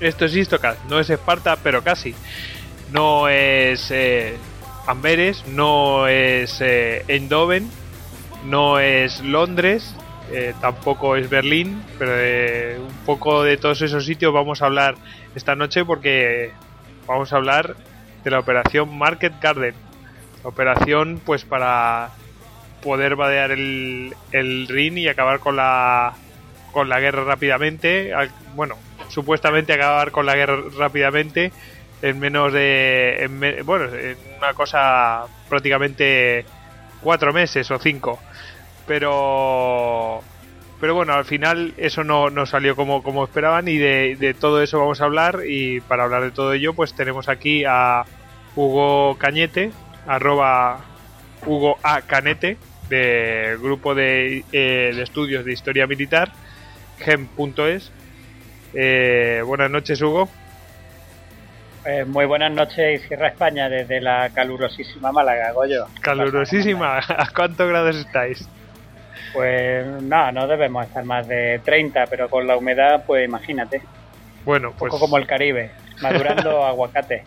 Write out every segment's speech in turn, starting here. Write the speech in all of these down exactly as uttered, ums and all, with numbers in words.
esto es Istocast, no es Esparta, pero casi. No es eh, Amberes, no es eh, Eindhoven, no es Londres, eh, tampoco es Berlín, pero eh, un poco de todos esos sitios vamos a hablar esta noche, porque vamos a hablar de la operación Market Garden. La operación, pues, para poder vadear el, el Rin y acabar con la con la guerra rápidamente. Bueno, supuestamente acabar con la guerra rápidamente en menos de en me, bueno, en una cosa prácticamente cuatro meses o cinco, pero pero bueno, al final eso no, no salió como, como esperaban, y de, de todo eso vamos a hablar. Y para hablar de todo ello, pues tenemos aquí a Hugo Cañete, arroba Hugo A. Canete, del grupo de, eh, de estudios de historia militar, gem punto es. Eh, buenas noches, Hugo. Eh, muy buenas noches, y Sierra España, desde la calurosísima Málaga, Goyo. Calurosísima, ¿a cuántos grados estáis? Pues no, no debemos estar más de treinta, pero con la humedad, pues imagínate. Bueno, un poco pues como el Caribe, madurando aguacate.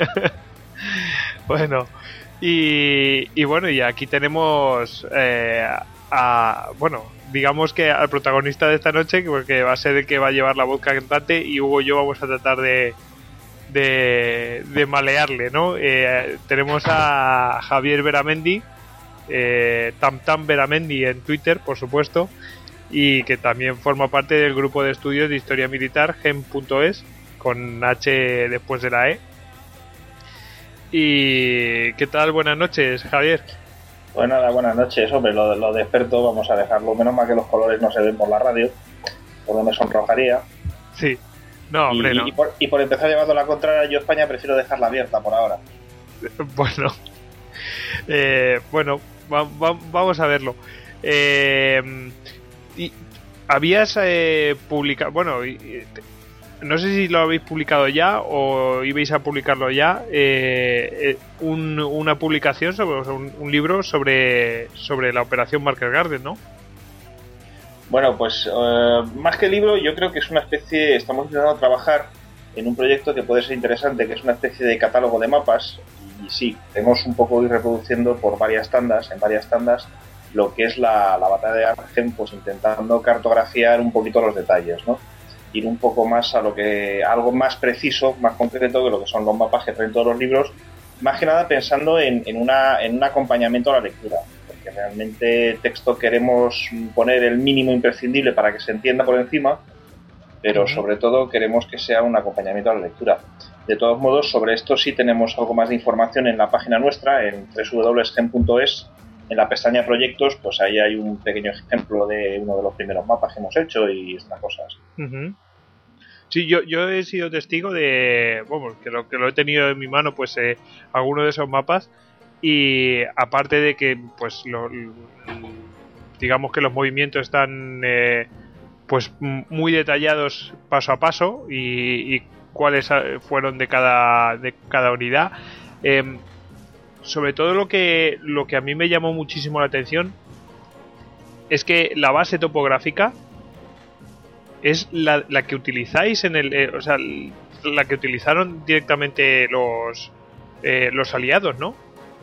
Bueno, y, y bueno, y aquí tenemos eh, a, bueno, digamos que al protagonista de esta noche, que va a ser el que va a llevar la voz cantante, y Hugo y yo vamos a tratar de de, de malearle, ¿no? Eh, tenemos a Javier Beramendi, eh, Tam Tam Beramendi en Twitter, por supuesto, y que también forma parte del grupo de estudios de historia militar, gem punto es, con H después de la E. Y ¿qué tal? Buenas noches, Javier. Pues nada, buenas noches, hombre, lo, lo de experto vamos a dejarlo, menos mal que los colores no se ven por la radio, porque me sonrojaría. Sí, no, hombre, y, no. Y por, y por empezar llevando la contraria, yo España prefiero dejarla abierta por ahora. Bueno, eh, bueno, va, va, vamos a verlo. Eh, y, habías eh, publicado, bueno, y, no sé si lo habéis publicado ya o ibais a publicarlo ya, eh, un, una publicación sobre, o sea, un, un libro sobre sobre la operación Market Garden, ¿no? Bueno, pues uh, más que libro, yo creo que es una especie, estamos intentando trabajar en un proyecto que puede ser interesante, que es una especie de catálogo de mapas. Y sí, hemos un poco ir reproduciendo por varias tandas, en varias tandas, lo que es la, la batalla de Arnhem, pues intentando cartografiar un poquito los detalles, ¿no? Ir un poco más a lo que, algo más preciso, más concreto que lo que son los mapas que traen todos los libros, más que nada pensando en, en, una, en un acompañamiento a la lectura, porque realmente texto queremos poner el mínimo imprescindible para que se entienda por encima, pero sobre todo queremos que sea un acompañamiento a la lectura. De todos modos, sobre esto sí tenemos algo más de información en la página nuestra, en doble u doble u doble u punto gem punto es. En la pestaña proyectos, pues ahí hay un pequeño ejemplo de uno de los primeros mapas que hemos hecho y estas cosas. Uh-huh. Sí, yo, yo he sido testigo de, bueno, que lo que lo he tenido en mi mano, pues eh, alguno de esos mapas, y aparte de que, pues, lo, lo, digamos que los movimientos están, eh, pues, muy detallados paso a paso, y, y cuáles fueron de cada de cada unidad. Eh, sobre todo lo que lo que a mí me llamó muchísimo la atención es que la base topográfica es la, la que utilizáis en el, eh, o sea, la que utilizaron directamente los eh, los aliados, ¿no?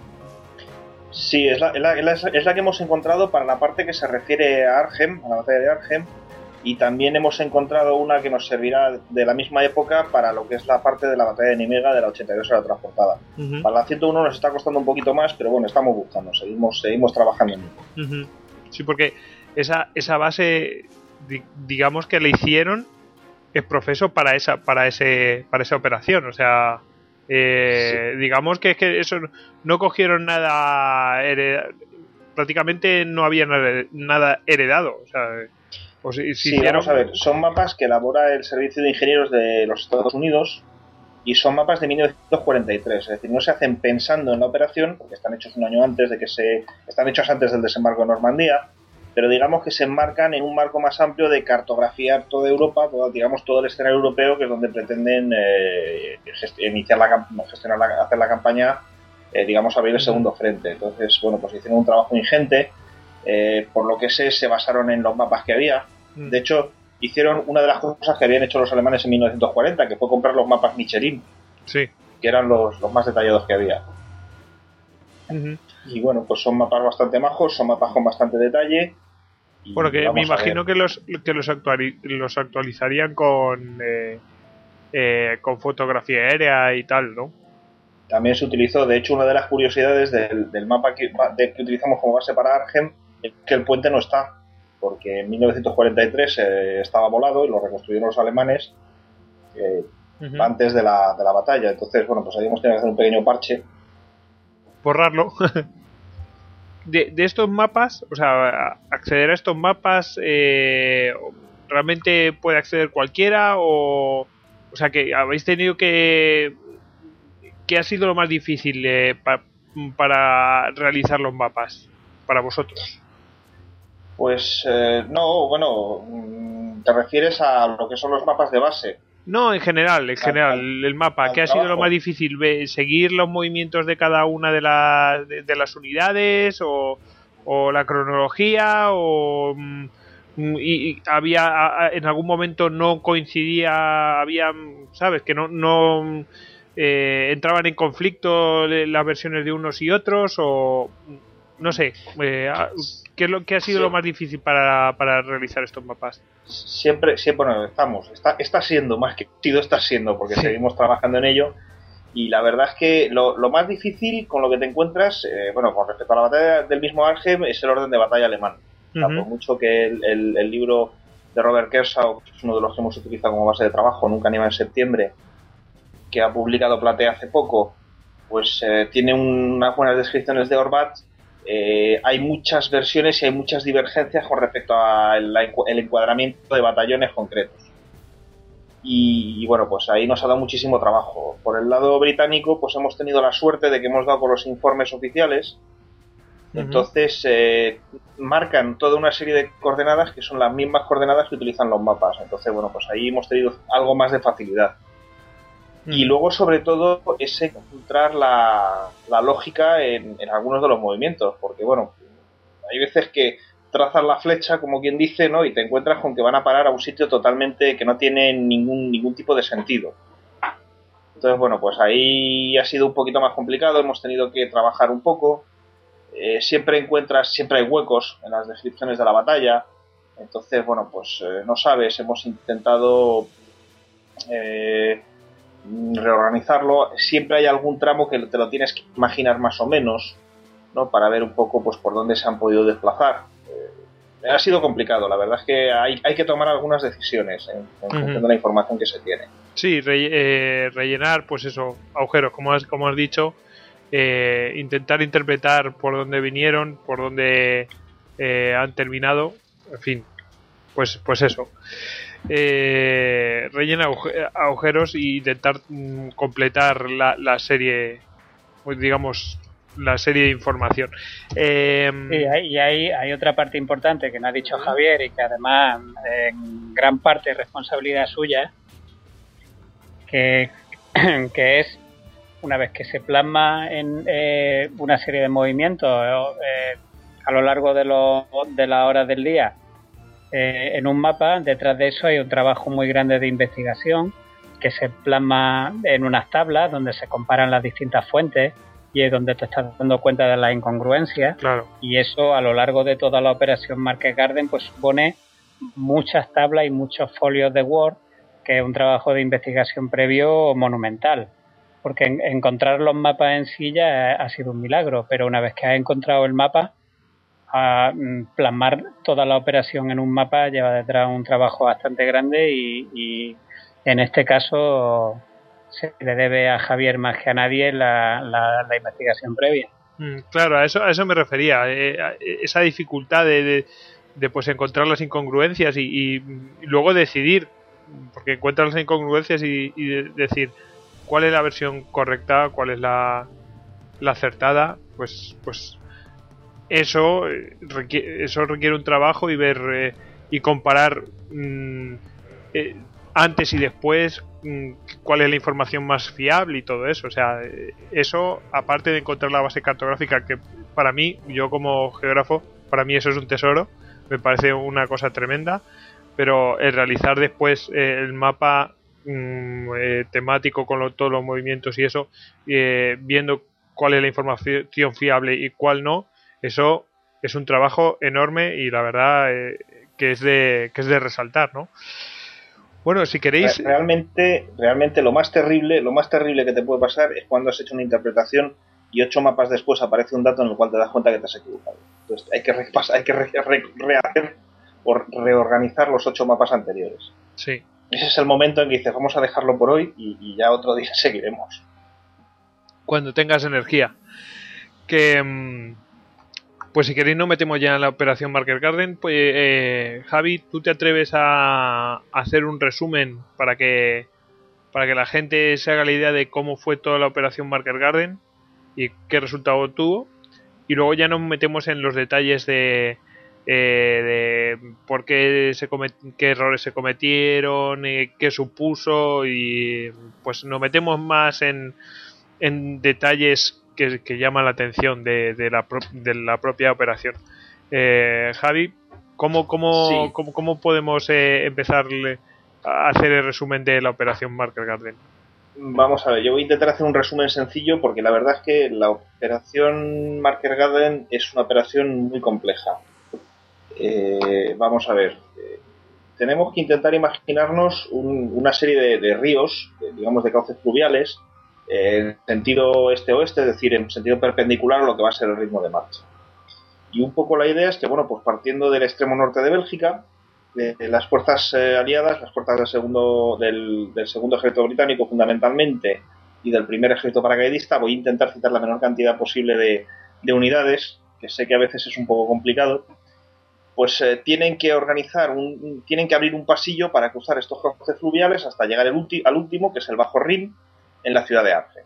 Sí, es la, es, la, es la que hemos encontrado para la parte que se refiere a Arnhem, a la batalla de Arnhem, y también hemos encontrado una que nos servirá de la misma época para lo que es la parte de la batalla enemiga de la ochenta y dos a la transportada. Uh-huh. Para la ciento uno nos está costando un poquito más, pero bueno, estamos buscando, seguimos seguimos trabajando en ello. Uh-huh. Sí, porque esa esa base, di, digamos que le hicieron es profeso para esa para ese para esa operación, o sea, eh, sí. Digamos que es que eso no cogieron nada heredado, prácticamente no había nada heredado, o sea, o si, si sí, hicieron... vamos a ver, son mapas que elabora el Servicio de Ingenieros de los Estados Unidos y son mapas de mil novecientos cuarenta y tres, es decir, no se hacen pensando en la operación, porque están hechos un año antes de que se... están hechos antes del desembarco de Normandía, pero digamos que se enmarcan en un marco más amplio de cartografiar toda Europa, todo, digamos todo el escenario europeo, que es donde pretenden eh, gest- iniciar la gestionar la, hacer la campaña, eh, digamos abrir el segundo frente. Entonces, bueno, pues hicieron un trabajo ingente. Eh, por lo que sé, se basaron en los mapas que había. De hecho, hicieron una de las cosas que habían hecho los alemanes en mil novecientos cuarenta, que fue comprar los mapas Michelin, sí, que eran los, los más detallados que había. uh-huh. Y bueno, pues son mapas bastante majos, son mapas con bastante detalle. Bueno, que me imagino que los que los, actuali- los actualizarían con eh, eh, con fotografía aérea y tal, ¿no? También se utilizó, de hecho, una de las curiosidades del, del mapa que, de, que utilizamos como base para Argen es que el puente no está, porque en mil novecientos cuarenta y tres eh, estaba volado y lo reconstruyeron los alemanes eh, uh-huh. antes de la, de la batalla. Entonces, bueno, pues ahí hemos tenido que hacer un pequeño parche. Borrarlo. de, de estos mapas, o sea, acceder a estos mapas, eh, ¿realmente puede acceder cualquiera? O, o sea, que habéis tenido que... ¿Qué ha sido lo más difícil eh, pa, para realizar los mapas para vosotros? Pues eh, no, bueno, ¿te refieres a lo que son los mapas de base? No, en general, en general, al, el mapa. al ¿Qué ha trabajo. sido lo más difícil? ¿Seguir los movimientos de cada una de, la, de, de las unidades? ¿O, o la cronología? ¿O y, y había en algún momento no coincidía, había, sabes, que no... no Eh, entraban en conflicto las versiones de unos y otros? O no sé, eh, ¿qué es lo que ha sido sí. lo más difícil para, para realizar estos mapas? Siempre, siempre bueno, estamos, está, está siendo, más que sido, está siendo, porque sí. seguimos trabajando en ello, y la verdad es que lo, lo más difícil con lo que te encuentras, eh, bueno, con respecto a la batalla del mismo Arnhem, es el orden de batalla alemán. Uh-huh. O sea, por mucho que el, el, el libro de Robert Kershaw, que es uno de los que hemos utilizado como base de trabajo, Nunca nieva en septiembre, que ha publicado Platea hace poco, pues eh, tiene unas buenas descripciones de Orbat. Eh, hay muchas versiones y hay muchas divergencias con respecto al encuadramiento de batallones concretos. Y, y bueno, pues ahí nos ha dado muchísimo trabajo. Por el lado británico, pues hemos tenido la suerte de que hemos dado con los informes oficiales. Uh-huh. Entonces eh, marcan toda una serie de coordenadas que son las mismas coordenadas que utilizan los mapas. Entonces, bueno, pues ahí hemos tenido algo más de facilidad. Y luego, sobre todo, es encontrar la, la lógica en, en algunos de los movimientos, porque, bueno, hay veces que trazas la flecha, como quien dice, ¿no? Y te encuentras con que van a parar a un sitio totalmente que no tiene ningún, ningún tipo de sentido. Entonces, bueno, pues ahí ha sido un poquito más complicado, hemos tenido que trabajar un poco. Eh, siempre encuentras, siempre hay huecos en las descripciones de la batalla. Entonces, bueno, pues eh, no sabes, hemos intentado... Eh, reorganizarlo. Siempre hay algún tramo que te lo tienes que imaginar más o menos, ¿no? Para ver un poco pues por dónde se han podido desplazar. Eh, ha sido complicado, la verdad es que hay, hay que tomar algunas decisiones en, en uh-huh. función de la información que se tiene. Sí, re, eh, rellenar, pues eso, agujeros, como has, como has dicho, eh, intentar interpretar por dónde vinieron, por dónde eh, han terminado, en fin, pues, pues eso. Eh, rellena agujeros e intentar mm, completar la, la serie, pues digamos, la serie de información. Eh, sí, y hay, hay otra parte importante que no ha dicho Javier y que además en gran parte es responsabilidad suya, que, que es una vez que se plasma en eh, una serie de movimientos eh, a lo largo de, lo, de las horas del día. Eh, en un mapa, detrás de eso hay un trabajo muy grande de investigación que se plasma en unas tablas donde se comparan las distintas fuentes y es donde te estás dando cuenta de las incongruencias. Claro. Y eso a lo largo de toda la operación Market Garden pues supone muchas tablas y muchos folios de Word, que es un trabajo de investigación previo monumental, porque en, encontrar los mapas en sí ya ha sido un milagro, pero una vez que has encontrado el mapa, a plasmar toda la operación en un mapa lleva detrás un trabajo bastante grande y, y en este caso se le debe a Javier más que a nadie la, la, la investigación previa. Mm, claro, a eso, a eso me refería, eh, a esa dificultad de, de, de pues encontrar las incongruencias y, y, y luego decidir, porque encuentras las incongruencias y, y de, decir cuál es la versión correcta, cuál es la, la acertada, pues pues eso requiere, eso requiere un trabajo y ver eh, y comparar mmm, eh, antes y después mmm, cuál es la información más fiable y todo eso. O sea, eh, eso aparte de encontrar la base cartográfica, que para mí, yo como geógrafo, para mí eso es un tesoro, me parece una cosa tremenda, pero el realizar después eh, el mapa mm, eh, temático con lo, todos los movimientos y eso, eh, viendo cuál es la información fiable y cuál no, eso es un trabajo enorme y la verdad eh, que es de que es de resaltar, ¿no? Bueno, si queréis... Realmente, realmente lo más terrible, lo más terrible que te puede pasar es cuando has hecho una interpretación y ocho mapas después aparece un dato en el cual te das cuenta que te has equivocado. Entonces hay que repasar, hay que re, re, rehacer o reorganizar los ocho mapas anteriores. Sí. Ese es el momento en que dices, vamos a dejarlo por hoy y, y ya otro día seguiremos. Cuando tengas energía. Que... Pues si queréis nos metemos ya en la operación Market Garden. Pues eh, Javi, ¿tú te atreves a, a hacer un resumen para que para que la gente se haga la idea de cómo fue toda la operación Market Garden y qué resultado tuvo? Y luego ya nos metemos en los detalles de, eh, de por qué se comet, qué errores se cometieron, eh, qué supuso, y pues nos metemos más en, en detalles Que, que llama la atención de, de, la, pro, de la propia operación. Eh, Javi, ¿cómo, cómo, sí. cómo, cómo podemos eh, empezar a hacer el resumen de la operación Market Garden? Vamos a ver, yo voy a intentar hacer un resumen sencillo porque la verdad es que la operación Market Garden es una operación muy compleja. Eh, vamos a ver, eh, tenemos que intentar imaginarnos un, una serie de, de ríos, de, digamos de cauces fluviales, en sentido este-oeste, es decir, en sentido perpendicular a lo que va a ser el ritmo de marcha. Y un poco la idea es que, bueno, pues partiendo del extremo norte de Bélgica, de, de las fuerzas eh, aliadas, las fuerzas del segundo, del, del segundo ejército británico fundamentalmente y del primer ejército paracaidista, voy a intentar citar la menor cantidad posible de, de unidades, que sé que a veces es un poco complicado, pues eh, tienen que organizar, un, tienen que abrir un pasillo para cruzar estos cauces fluviales hasta llegar el ulti, al último, que es el Bajo Rin, en la ciudad de Argen.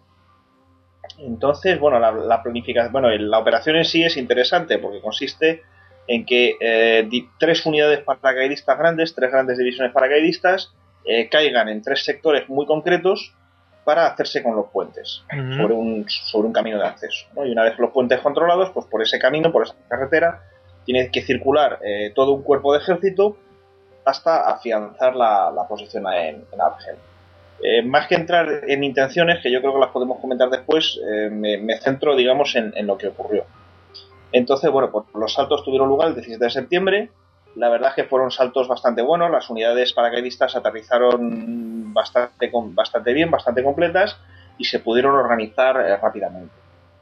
Entonces, bueno, la, la planificación, bueno, la operación en sí es interesante porque consiste en que eh, di, tres unidades paracaidistas grandes, tres grandes divisiones paracaidistas, eh, caigan en tres sectores muy concretos para hacerse con los puentes uh-huh. sobre un sobre un camino de acceso, ¿no? Y una vez los puentes controlados, pues por ese camino, por esa carretera, tiene que circular eh, todo un cuerpo de ejército hasta afianzar la, la posición en, en Argen. Eh, más que entrar en intenciones, que yo creo que las podemos comentar después, eh, me, me centro, digamos, en, en lo que ocurrió. Entonces, bueno, pues los saltos tuvieron lugar el diecisiete de septiembre. La verdad es que fueron saltos bastante buenos. Las unidades paracaidistas aterrizaron bastante, bastante bien, bastante completas y se pudieron organizar eh, rápidamente.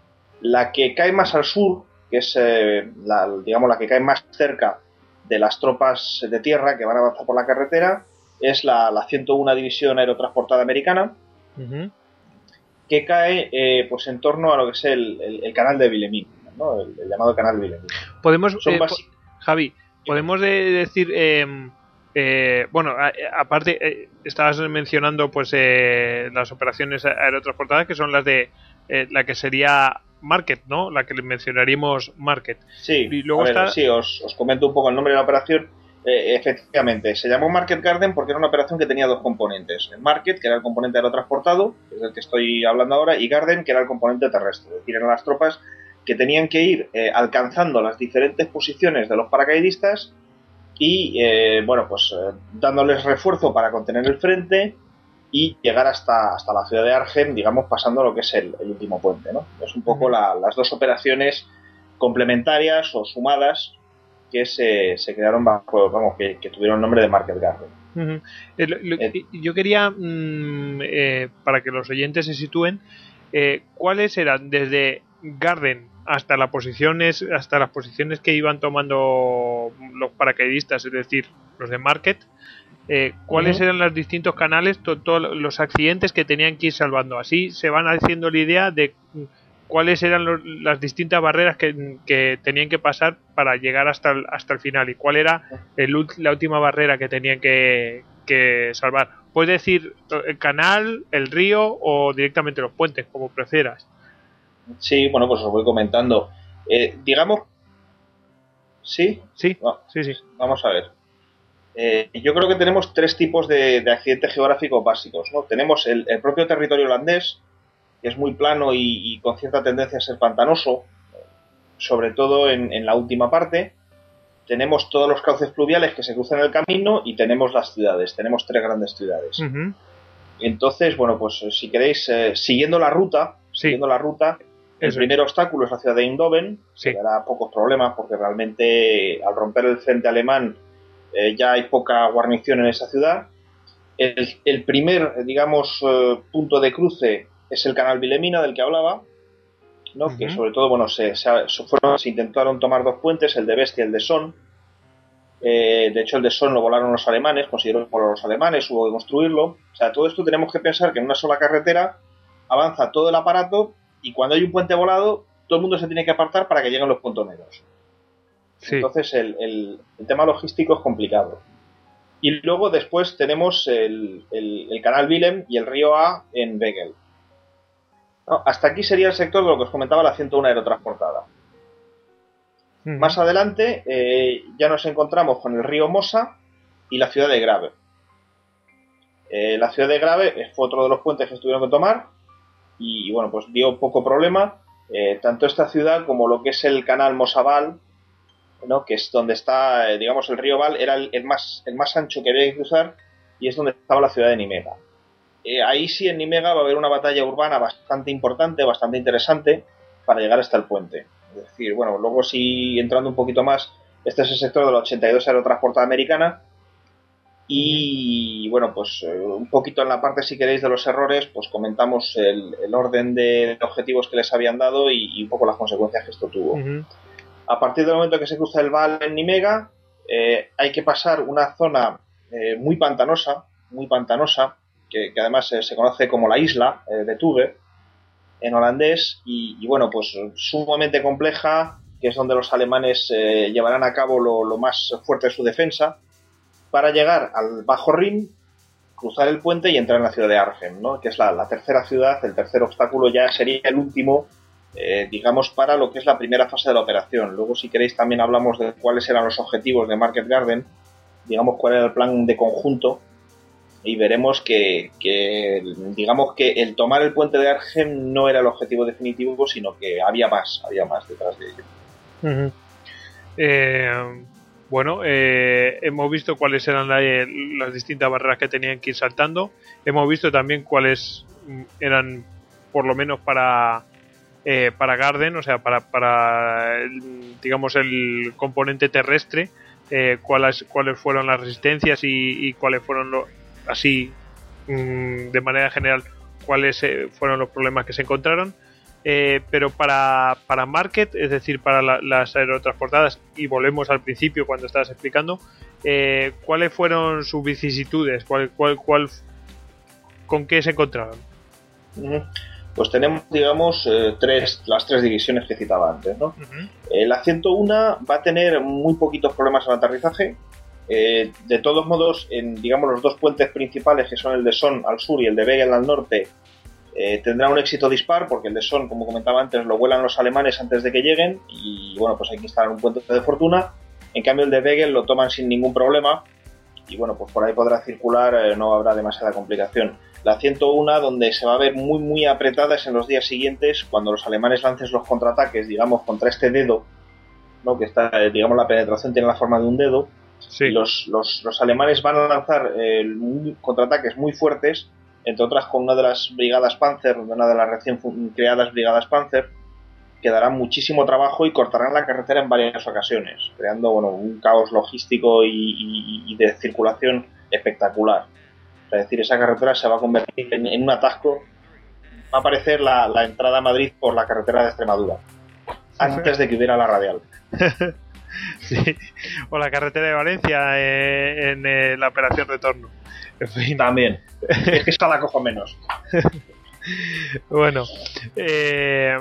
La que cae más al sur, que es, eh, la, digamos, la que cae más cerca de las tropas de tierra que van a avanzar por la carretera, es la, la ciento uno División Aerotransportada Americana, uh-huh. que cae eh, pues en torno a lo que es el, el, el canal de Villemín, ¿no? el, el llamado canal de Villemín. Podemos, eh, basic... Javi, podemos de decir, eh, eh, bueno, a, aparte eh, estabas mencionando pues eh, las operaciones aerotransportadas, que son las de eh, la que sería Market, ¿no? La que le mencionaríamos Market. Sí, y luego a ver, está... sí os, os comento un poco el nombre de la operación. Eh, efectivamente, se llamó Market Garden porque era una operación que tenía dos componentes. El Market, que era el componente aerotransportado, que es del que estoy hablando ahora, y Garden, que era el componente terrestre. Es decir, eran las tropas que tenían que ir eh, alcanzando las diferentes posiciones de los paracaidistas y, eh, bueno, pues eh, dándoles refuerzo para contener el frente y llegar hasta, hasta la ciudad de Argen, digamos, pasando lo que es el, el último puente, ¿no? Es un poco la, las dos operaciones complementarias o sumadas que se, se crearon bajo, vamos, que, que tuvieron el nombre de Market Garden. Uh-huh. Eh, lo, eh, yo quería, mmm, eh, para que los oyentes se sitúen, eh, ¿cuáles eran desde Garden hasta las posiciones, hasta las posiciones que iban tomando los paracaidistas, es decir, los de Market? Eh, ¿Cuáles uh-huh. eran los distintos canales, to, to, los accidentes que tenían que ir salvando? Así se van haciendo la idea de cuáles eran los, las distintas barreras que, que tenían que pasar para llegar hasta el, hasta el final y cuál era el, la última barrera que tenían que, que salvar. Puedes decir el canal, el río o directamente los puentes, como prefieras. Sí, bueno, pues os voy comentando. Eh, digamos... ¿Sí? Sí, no, sí, sí. Vamos a ver. Eh, yo creo que tenemos tres tipos de, de accidentes geográficos básicos, ¿no? Tenemos el, el propio territorio holandés, que es muy plano y, y con cierta tendencia a ser pantanoso, sobre todo en, en la última parte. tenemos todos los cauces fluviales que se cruzan en el camino y tenemos las ciudades, tenemos tres grandes ciudades. Uh-huh. Entonces, bueno, pues si queréis, eh, siguiendo la ruta, sí. siguiendo la ruta, el Eso primer es. obstáculo es la ciudad de Eindhoven, sí. que dará pocos problemas porque realmente al romper el frente alemán eh, ya hay poca guarnición en esa ciudad. El, el primer, digamos, eh, punto de cruce es el canal Wilhelmina del que hablaba, ¿no? Uh-huh. Que sobre todo, bueno, se, se, fueron, se intentaron tomar dos puentes, el de Bestia y el de Son. Eh, de hecho, el de Son lo volaron los alemanes, consiguieron volar los alemanes, hubo que construirlo. O sea, todo esto tenemos que pensar que en una sola carretera avanza todo el aparato y cuando hay un puente volado, todo el mundo se tiene que apartar para que lleguen los pontoneros. Sí. Entonces, el, el, el tema logístico es complicado. Y luego después tenemos el, el, el canal Wilhelm y el río A en Wegel. No, hasta aquí sería el sector de lo que os comentaba la ciento uno aerotransportada. Uh-huh. Más adelante eh, ya nos encontramos con el río Mosa y la ciudad de Grave. Eh, la ciudad de Grave fue otro de los puentes que tuvieron que tomar y, y bueno, pues dio poco problema. Eh, tanto esta ciudad como lo que es el canal Mosa-Val, ¿no? Que es donde está, eh, digamos, el río Val, era el, el, más, el más ancho que había que cruzar y es donde estaba la ciudad de Nimega. Eh, ahí sí, en Nimega va a haber una batalla urbana bastante importante, bastante interesante para llegar hasta el puente. Es decir, bueno, luego sí, entrando un poquito más, este es el sector de la ochenta y dos Aerotransportada Americana y, bueno, pues eh, un poquito en la parte, si queréis, de los errores, pues comentamos el, el orden de objetivos que les habían dado y, y un poco las consecuencias que esto tuvo. Uh-huh. A partir del momento que se cruza el Val en Nimega, eh, hay que pasar una zona eh, muy pantanosa, muy pantanosa, que, que además eh, se conoce como la isla eh, de Tuve, en holandés, y, y bueno, pues sumamente compleja, que es donde los alemanes eh, llevarán a cabo lo, lo más fuerte de su defensa, para llegar al Bajo Rin, cruzar el puente y entrar en la ciudad de Arnhem, ¿no? Que es la, la tercera ciudad, el tercer obstáculo, ya sería el último, Eh, digamos, para lo que es la primera fase de la operación. Luego, si queréis, también hablamos de cuáles eran los objetivos de Market Garden, digamos, cuál era el plan de conjunto, y veremos que, que digamos que el tomar el puente de Arnhem no era el objetivo definitivo, sino que había más, había más detrás de ello. Uh-huh. Eh, bueno, eh, hemos visto cuáles eran la, las distintas barreras que tenían que ir saltando. Hemos visto también cuáles eran, por lo menos para Eh, para Garden, o sea, para, para el, digamos, el componente terrestre, eh, cuáles, cuáles fueron las resistencias y, y cuáles fueron, los, así, mmm, de manera general, cuáles eh, fueron los problemas que se encontraron. Eh, pero para, para Market, es decir, para la, las aerotransportadas, y volvemos al principio cuando estabas explicando, eh, ¿cuáles fueron sus vicisitudes? ¿Cuál, cuál, cuál, ¿Con qué se encontraron? Uh-huh. Pues tenemos, digamos, eh, tres, las tres divisiones que citaba antes, ¿no? Uh-huh. Eh, la ciento uno va a tener muy poquitos problemas al aterrizaje. Eh, de todos modos, en, digamos, los dos puentes principales, que son el de Son al sur y el de Wegel al norte, eh, tendrá un éxito dispar, porque el de Son, como comentaba antes, lo vuelan los alemanes antes de que lleguen, y bueno, pues hay que instalar un puente de fortuna. En cambio, el de Wegel lo toman sin ningún problema, y bueno, pues por ahí podrá circular, eh, no habrá demasiada complicación. La ciento uno, donde se va a ver muy muy apretada, es en los días siguientes, cuando los alemanes lancen los contraataques, digamos, contra este dedo, ¿no? Que está, digamos, la penetración tiene la forma de un dedo. Sí. Y los, los, los alemanes van a lanzar eh, muy, contraataques muy fuertes, entre otras con una de las brigadas Panzer, una de las recién creadas brigadas Panzer, que darán muchísimo trabajo y cortarán la carretera en varias ocasiones, creando, bueno, un caos logístico y, y, y de circulación espectacular. Es decir, esa carretera se va a convertir en, en un atasco. Va a aparecer la, la entrada a Madrid por la carretera de Extremadura, antes de que hubiera la radial. Sí, o la carretera de Valencia eh, en eh, la operación retorno. En fin. También. Es que esta la cojo menos. Bueno, eh,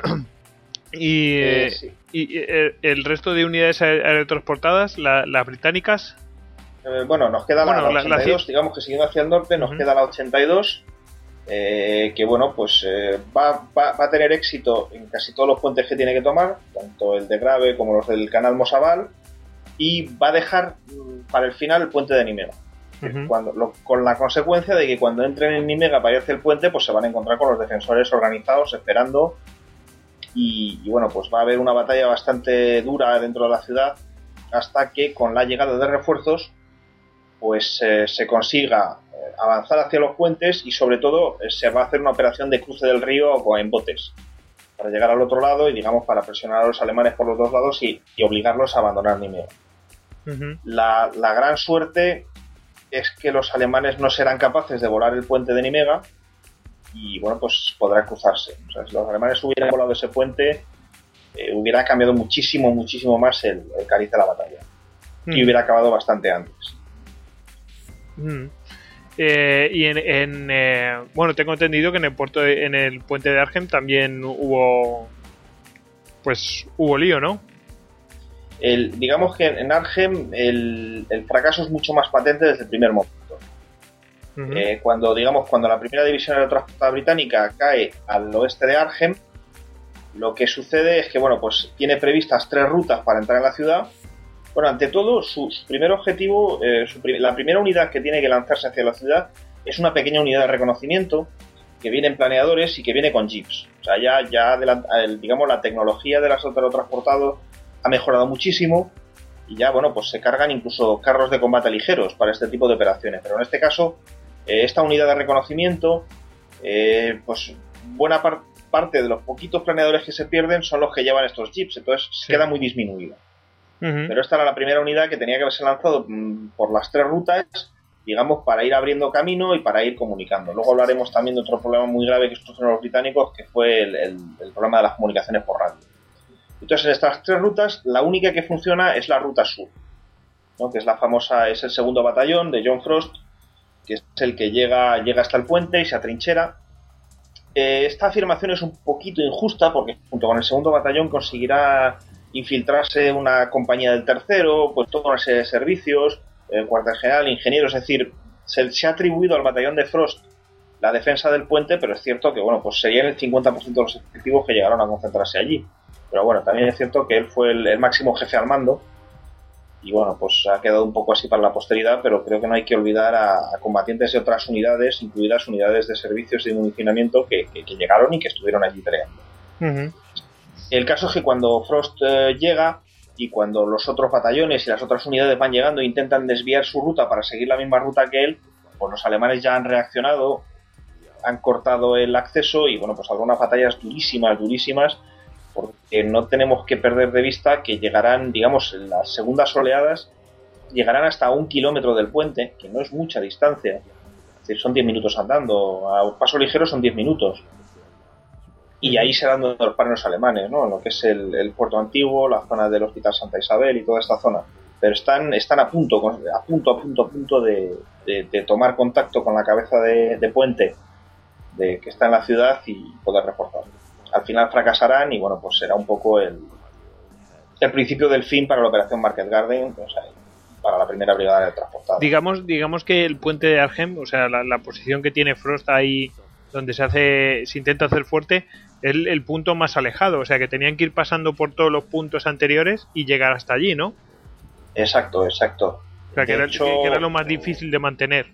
y, eh, sí. y eh, el resto de unidades aerotransportadas, la, las británicas. Eh, bueno, nos queda bueno, la, la ochenta y dos, la... digamos que siguiendo hacia el norte, nos uh-huh. queda la ochenta y dos, eh, que bueno, pues eh, va, va, va a tener éxito en casi todos los puentes que tiene que tomar, tanto el de Grave como los del canal Mosa-Val, y va a dejar para el final el puente de Nimega. Uh-huh. Cuando, lo, con la consecuencia de que cuando entren en Nimega para ir hacia el puente, pues se van a encontrar con los defensores organizados esperando, y, y bueno, pues va a haber una batalla bastante dura dentro de la ciudad, hasta que con la llegada de refuerzos pues eh, se consiga eh, avanzar hacia los puentes y sobre todo eh, se va a hacer una operación de cruce del río en botes para llegar al otro lado y digamos para presionar a los alemanes por los dos lados y, y obligarlos a abandonar Nimega. Uh-huh. La, la gran suerte es que los alemanes no serán capaces de volar el puente de Nimega y bueno, pues podrá cruzarse. O sea, si los alemanes hubieran volado ese puente, eh, hubiera cambiado muchísimo, muchísimo más el, el cariz de la batalla. Mm. Y hubiera acabado bastante antes. Mm. Eh, y en, en eh, bueno, tengo entendido que en el puerto de, en el puente de Arnhem también hubo pues hubo lío, ¿no? El, digamos que en Arnhem el, el fracaso es mucho más patente desde el primer momento. Uh-huh. Eh, cuando digamos cuando la primera división aerotransportada británica cae al oeste de Arnhem, lo que sucede es que bueno, pues tiene previstas tres rutas para entrar en la ciudad. Bueno, ante todo, su, su primer objetivo, eh, su, la primera unidad que tiene que lanzarse hacia la ciudad es una pequeña unidad de reconocimiento que viene en planeadores y que viene con jeeps. O sea, ya, ya el, digamos la tecnología de las aerotransportados ha mejorado muchísimo y ya, bueno, pues se cargan incluso carros de combate ligeros para este tipo de operaciones. Pero en este caso, eh, esta unidad de reconocimiento, eh, pues buena par- parte de los poquitos planeadores que se pierden son los que llevan estos jeeps, entonces sí. Queda muy disminuida. Uh-huh. Pero esta era la primera unidad que tenía que haberse lanzado mmm, por las tres rutas, digamos, para ir abriendo camino y para ir comunicando. Luego hablaremos también de otro problema muy grave que sufrieron los británicos, que fue el, el, el problema de las comunicaciones por radio. Entonces, en estas tres rutas, la única que funciona es la ruta sur, ¿no? Que es la famosa, es el segundo batallón de John Frost, que es el que llega, llega hasta el puente y se atrinchera. Eh, esta afirmación es un poquito injusta, porque junto con el segundo batallón conseguirá infiltrarse una compañía del tercero, pues toda una serie de servicios, el cuartel general, ingenieros, es decir, se, se ha atribuido al batallón de Frost la defensa del puente, pero es cierto que bueno, pues serían el cincuenta por ciento de los efectivos que llegaron a concentrarse allí. Pero bueno, también es cierto que él fue el, el máximo jefe al mando y bueno, pues ha quedado un poco así para la posteridad, pero creo que no hay que olvidar a, a combatientes de otras unidades, incluidas unidades de servicios y de municionamiento que, que, que llegaron y que estuvieron allí peleando. Uh-huh. El caso es que cuando Frost eh, llega y cuando los otros batallones y las otras unidades van llegando e intentan desviar su ruta para seguir la misma ruta que él, pues los alemanes ya han reaccionado, han cortado el acceso y bueno, pues algunas batallas durísimas, durísimas, porque no tenemos que perder de vista que llegarán, digamos, las segundas oleadas llegarán hasta un kilómetro del puente, que no es mucha distancia, es decir, son diez minutos andando, a paso ligero son diez minutos. Y ahí se dan donde los paran los alemanes, ¿no? Lo que es el, el puerto antiguo, la zona del Hospital Santa Isabel y toda esta zona. Pero están, están a punto, a punto, a punto, a punto de, de, de tomar contacto con la cabeza de, de puente de que está en la ciudad y poder reforzar. Al final fracasarán y bueno, pues será un poco el, el principio del fin para la operación Market Garden, o sea, para la primera brigada de transportada. Digamos, digamos que el puente de Arnhem, o sea, la, la posición que tiene Frost ahí donde se hace, se intenta hacer fuerte, es el, el punto más alejado, o sea que tenían que ir pasando por todos los puntos anteriores y llegar hasta allí, ¿no? Exacto, exacto. O sea que, era, hecho, que era lo más difícil de mantener.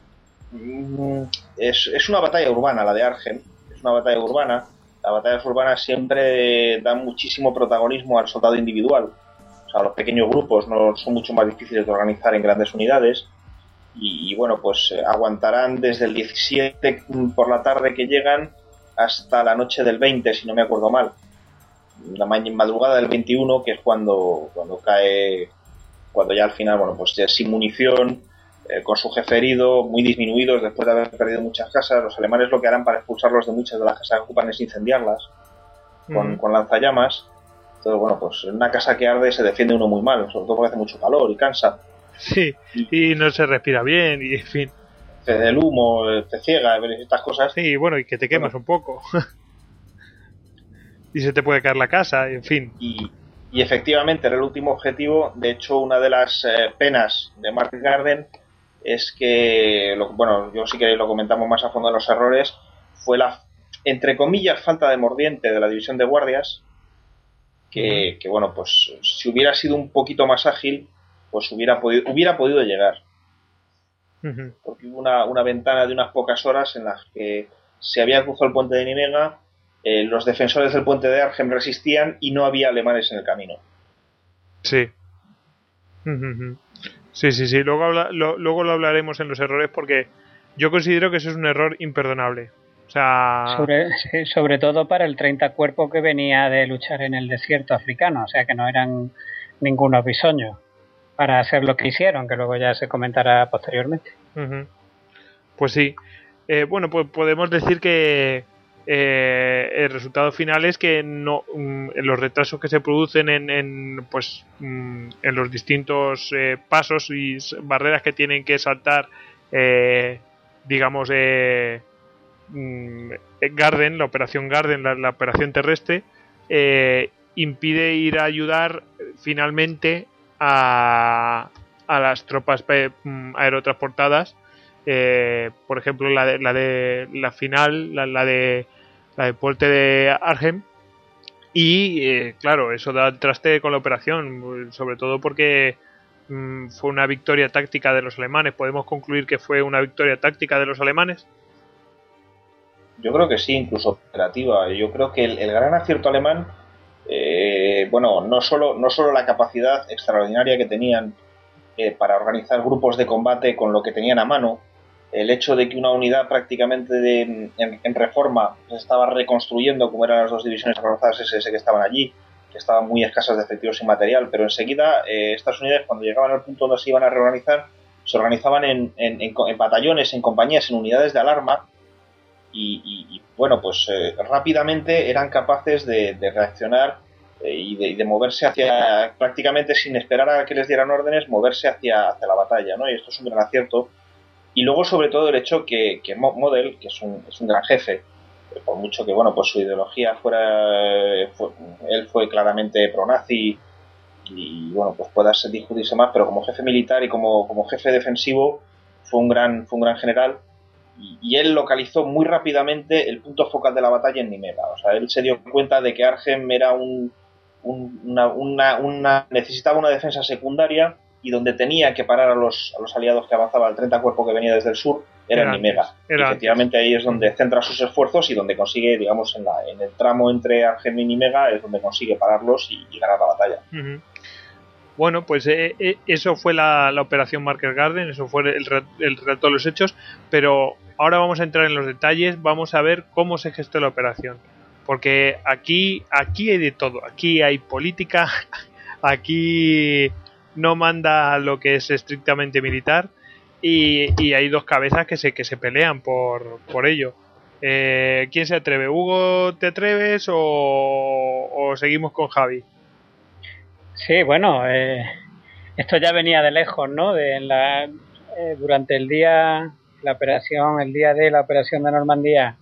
Es, es una batalla urbana la de Arnhem, es una batalla urbana. Las batallas urbanas siempre dan muchísimo protagonismo al soldado individual. O sea, los pequeños grupos no son mucho más difíciles de organizar en grandes unidades. Y, y bueno, pues eh, aguantarán desde el diecisiete por la tarde que llegan hasta la noche del veinte, si no me acuerdo mal. La madrugada del veintiuno, que es cuando, cuando cae, cuando ya al final, bueno, pues ya sin munición, eh, con su jefe herido, muy disminuidos después de haber perdido muchas casas. Los alemanes lo que harán para expulsarlos de muchas de las casas que ocupan es incendiarlas con, mm. con lanzallamas. Entonces, bueno, pues en una casa que arde se defiende uno muy mal, sobre todo porque hace mucho calor y cansa. Sí, y, y no se respira bien, y en fin. El humo te ciega, estas cosas. Sí, bueno, y que te quemas bueno. un poco. Y se te puede caer la casa, y en fin. Y, y efectivamente era el último objetivo. De hecho, una de las eh, penas de Market Garden es que, lo, bueno, yo si queréis lo comentamos más a fondo de los errores, fue la, entre comillas, falta de mordiente de la división de guardias, que, uh-huh. que bueno, pues si hubiera sido un poquito más ágil, pues hubiera podido, hubiera podido llegar. Uh-huh. Porque hubo una, una ventana de unas pocas horas en las que se había cruzado el puente de Nimega, eh, los defensores del puente de Arnhem resistían y no había alemanes en el camino. Sí. Sí, sí, sí. Luego, habla, lo, luego lo hablaremos en los errores porque yo considero que eso es un error imperdonable. O sea... Sobre, sí, sobre todo para el treinta cuerpo que venía de luchar en el desierto africano, o sea que no eran ningunos bisoños para hacer lo que hicieron, que luego ya se comentará posteriormente. Uh-huh. Pues sí. Eh, bueno, pues podemos decir que eh, el resultado final es que no um, los retrasos que se producen en, en pues um, en los distintos eh, pasos y barreras que tienen que saltar, eh, digamos, eh, um, Garden, la operación Garden, la, la operación terrestre, eh, impide ir a ayudar finalmente a, a las tropas um, aerotransportadas. Eh, por ejemplo, la de la, de, la final, la, la de la de Puente de Arnhem. Y eh, claro, eso da el traste con la operación, sobre todo porque mmm, fue una victoria táctica de los alemanes. ¿Podemos concluir que fue una victoria táctica de los alemanes? Yo creo que sí, incluso operativa. Yo creo que el, el gran acierto alemán, eh, bueno, no solo, no solo la capacidad extraordinaria que tenían eh, para organizar grupos de combate con lo que tenían a mano, el hecho de que una unidad prácticamente de, en, en reforma se estaba reconstruyendo, como eran las dos divisiones avanzadas S S que estaban allí, que estaban muy escasas de efectivos y material, pero enseguida eh, estas unidades, cuando llegaban al punto donde se iban a reorganizar, se organizaban en, en, en, en batallones, en compañías, en unidades de alarma, y, y, y bueno, pues eh, rápidamente eran capaces de, de reaccionar eh, y, de, y de moverse hacia, prácticamente sin esperar a que les dieran órdenes, moverse hacia, hacia la batalla, ¿no? Y esto es un gran acierto. Y luego, sobre todo, el hecho que, que Model, que es un, es un gran jefe, por mucho que, bueno, pues su ideología fuera, fue, él fue claramente pro-nazi y, bueno, pues pueda discutirse más, pero como jefe militar y como, como jefe defensivo fue un gran, fue un gran general y, y él localizó muy rápidamente el punto focal de la batalla en Nimega. O sea, él se dio cuenta de que Arnhem era un, un una, una, una, necesitaba una defensa secundaria y donde tenía que parar a los, a los aliados que avanzaba el treinta cuerpo que venía desde el sur era, era en Nimega. Y efectivamente antes. Ahí es donde centra sus esfuerzos y donde consigue, digamos, en, la, en el tramo entre Arnhem y Nimega es donde consigue pararlos y, y ganar la batalla. Uh-huh. Bueno, pues eh, eh, eso fue la, la operación Market Garden, eso fue el, el relato de los hechos, pero ahora vamos a entrar en los detalles, vamos a ver cómo se gestó la operación. Porque aquí, aquí hay de todo, aquí hay política, aquí no manda lo que es estrictamente militar y, y hay dos cabezas que se, que se pelean por, por ello. Eh, ¿Quién se atreve? ¿Hugo, te atreves o, o seguimos con Javi? Sí, bueno, eh, esto ya venía de lejos, ¿no? De la, eh, durante el día, la operación, el día de la operación de Normandía,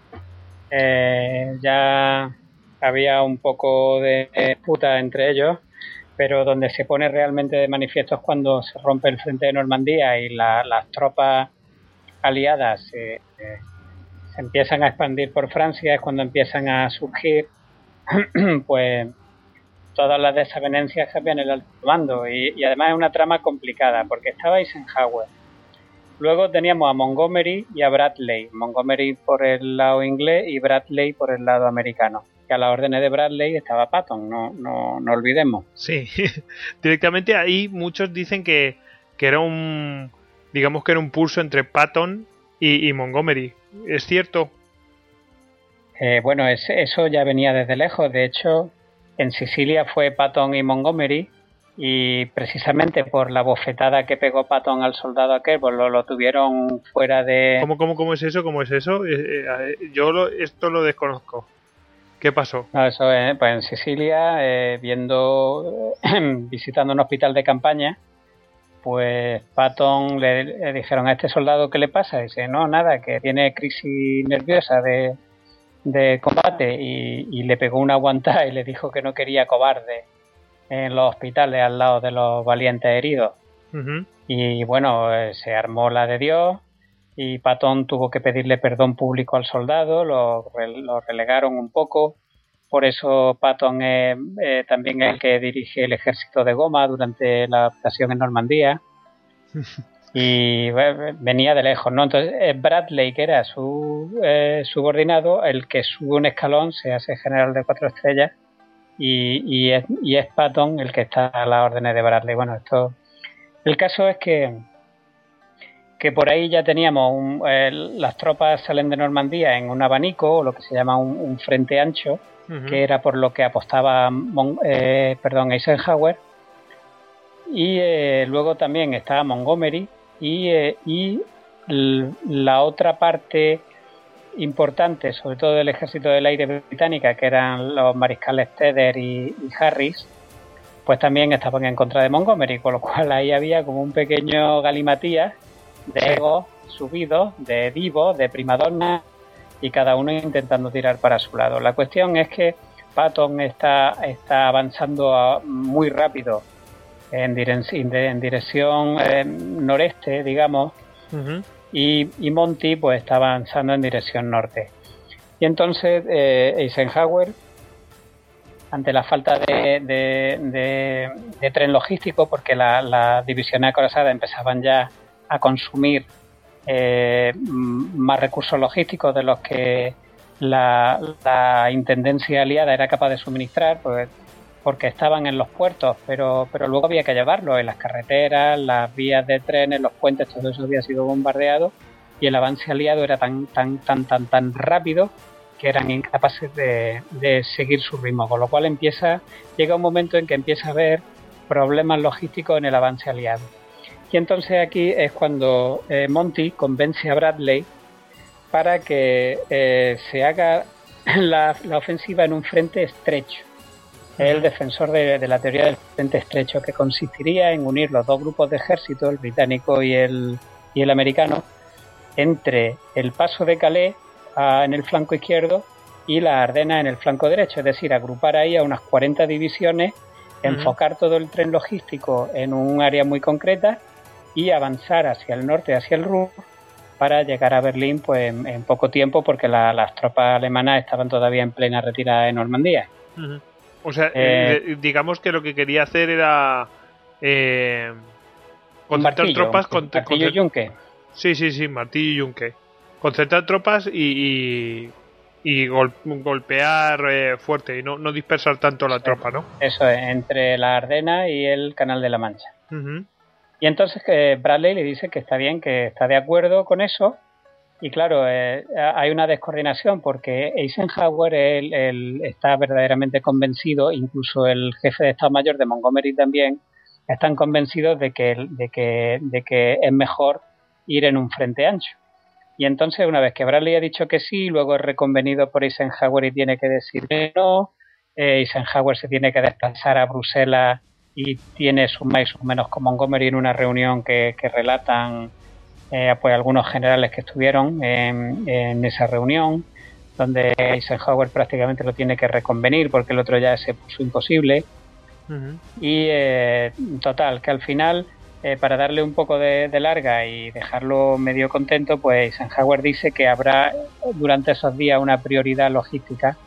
eh, ya había un poco de disputa entre ellos, pero donde se pone realmente de manifiesto es cuando se rompe el frente de Normandía y la, las tropas aliadas eh, eh, se empiezan a expandir por Francia, es cuando empiezan a surgir pues todas las desavenencias que había en el alto mando y, y además es una trama complicada porque estaba Eisenhower, luego teníamos a Montgomery y a Bradley, Montgomery por el lado inglés y Bradley por el lado americano. Que a las órdenes de Bradley estaba Patton, no, no, no olvidemos. Sí, directamente ahí muchos dicen que, que era un, digamos que era un pulso entre Patton y, y Montgomery. ¿Es cierto? Eh, bueno, es, eso ya venía desde lejos. De hecho, en Sicilia fue Patton y Montgomery y precisamente por la bofetada que pegó Patton al soldado aquel, pues lo, lo tuvieron fuera de... ¿Cómo, cómo, cómo es eso? ¿Cómo es eso? Eh, eh, yo lo, esto lo desconozco. ¿Qué pasó? No, eso es, pues en Sicilia, eh, viendo, visitando un hospital de campaña, pues Patton le, le dijeron a este soldado ¿qué le pasa? Y dice, no, nada, que tiene crisis nerviosa de, de combate y, y le pegó una aguantada y le dijo que no quería cobarde en los hospitales al lado de los valientes heridos. Uh-huh. Y bueno, eh, se armó la de Dios. Y Patton tuvo que pedirle perdón público al soldado, lo, lo relegaron un poco, por eso Patton es eh, también el que dirige el ejército de goma durante la operación en Normandía, y eh, venía de lejos, ¿no? Entonces es Bradley, que era su eh, subordinado, el que sube un escalón, se hace general de cuatro estrellas, y, y, es, y es Patton el que está a las órdenes de Bradley. Bueno, esto, el caso es que que por ahí ya teníamos un, eh, las tropas salen de Normandía en un abanico, o lo que se llama un, un frente ancho, uh-huh. que era por lo que apostaba Mon, eh, perdón, Eisenhower, y eh, luego también estaba Montgomery y, eh, y l- la otra parte importante, sobre todo del ejército del aire británica, que eran los mariscales Tedder y, y Harris, pues también estaban en contra de Montgomery, con lo cual ahí había como un pequeño galimatías de egos subidos, de divos, de primadonna, y cada uno intentando tirar para su lado. La cuestión es que Patton está, está avanzando a, muy rápido en, dirección, en dirección eh, noreste, digamos, uh-huh. y, y Monty pues está avanzando en dirección norte. Y entonces eh, Eisenhower, ante la falta de, de, de, de tren logístico, porque las la divisiones acorazadas empezaban ya a consumir eh, más recursos logísticos de los que la, la intendencia aliada era capaz de suministrar, pues, porque estaban en los puertos, pero, pero luego había que llevarlos en las carreteras, las vías de trenes, los puentes, todo eso había sido bombardeado, y el avance aliado era tan tan tan tan tan rápido que eran incapaces de, de seguir su ritmo, con lo cual empieza llega un momento en que empieza a haber problemas logísticos en el avance aliado. Y entonces aquí es cuando eh, Monty convence a Bradley para que eh, se haga la, la ofensiva en un frente estrecho. Es el defensor de, de la teoría del frente estrecho, que consistiría en unir los dos grupos de ejército, el británico y el, y el americano, entre el paso de Calais a, en el flanco izquierdo y la Ardenas en el flanco derecho, es decir, agrupar ahí a unas cuarenta divisiones, uh-huh. enfocar todo el tren logístico en un área muy concreta y avanzar hacia el norte, hacia el Ruhr, para llegar a Berlín pues en, en poco tiempo, porque la, las tropas alemanas estaban todavía en plena retirada de Normandía. Uh-huh. O sea, eh, digamos que lo que quería hacer era eh, concentrar martillo, tropas... Con, martillo y yunque. Sí, sí, sí, martillo y yunque. Concentrar tropas y, y, y gol, golpear eh, fuerte y no, no dispersar tanto la sí, tropa, ¿no? Eso es, entre la Ardenas y el Canal de la Mancha. Uh-huh. Y entonces que Bradley le dice que está bien, que está de acuerdo con eso. Y claro, eh, hay una descoordinación porque Eisenhower él, él está verdaderamente convencido, incluso el jefe de Estado Mayor de Montgomery también, están convencidos de que, de que, de que es mejor ir en un frente ancho. Y entonces, una vez que Bradley ha dicho que sí, luego es reconvenido por Eisenhower y tiene que decir que no, eh, Eisenhower se tiene que desplazar a Bruselas y tiene sus más y sus menos con Montgomery en una reunión que, que relatan eh, pues algunos generales que estuvieron en, en esa reunión, donde Eisenhower prácticamente lo tiene que reconvenir porque el otro ya se puso imposible. Uh-huh. Y eh, total, que al final, eh, para darle un poco de, de larga y dejarlo medio contento, pues Eisenhower dice que habrá durante esos días una prioridad logística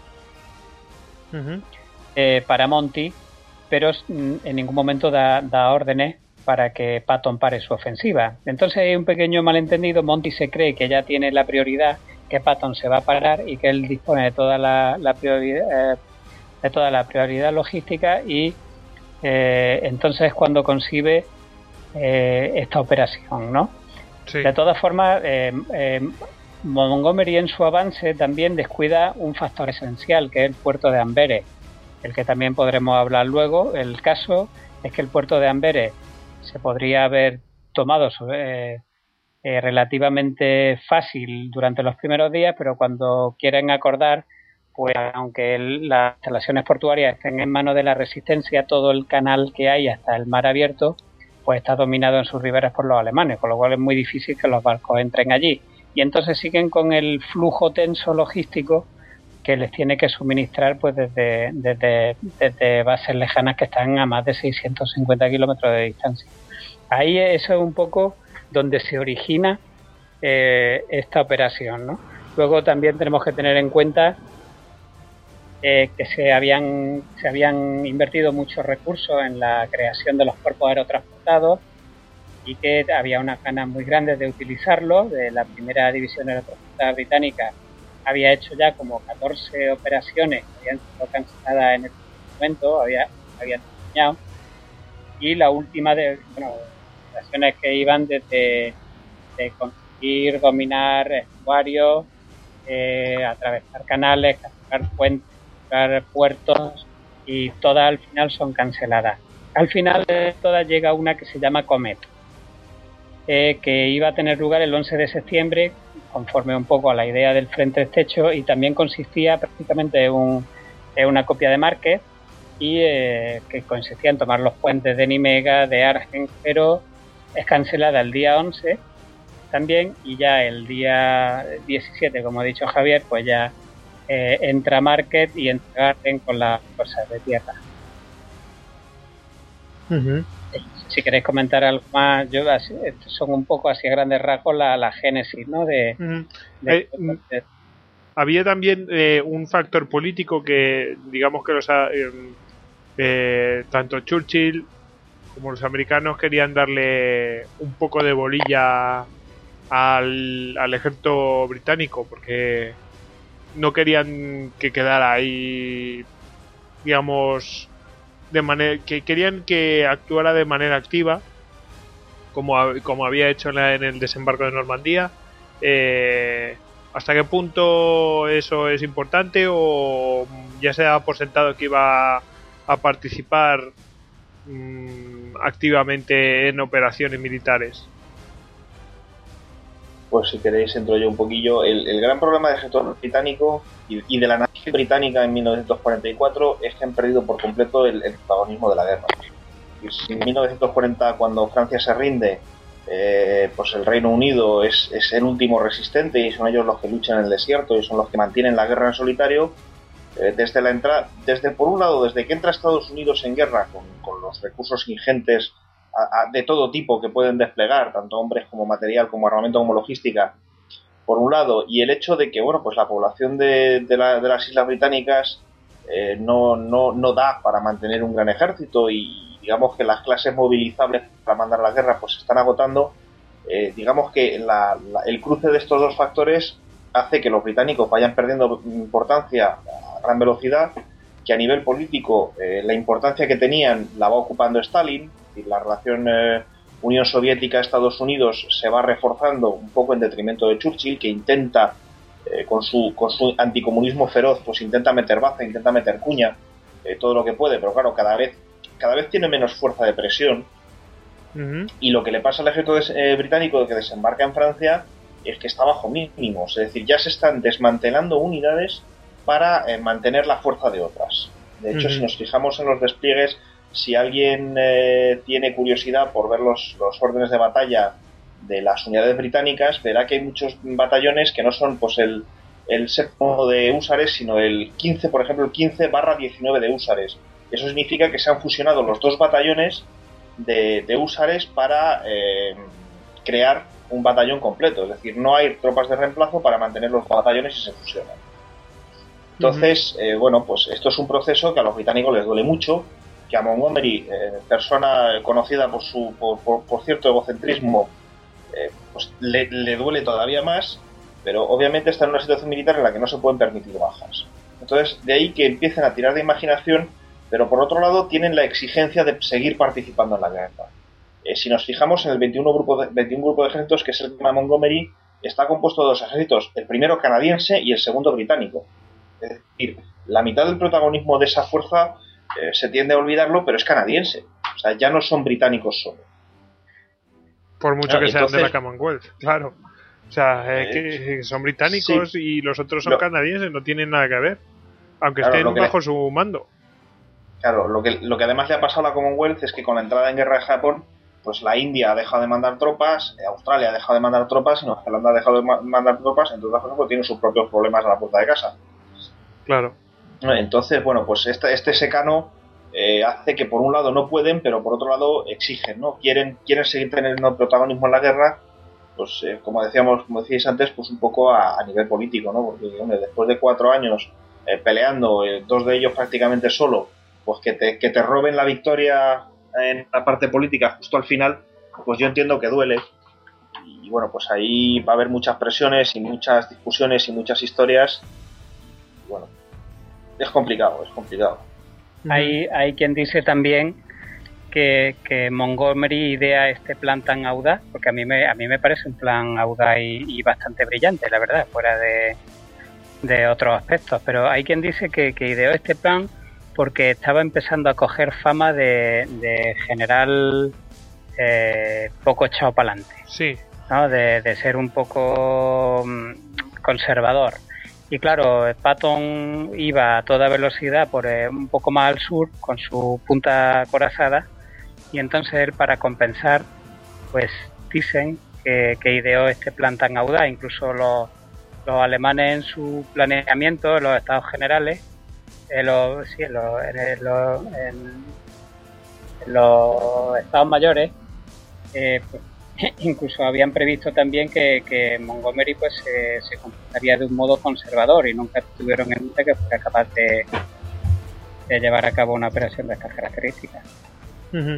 uh-huh. eh, para Monty, pero en ningún momento da, da órdenes para que Patton pare su ofensiva. Entonces hay un pequeño malentendido. Monty se cree que ya tiene la prioridad, que Patton se va a parar y que él dispone de toda la, la prioridad eh, de toda la prioridad logística, y eh, entonces es cuando concibe eh, esta operación, ¿no? Sí. De todas formas, eh, eh, Montgomery en su avance también descuida un factor esencial, que es el puerto de Amberes, el que también podremos hablar luego. El caso es que el puerto de Amberes se podría haber tomado sobre, eh, eh, relativamente fácil durante los primeros días, pero cuando quieren acordar, pues aunque el, las instalaciones portuarias estén en manos de la resistencia, todo el canal que hay hasta el mar abierto pues está dominado en sus riberas por los alemanes, con lo cual es muy difícil que los barcos entren allí. Y entonces siguen con el flujo tenso logístico que les tiene que suministrar pues desde, desde, desde bases lejanas que están a más de seiscientos cincuenta kilómetros de distancia. Ahí eso es un poco donde se origina eh, esta operación, ¿no? Luego también tenemos que tener en cuenta eh, que se habían, se habían invertido muchos recursos en la creación de los cuerpos aerotransportados y que había unas ganas muy grandes de utilizarlo. De la primera división aerotransportada británica había hecho ya como catorce operaciones que habían sido canceladas en el momento había, habían diseñado, y la última de bueno, operaciones que iban desde de conseguir dominar estuarios, eh, atravesar canales, capturar puentes, capturar puertos, y todas al final son canceladas. Al final de todas llega una que se llama Comet, eh, que iba a tener lugar el once de septiembre, conforme un poco a la idea del Frente Estrecho, y también consistía prácticamente en, un, en una copia de Márquez, y eh, que consistía en tomar los puentes de Nimega, de Argen, pero es cancelada el día once también, y ya el día diecisiete, como ha dicho Javier, pues ya eh, entra Márquez y entra Argen con las fuerzas de tierra. Uh-huh. Si queréis comentar algo más, yo así, son un poco así a grandes rasgos la, la génesis, ¿no? De, uh-huh. de, eh, de había también eh, un factor político que, digamos que los eh, eh, tanto Churchill como los americanos querían darle un poco de bolilla al, al ejército británico, porque no querían que quedara ahí, digamos, de manera que querían que actuara de manera activa, como, como había hecho en, la, en el desembarco de Normandía. Eh, ¿Hasta qué punto eso es importante, o ya se da por sentado que iba a participar mmm, activamente en operaciones militares? Pues si queréis entro yo un poquillo. El, el gran problema del ejército británico y, y de la nación británica en mil novecientos cuarenta y cuatro es que han perdido por completo el, el protagonismo de la guerra. En mil novecientos cuarenta, cuando Francia se rinde, eh, pues el Reino Unido es, es el último resistente, y son ellos los que luchan en el desierto y son los que mantienen la guerra en solitario. Eh, desde la entrada, desde por un lado, desde que entra Estados Unidos en guerra con, con los recursos ingentes a, a, de todo tipo que pueden desplegar, tanto hombres como material, como armamento, como logística, por un lado, y el hecho de que, bueno, pues la población de, de, la, de las Islas Británicas eh, no, no, no da para mantener un gran ejército, y digamos que las clases movilizables para mandar la guerra pues se están agotando. Eh, digamos que la, la, el cruce de estos dos factores hace que los británicos vayan perdiendo importancia a gran velocidad, que a nivel político eh, la importancia que tenían la va ocupando Stalin, y la relación eh, Unión Soviética-Estados Unidos se va reforzando un poco en detrimento de Churchill, que intenta, eh, con, su, con su anticomunismo feroz, pues intenta meter baza, intenta meter cuña, eh, todo lo que puede, pero claro, cada vez, cada vez tiene menos fuerza de presión. Uh-huh. Y lo que le pasa al ejército des, eh, británico que desembarca en Francia es que está bajo mínimos, es decir, ya se están desmantelando unidades para eh, mantener la fuerza de otras. De hecho, uh-huh. si nos fijamos en los despliegues, si alguien eh, tiene curiosidad por ver los, los órdenes de batalla de las unidades británicas, verá que hay muchos batallones que no son pues el, el séptimo de húsares, sino el quince, por ejemplo, el quince barra diecinueve de húsares. Eso significa que se han fusionado los dos batallones de, de húsares para eh, crear un batallón completo. Es decir, no hay tropas de reemplazo para mantener los batallones y se fusionan. Entonces, uh-huh. eh, bueno, pues esto es un proceso que a los británicos les duele mucho, que a Montgomery, eh, persona conocida por su por, por, por cierto egocentrismo, eh, pues le, le duele todavía más, pero obviamente está en una situación militar en la que no se pueden permitir bajas. Entonces, de ahí que empiecen a tirar de imaginación, pero por otro lado tienen la exigencia de seguir participando en la guerra. Eh, si nos fijamos en el veintiuno grupo de, veintiuno grupo de ejércitos, que es el tema Montgomery, está compuesto de dos ejércitos, el primero canadiense y el segundo británico. Es decir, la mitad del protagonismo de esa fuerza eh, se tiende a olvidarlo, pero es canadiense. O sea, ya no son británicos solo. Por mucho ah, que entonces, sean de la Commonwealth, claro. O sea, eh, eh, que son británicos sí, y los otros son lo, canadienses, no tienen nada que ver. Aunque claro, estén bajo le, su mando. Claro, lo que, lo que además le ha pasado a la Commonwealth es que con la entrada en guerra de Japón, pues la India ha dejado de mandar tropas, Australia ha dejado de mandar tropas y Nueva Zelanda ha dejado de ma- mandar tropas, entonces, por ejemplo, tienen sus propios problemas a la puerta de casa. Claro. Entonces, bueno, pues este, este secano eh, hace que por un lado no pueden, pero por otro lado exigen, ¿no? Quieren, quieren seguir teniendo protagonismo en la guerra, pues eh, como decíamos, como decíais antes, pues un poco a, a nivel político, ¿no? Porque, hombre, después de cuatro años eh, peleando, eh, dos de ellos prácticamente solo, pues que te, que te roben la victoria en la parte política justo al final, pues yo entiendo que duele. Y bueno, pues ahí va a haber muchas presiones y muchas discusiones y muchas historias. Bueno, es complicado, es complicado. Uh-huh. Hay, hay quien dice también que, que Montgomery idea este plan tan audaz, porque a mí me, a mí me parece un plan audaz y, y bastante brillante, la verdad, fuera de, de otros aspectos, pero hay quien dice que, que ideó este plan porque estaba empezando a coger fama de, de general eh, poco echado para adelante, sí. ¿no? De, de ser un poco conservador. Y claro, Patton iba a toda velocidad por eh, un poco más al sur con su punta acorazada, y entonces él, para compensar, pues dicen que, que ideó este plan tan audaz. Incluso los, los alemanes en su planeamiento, los estados generales, en los, sí, en los, en los, en, en los estados mayores, eh, pues, incluso habían previsto también que, que Montgomery pues se, se comportaría de un modo conservador, y nunca tuvieron en mente que fuera capaz de, de llevar a cabo una operación de estas características. Uh-huh.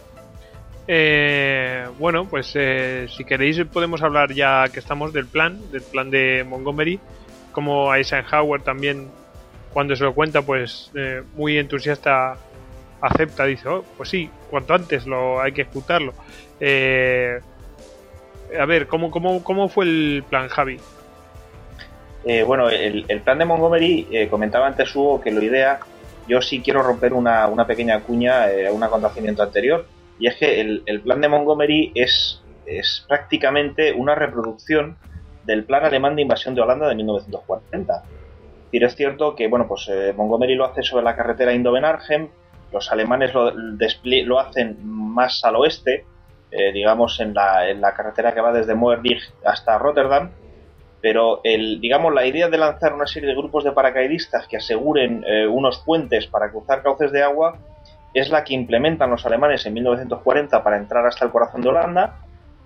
Eh, bueno, pues eh, si queréis podemos hablar, ya que estamos, del plan, del plan de Montgomery, como Eisenhower también, cuando se lo cuenta, pues eh, muy entusiasta acepta, dice, oh, pues sí, cuanto antes lo hay que ejecutarlo. Eh, a ver, ¿cómo, cómo, ¿cómo fue el plan, Javi? Eh, bueno, el, el plan de Montgomery, eh, comentaba antes Hugo que lo idea. Yo sí quiero romper una, una pequeña cuña, eh, un acontecimiento anterior, y es que el, el plan de Montgomery es, es prácticamente una reproducción del plan alemán de invasión de Holanda de mil novecientos cuarenta. Es decir, es cierto que bueno, pues eh, Montgomery lo hace sobre la carretera Eindhoven-Arnhem. Los alemanes lo, lo hacen más al oeste, eh, digamos en la, en la carretera que va desde Moerdijk hasta Rotterdam, pero el, digamos, la idea de lanzar una serie de grupos de paracaidistas que aseguren eh, unos puentes para cruzar cauces de agua es la que implementan los alemanes en mil novecientos cuarenta para entrar hasta el corazón de Holanda,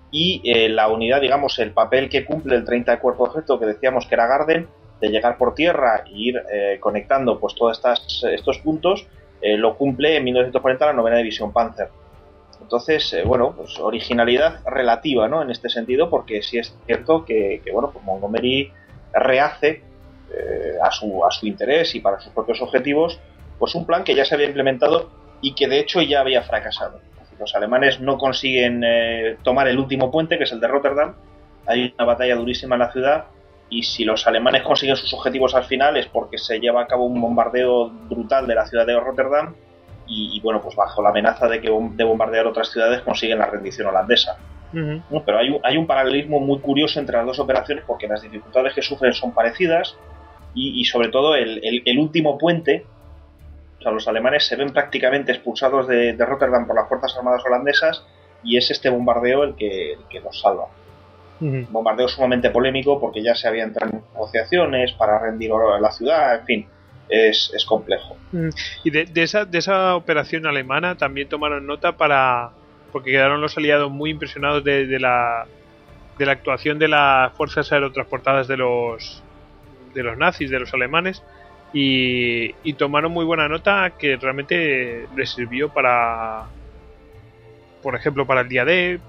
y eh, la unidad, digamos, el papel que cumple el treinta de cuerpo objeto que decíamos que era Garden, de llegar por tierra e ir eh, conectando pues todos estas, estos puntos, Eh, lo cumple en mil novecientos cuarenta la novena división Panzer. Entonces, eh, bueno, pues originalidad relativa, ¿no? En este sentido, porque sí es cierto que, que bueno, pues Montgomery rehace eh, a su a su interés y para sus propios objetivos, pues un plan que ya se había implementado y que de hecho ya había fracasado. Los alemanes no consiguen eh, tomar el último puente, que es el de Rotterdam. Hay una batalla durísima en la ciudad, y si los alemanes consiguen sus objetivos al final es porque se lleva a cabo un bombardeo brutal de la ciudad de Rotterdam, y, y bueno, pues bajo la amenaza de que de bombardear otras ciudades consiguen la rendición holandesa. Uh-huh. ¿No? Pero hay un, hay un paralelismo muy curioso entre las dos operaciones, porque las dificultades que sufren son parecidas, y, y sobre todo el, el, el último puente, o sea, los alemanes se ven prácticamente expulsados de, de Rotterdam por las fuerzas armadas holandesas, y es este bombardeo el que, el que los salva. Uh-huh. Bombardeo sumamente polémico porque ya se había entrado en negociaciones para rendir la ciudad, en fin, es, es complejo. Uh-huh. Y de, de, esa, de esa operación alemana también tomaron nota, para porque quedaron los aliados muy impresionados de, de la de la actuación de las fuerzas aerotransportadas de los de los nazis, de los alemanes, y, y tomaron muy buena nota, que realmente les sirvió para, por ejemplo, para el día D,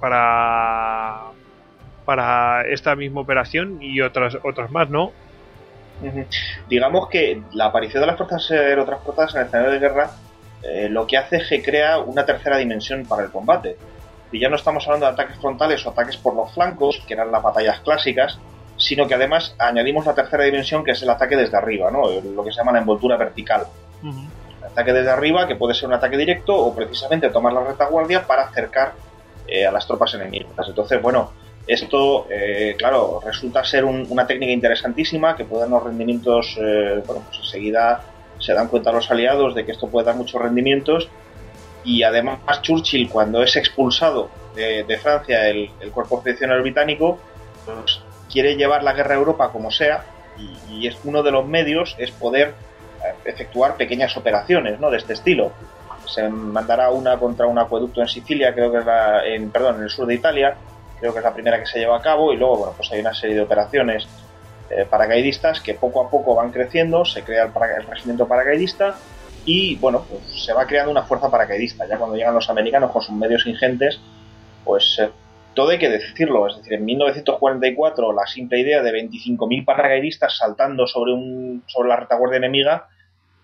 para para esta misma operación y otras otras más, ¿no? Uh-huh. Digamos que la aparición de las fuerzas aerotransportadas en el escenario de guerra eh, lo que hace es que crea una tercera dimensión para el combate. Y ya no estamos hablando de ataques frontales o ataques por los flancos, que eran las batallas clásicas, sino que además añadimos la tercera dimensión, que es el ataque desde arriba, ¿no? Lo que se llama la envoltura vertical. Uh-huh. El ataque desde arriba, que puede ser un ataque directo o precisamente tomar la retaguardia para acercar eh, a las tropas enemigas. Entonces, bueno, esto, eh, claro, resulta ser un, una técnica interesantísima, que puede dar unos rendimientos, eh, bueno, pues enseguida se dan cuenta los aliados de que esto puede dar muchos rendimientos, y además Churchill, cuando es expulsado de, de Francia el, el cuerpo expedicionario británico, pues quiere llevar la guerra a Europa como sea, y, y es uno de los medios es poder efectuar pequeñas operaciones, ¿no?, de este estilo. Se mandará una contra un acueducto en Sicilia, creo que es la, en, perdón, en el sur de Italia, creo que es la primera que se lleva a cabo, y luego, bueno, pues hay una serie de operaciones eh, paracaidistas que poco a poco van creciendo, se crea el, para, el regimiento paracaidista, y bueno, pues se va creando una fuerza paracaidista. Ya cuando llegan los americanos con sus medios ingentes, pues eh, todo hay que decirlo, es decir, en mil novecientos cuarenta y cuatro la simple idea de veinticinco mil paracaidistas saltando sobre un sobre la retaguardia enemiga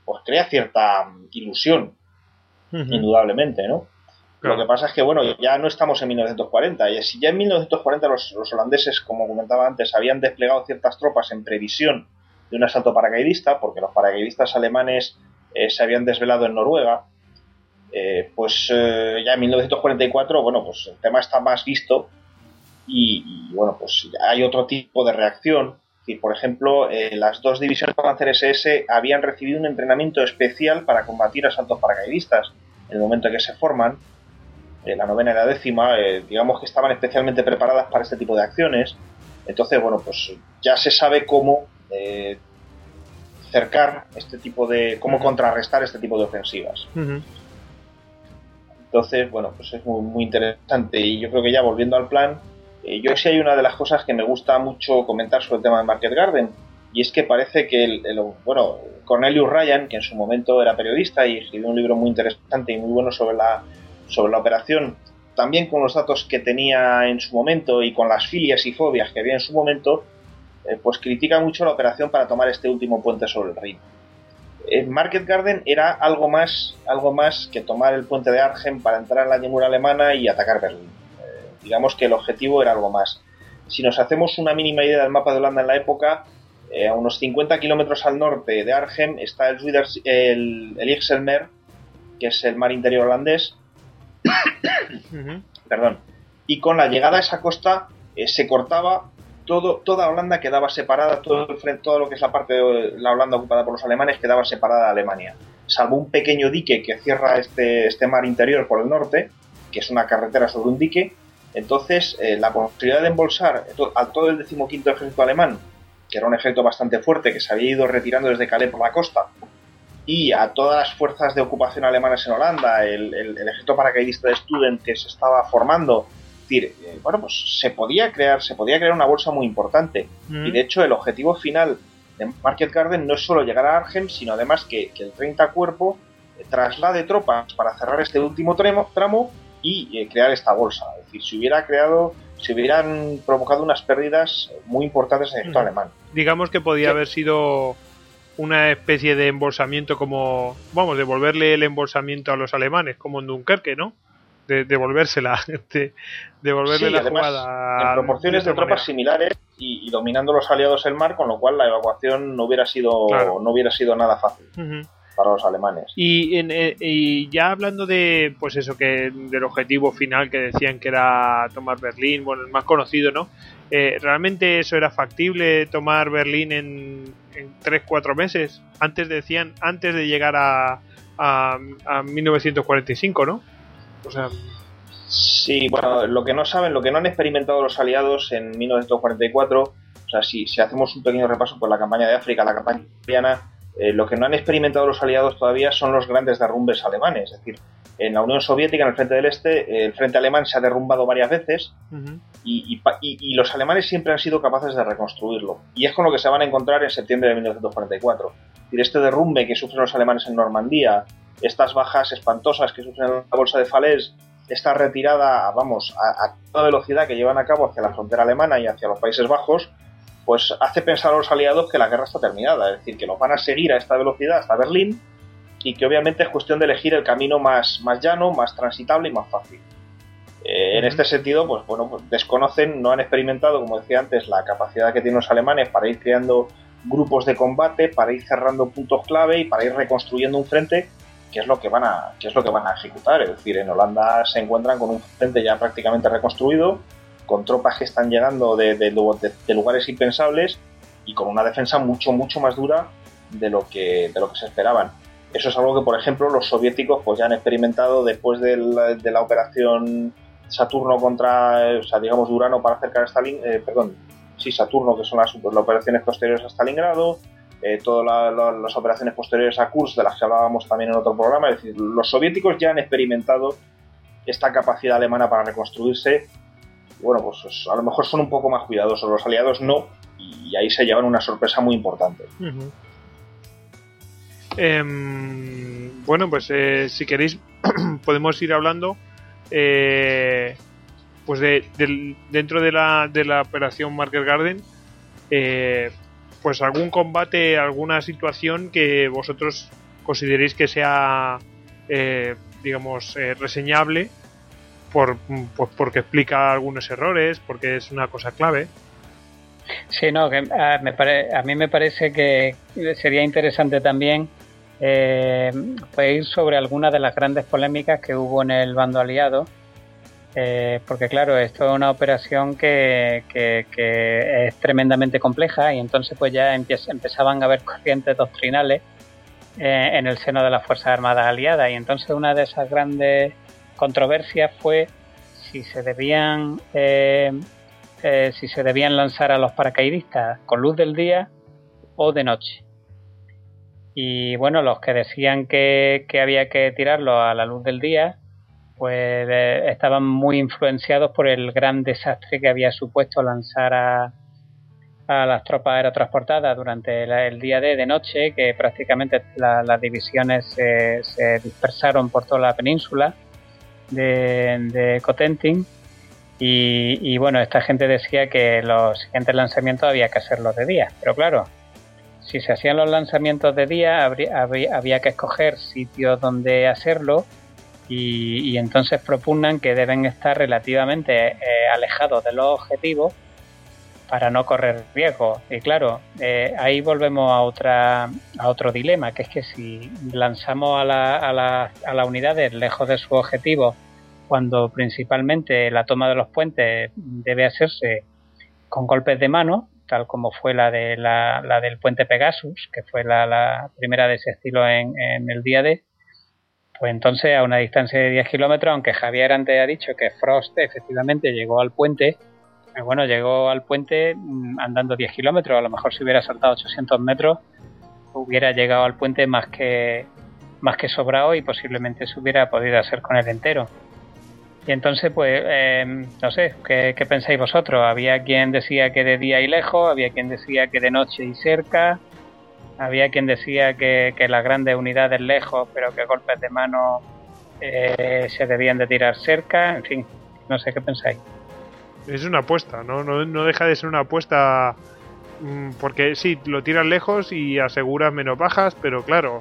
pues crea cierta ilusión, uh-huh. indudablemente, ¿no? Claro. Lo que pasa es que, bueno, ya no estamos en mil novecientos cuarenta, y si ya en mil novecientos cuarenta los, los holandeses, como comentaba antes, habían desplegado ciertas tropas en previsión de un asalto paracaidista, porque los paracaidistas alemanes eh, se habían desvelado en Noruega, eh, pues eh, ya en mil novecientos cuarenta y cuatro, bueno, pues el tema está más visto y, y bueno, pues hay otro tipo de reacción. Y, por ejemplo, eh, las dos divisiones Panzer ese ese habían recibido un entrenamiento especial para combatir asaltos paracaidistas en el momento en que se forman. La novena y la décima, eh, digamos que estaban especialmente preparadas para este tipo de acciones. Entonces, bueno, pues ya se sabe cómo eh, cercar este tipo de, cómo uh-huh. contrarrestar este tipo de ofensivas. Uh-huh. Entonces, bueno, pues es muy, muy interesante. Y yo creo que ya volviendo al plan, eh, yo sí hay una de las cosas que me gusta mucho comentar sobre el tema de Market Garden, y es que parece que el, el bueno, Cornelius Ryan, que en su momento era periodista y escribió un libro muy interesante y muy bueno sobre la sobre la operación, también con los datos que tenía en su momento y con las filias y fobias que había en su momento, eh, pues critica mucho la operación para tomar este último puente sobre el Rin. Eh, Market Garden era algo más, algo más que tomar el puente de Arnhem para entrar en la llanura alemana y atacar Berlín. Eh, digamos que el objetivo era algo más. Si nos hacemos una mínima idea del mapa de Holanda en la época, eh, a unos cincuenta kilómetros al norte de Arnhem está el, Zuiders, el, el Ixelmeer, que es el mar interior holandés. Uh-huh. Perdón. Y con la llegada a esa costa eh, se cortaba todo, toda Holanda quedaba separada, todo, el, todo lo que es la parte de la Holanda ocupada por los alemanes quedaba separada de Alemania, salvo un pequeño dique que cierra este, este mar interior por el norte, que es una carretera sobre un dique. Entonces eh, la posibilidad de embolsar a todo el decimoquinto ejército alemán, que era un ejército bastante fuerte que se había ido retirando desde Calais por la costa, y a todas las fuerzas de ocupación alemanas en Holanda, el, el, el ejército paracaidista de Student que se estaba formando, es decir, eh, bueno, pues se podía crear, se podía crear una bolsa muy importante. Mm. Y de hecho el objetivo final de Market Garden no es solo llegar a Arnhem, sino además que, que el treinta Cuerpo eh, traslade tropas para cerrar este último tramo, tramo y eh, crear esta bolsa. Es decir, se hubiera creado, se hubieran provocado unas pérdidas muy importantes en el ejército mm. alemán. Digamos que podía sí. haber sido una especie de embolsamiento, como, vamos, devolverle el embolsamiento a los alemanes, como en Dunkerque, ¿no? De, devolvérsela, de, devolverle sí, la además, jugada. En proporciones de, de tropas similares y, y dominando los aliados el mar, con lo cual la evacuación no hubiera sido, claro. no hubiera sido nada fácil uh-huh. para los alemanes. Y, en, y ya hablando de, pues eso, que del objetivo final que decían que era tomar Berlín, bueno, el más conocido, ¿no? Eh, ¿Realmente eso era factible, tomar Berlín en, en tres cuatro meses? Antes decían, antes de llegar a, a, a mil novecientos cuarenta y cinco, ¿no? O sea... Sí, bueno, lo que no saben, lo que no han experimentado los aliados en mil novecientos cuarenta y cuatro, o sea, si, si hacemos un pequeño repaso por la campaña de África, la campaña italiana, eh, lo que no han experimentado los aliados todavía son los grandes derrumbes alemanes. Es decir, en la Unión Soviética, en el frente del Este, el frente alemán se ha derrumbado varias veces uh-huh. y, y, y los alemanes siempre han sido capaces de reconstruirlo. Y es con lo que se van a encontrar en septiembre de mil novecientos cuarenta y cuatro. Es decir, este derrumbe que sufren los alemanes en Normandía, estas bajas espantosas que sufren en la bolsa de Falaise, esta retirada, vamos, a, a toda velocidad que llevan a cabo hacia la frontera alemana y hacia los Países Bajos, pues hace pensar a los aliados que la guerra está terminada. Es decir, que los van a seguir a esta velocidad hasta Berlín, y que obviamente es cuestión de elegir el camino más, más llano, más transitable y más fácil. Eh, uh-huh. En este sentido, pues bueno, pues desconocen, no han experimentado, como decía antes, la capacidad que tienen los alemanes para ir creando grupos de combate, para ir cerrando puntos clave y para ir reconstruyendo un frente, que es lo que van a, que es lo que van a ejecutar. Es decir, en Holanda se encuentran con un frente ya prácticamente reconstruido, con tropas que están llegando de, de, de, de lugares impensables y con una defensa mucho, mucho más dura de lo que, de lo que se esperaban. Eso es algo que, por ejemplo, los soviéticos pues ya han experimentado después de la, de la operación Saturno contra, o sea, digamos, Urano para acercar a Stalin, eh, perdón, sí, Saturno, que son las, las operaciones posteriores a Stalingrado, eh, todas la, la, las operaciones posteriores a Kursk, de las que hablábamos también en otro programa. Es decir, los soviéticos ya han experimentado esta capacidad alemana para reconstruirse. Y bueno, pues a lo mejor son un poco más cuidadosos, los aliados no, y ahí se llevan una sorpresa muy importante. Uh-huh. Eh, bueno, pues eh, si queréis podemos ir hablando eh, pues de, de dentro de la, de la operación Market Garden, eh, pues algún combate, alguna situación que vosotros consideréis que sea, eh, digamos, eh, reseñable por, pues porque explica algunos errores, porque es una cosa clave. Sí, no, que a, me pare, a mí me parece que sería interesante también eh, pues ir sobre algunas de las grandes polémicas que hubo en el bando aliado, eh, porque claro, esto es una operación que, que, que es tremendamente compleja y entonces pues ya empieza, empezaban a haber corrientes doctrinales eh, en el seno de las Fuerzas Armadas aliadas, y entonces una de esas grandes controversias fue si se debían... Eh, Eh, si se debían lanzar a los paracaidistas con luz del día o de noche. Y bueno, los que decían que, que había que tirarlo a la luz del día, pues eh, estaban muy influenciados por el gran desastre que había supuesto lanzar a, a las tropas aerotransportadas durante la, el día D de noche, que prácticamente la, las divisiones se, se dispersaron por toda la península de, de Cotentin. Y, y bueno, esta gente decía que los siguientes lanzamientos había que hacerlos de día, pero claro, si se hacían los lanzamientos de día habría, habría, había que escoger sitios donde hacerlo, y, y entonces propugnan que deben estar relativamente eh, alejados de los objetivos para no correr riesgo. Y claro, eh, ahí volvemos a otra a otro dilema, que es que si lanzamos a la, a la, a las unidades lejos de su objetivo, cuando principalmente la toma de los puentes debe hacerse con golpes de mano, tal como fue la de la, la del puente Pegasus, que fue la, la primera de ese estilo en, en el día D, pues entonces a una distancia de diez kilómetros, aunque Javier antes ha dicho que Frost efectivamente llegó al puente, pues bueno, llegó al puente andando diez kilómetros, a lo mejor si hubiera saltado ochocientos metros hubiera llegado al puente más que, más que sobrado, y posiblemente se hubiera podido hacer con él entero. Y entonces, pues, eh, no sé, ¿qué, ¿qué pensáis vosotros? Había quien decía que de día y lejos, había quien decía que de noche y cerca, había quien decía que, que las grandes unidades lejos, pero que golpes de mano eh, se debían de tirar cerca, en fin, no sé qué pensáis. Es una apuesta, ¿no? No, no deja de ser una apuesta, porque sí, lo tiras lejos y aseguras menos bajas, pero claro...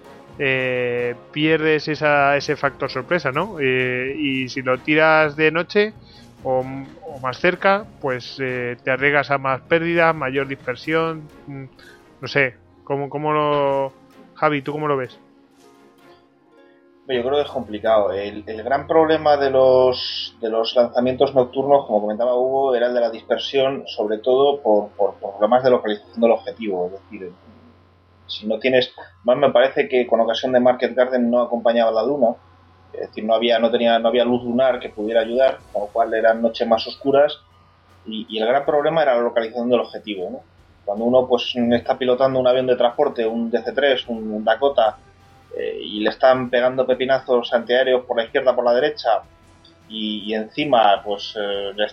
Eh, pierdes esa, ese factor sorpresa, ¿no? Eh, y si lo tiras de noche o, o más cerca, pues eh, te arriesgas a más pérdidas, mayor dispersión, no sé, ¿cómo, cómo lo... Javi, ¿tú cómo lo ves? Yo creo que es complicado. El, el gran problema de los de los lanzamientos nocturnos, como comentaba Hugo, era el de la dispersión, sobre todo por, por, por problemas de localización del objetivo, es decir, si no tienes, más me parece que con ocasión de Market Garden no acompañaba la luna, es decir, no había no tenía no había luz lunar que pudiera ayudar, con lo cual eran noches más oscuras, y, y el gran problema era la localización del objetivo, ¿no? Cuando uno pues está pilotando un avión de transporte, un D C tres, un, un Dakota, eh, y le están pegando pepinazos antiaéreos por la izquierda, por la derecha, y, y encima pues eh, le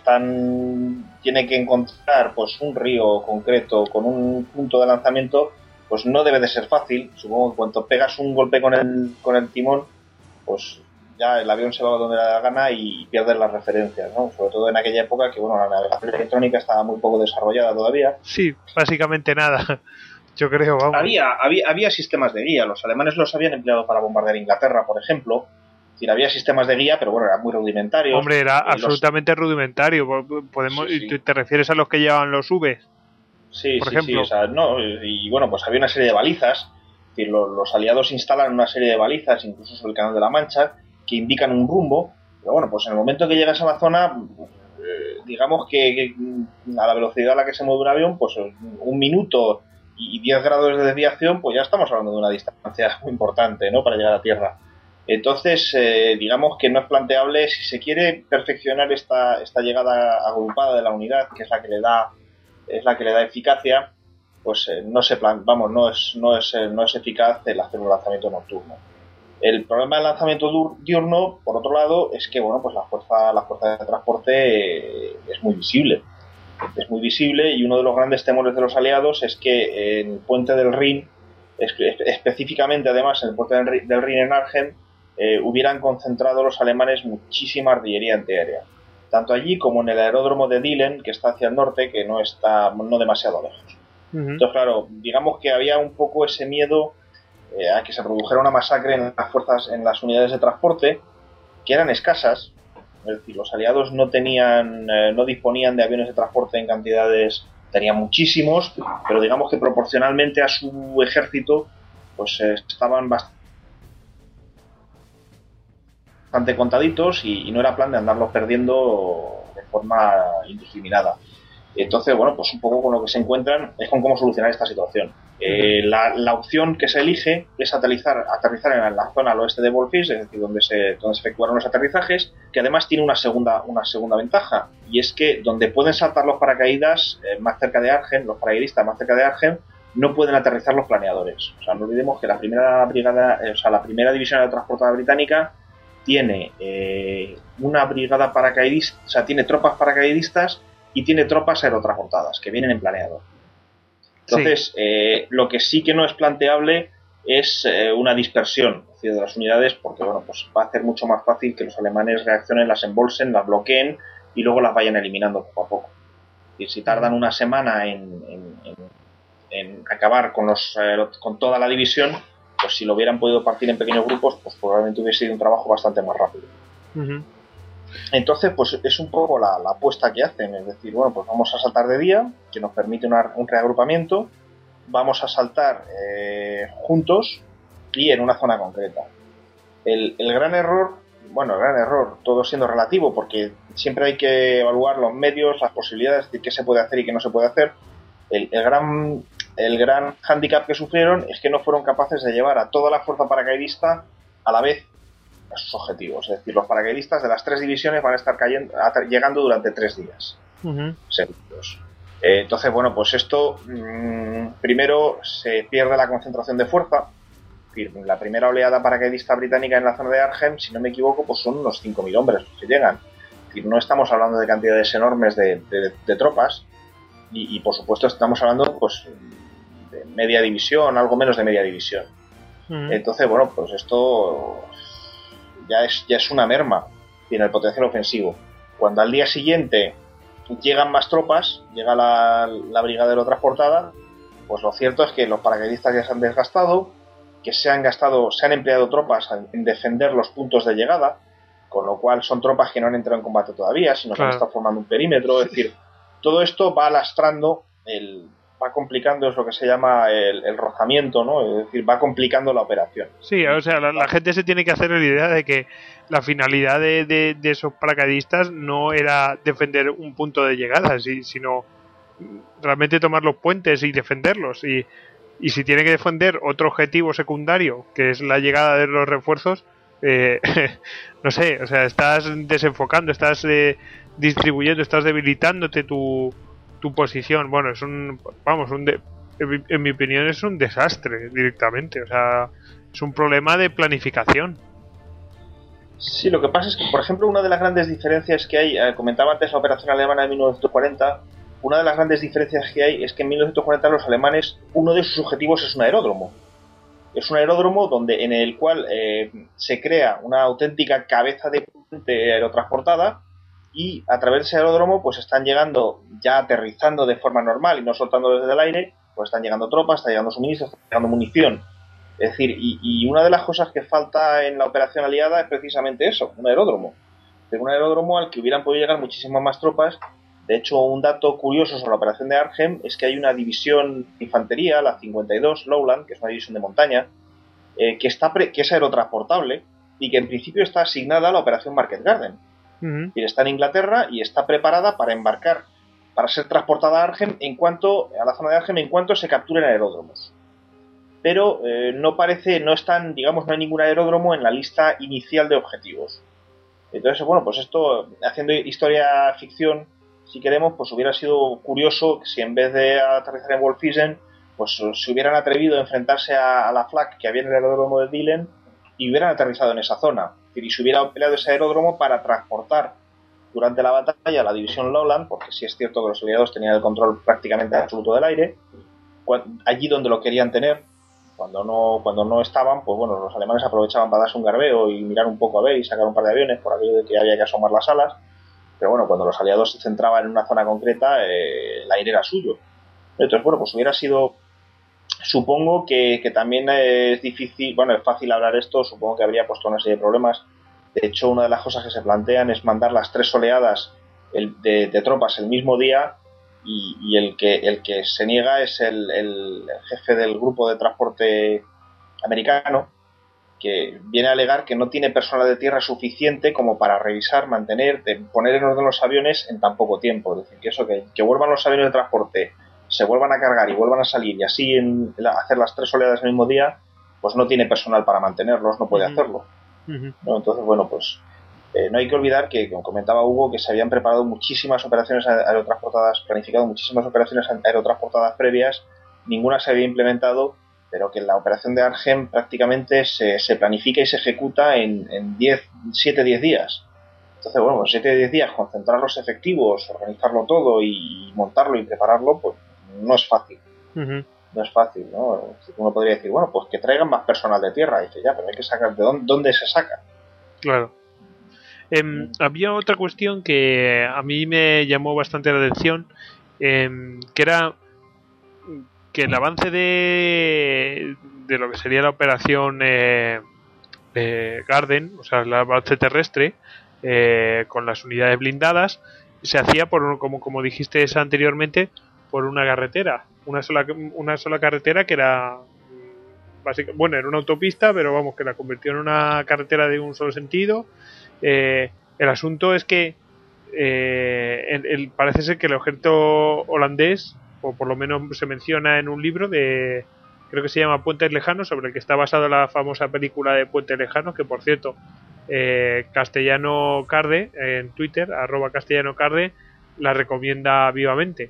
están tiene que encontrar pues un río concreto con un punto de lanzamiento, pues no debe de ser fácil. Supongo que cuando pegas un golpe con el con el timón, pues ya el avión se va donde le da la gana y pierdes las referencias, ¿no? Sobre todo en aquella época que, bueno, la navegación electrónica estaba muy poco desarrollada todavía. Sí, básicamente nada, yo creo, vamos. Había, había, había sistemas de guía. Los alemanes los habían empleado para bombardear Inglaterra, por ejemplo. Es decir, había sistemas de guía, pero bueno, eran muy rudimentarios. Hombre, era eh, absolutamente los... rudimentario. Podemos, sí, sí. ¿Te refieres a los que llevaban los Vs? Sí, por sí, ejemplo. sí, o sea, no, y bueno, pues había una serie de balizas, es decir, los, los aliados instalan una serie de balizas, incluso sobre el Canal de la Mancha, que indican un rumbo, pero bueno, pues en el momento que llegas a la zona, eh, digamos que, que a la velocidad a la que se mueve un avión, pues un minuto y diez grados de desviación, pues ya estamos hablando de una distancia muy importante, ¿no?, para llegar a tierra. Entonces, eh, digamos que no es planteable, si se quiere perfeccionar esta, esta llegada agrupada de la unidad, que es la que le da es la que le da eficacia, pues eh, no se plan, vamos, no es no es no es eficaz el hacer un lanzamiento nocturno. El problema del lanzamiento diurno, por otro lado, es que bueno, pues la fuerza la fuerza de transporte eh, es muy visible. Es muy visible y uno de los grandes temores de los aliados es que en el puente del Rin, espe- específicamente además en el puente del Rin, del Rin en Argen, eh, hubieran concentrado los alemanes muchísima artillería antiaérea, tanto allí como en el aeródromo de Dillen, que está hacia el norte, que no está no demasiado lejos. Uh-huh. Entonces, claro, digamos que había un poco ese miedo eh, a que se produjera una masacre en las fuerzas, en las unidades de transporte, que eran escasas. Es decir, los aliados no tenían, eh, no disponían de aviones de transporte en cantidades, tenían muchísimos, pero digamos que proporcionalmente a su ejército, pues eh, estaban bastante contaditos y, y no era plan de andarlos perdiendo de forma indiscriminada. Entonces, bueno, pues un poco con lo que se encuentran es con cómo solucionar esta situación. Eh, la, la opción que se elige es aterrizar, aterrizar en la zona al oeste de Wolfis, es decir, donde se, donde se efectuaron los aterrizajes, que además tiene una segunda, una segunda ventaja, y es que donde pueden saltar los paracaídas eh, más cerca de Argen, los paracaidistas más cerca de Argen, no pueden aterrizar los planeadores. O sea, no olvidemos que la primera brigada, eh, o sea, la primera división aerotransportada británica tiene eh, una brigada paracaidista, o sea, tiene tropas paracaidistas y tiene tropas aerotransportadas que vienen en planeador. Entonces, sí. eh, lo que sí que no es planteable es eh, una dispersión es decir, de las unidades, porque bueno, pues va a hacer mucho más fácil que los alemanes reaccionen, las embolsen, las bloqueen y luego las vayan eliminando poco a poco. Y si tardan una semana en, en, en, en acabar con, los, eh, con toda la división, pues si lo hubieran podido partir en pequeños grupos, pues probablemente hubiese sido un trabajo bastante más rápido. Uh-huh. Entonces, pues es un poco la, la apuesta que hacen, es decir, bueno, pues vamos a saltar de día, que nos permite una, un reagrupamiento, vamos a saltar eh, juntos y en una zona concreta. El, el gran error, bueno, el gran error, todo siendo relativo, porque siempre hay que evaluar los medios, las posibilidades de qué se puede hacer y qué no se puede hacer. El, el gran el gran hándicap que sufrieron es que no fueron capaces de llevar a toda la fuerza paracaidista a la vez a sus objetivos. Es decir, los paracaidistas de las tres divisiones van a estar cayendo, llegando durante tres días uh-huh. seguidos. Eh, entonces, bueno, pues esto mmm, primero se pierde la concentración de fuerza. Es decir, la primera oleada paracaidista británica en la zona de Arnhem, si no me equivoco, pues son unos cinco mil hombres los que llegan. Es decir, no estamos hablando de cantidades enormes de, de, de tropas y, y, por supuesto, estamos hablando pues de media división, algo menos de media división. Uh-huh. Entonces, bueno, pues esto ya es, ya es una merma en el potencial ofensivo. Cuando al día siguiente llegan más tropas, llega la, la brigada aerotransportada, pues lo cierto es que los paracaidistas ya se han desgastado, que se han gastado, se han empleado tropas en defender los puntos de llegada, con lo cual son tropas que no han entrado en combate todavía, sino claro. que han estado formando un perímetro. Es decir, todo esto va lastrando, el, va complicando, es lo que se llama el, el rozamiento, ¿no? Es decir, va complicando la operación. Sí, o sea, la, la gente se tiene que hacer la idea de que la finalidad de, de, de esos paracaidistas no era defender un punto de llegada, sino realmente tomar los puentes y defenderlos. Y, y si tiene que defender otro objetivo secundario, que es la llegada de los refuerzos, eh, no sé, o sea, estás desenfocando, estás eh, distribuyendo, estás debilitándote tu, tu posición. Bueno, es un, vamos, un de, en, en mi opinión es un desastre directamente, o sea, es un problema de planificación. Sí, lo que pasa es que, por ejemplo, una de las grandes diferencias que hay, eh, comentaba antes la operación alemana de mil novecientos cuarenta, una de las grandes diferencias que hay es que en mil novecientos cuarenta los alemanes, uno de sus objetivos es un aeródromo. Es un aeródromo donde, en el cual eh, se crea una auténtica cabeza de puente aerotransportada y a través de ese aeródromo pues están llegando, ya aterrizando de forma normal y no soltando desde el aire, pues están llegando tropas, están llegando suministros, están llegando munición. Es decir, y, y una de las cosas que falta en la operación aliada es precisamente eso, un aeródromo. De un aeródromo al que hubieran podido llegar muchísimas más tropas. De hecho, un dato curioso sobre la operación de Arnhem es que hay una división de infantería, la cincuenta y dos Lowland, que es una división de montaña, eh, que, está pre- que es aerotransportable y que en principio está asignada a la operación Market Garden. Uh-huh. Y está en Inglaterra y está preparada para embarcar, para ser transportada a Arnhem en cuanto, a la zona de Arnhem en cuanto se capturen aeródromos. Pero eh, no parece, no están, digamos, no hay ningún aeródromo en la lista inicial de objetivos. Entonces, bueno, pues esto, haciendo historia ficción, si queremos, pues hubiera sido curioso si en vez de aterrizar en Wolfisen, pues se hubieran atrevido a enfrentarse a, a la Flak que había en el aeródromo de Dillon y hubieran aterrizado en esa zona. Es decir, y se hubiera peleado ese aeródromo para transportar durante la batalla a la división Lowland, porque sí es cierto que los aliados tenían el control prácticamente absoluto del aire, allí donde lo querían tener. Cuando no, cuando no estaban, pues bueno, los alemanes aprovechaban para darse un garbeo y mirar un poco a ver y sacar un par de aviones por aquello de que había que asomar las alas. Pero bueno, cuando los aliados se centraban en una zona concreta, eh, el aire era suyo. Entonces, bueno, pues hubiera sido Supongo que, que también es difícil, bueno, es fácil hablar esto, supongo que habría puesto una serie de problemas. De hecho, una de las cosas que se plantean es mandar las tres oleadas el, de, de tropas el mismo día, y, y el que el que se niega es el, el, el jefe del grupo de transporte americano, que viene a alegar que no tiene personal de tierra suficiente como para revisar, mantener, de poner en orden los aviones en tan poco tiempo. Es decir, que eso, que, que vuelvan los aviones de transporte, se vuelvan a cargar y vuelvan a salir, y así en, en hacer las tres oleadas el mismo día, pues no tiene personal para mantenerlos, no puede uh-huh. hacerlo. Uh-huh. ¿No? Entonces, bueno, pues eh, no hay que olvidar que, como comentaba Hugo, que se habían preparado muchísimas operaciones aerotransportadas, planificado muchísimas operaciones aerotransportadas previas, ninguna se había implementado, pero que la operación de Arnhem prácticamente se, se planifica y se ejecuta en, en siete a diez días. Entonces, bueno, en siete a diez días concentrar los efectivos, organizarlo todo y montarlo y prepararlo, pues no es fácil. Uh-huh. No es fácil, ¿no? Uno podría decir, bueno, pues que traigan más personal de tierra. Y dice, ya, pero hay que sacar, ¿de dónde, dónde se saca? Claro. Eh, uh-huh. Había otra cuestión que a mí me llamó bastante la atención, eh, que era que el avance de, de lo que sería la operación eh, eh, Garden, o sea, el avance terrestre, eh, con las unidades blindadas, se hacía por, como, como dijiste anteriormente, por una carretera, una sola una sola carretera que era básicamente, bueno, era una autopista, pero vamos, que la convirtió en una carretera de un solo sentido. Eh, el asunto es que eh, el, el, parece ser que el ejército holandés, o por lo menos se menciona en un libro de, creo que se llama Puentes Lejanos, sobre el que está basada la famosa película de Puentes Lejanos, que por cierto, eh, Castellano Carde, en Twitter, arroba Castellano Carde, la recomienda vivamente.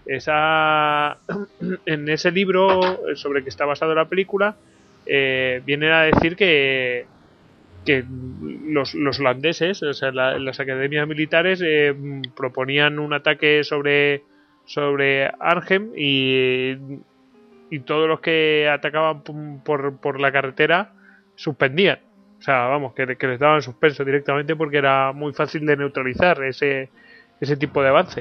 Esa en ese libro sobre el que está basado la película, eh, vienen a decir que que los, los holandeses, o sea, la, las academias militares eh, proponían un ataque sobre sobre Arnhem, y y todos los que atacaban por, por la carretera suspendían, o sea, vamos, que, que les daban suspenso directamente, porque era muy fácil de neutralizar ese ese tipo de avance.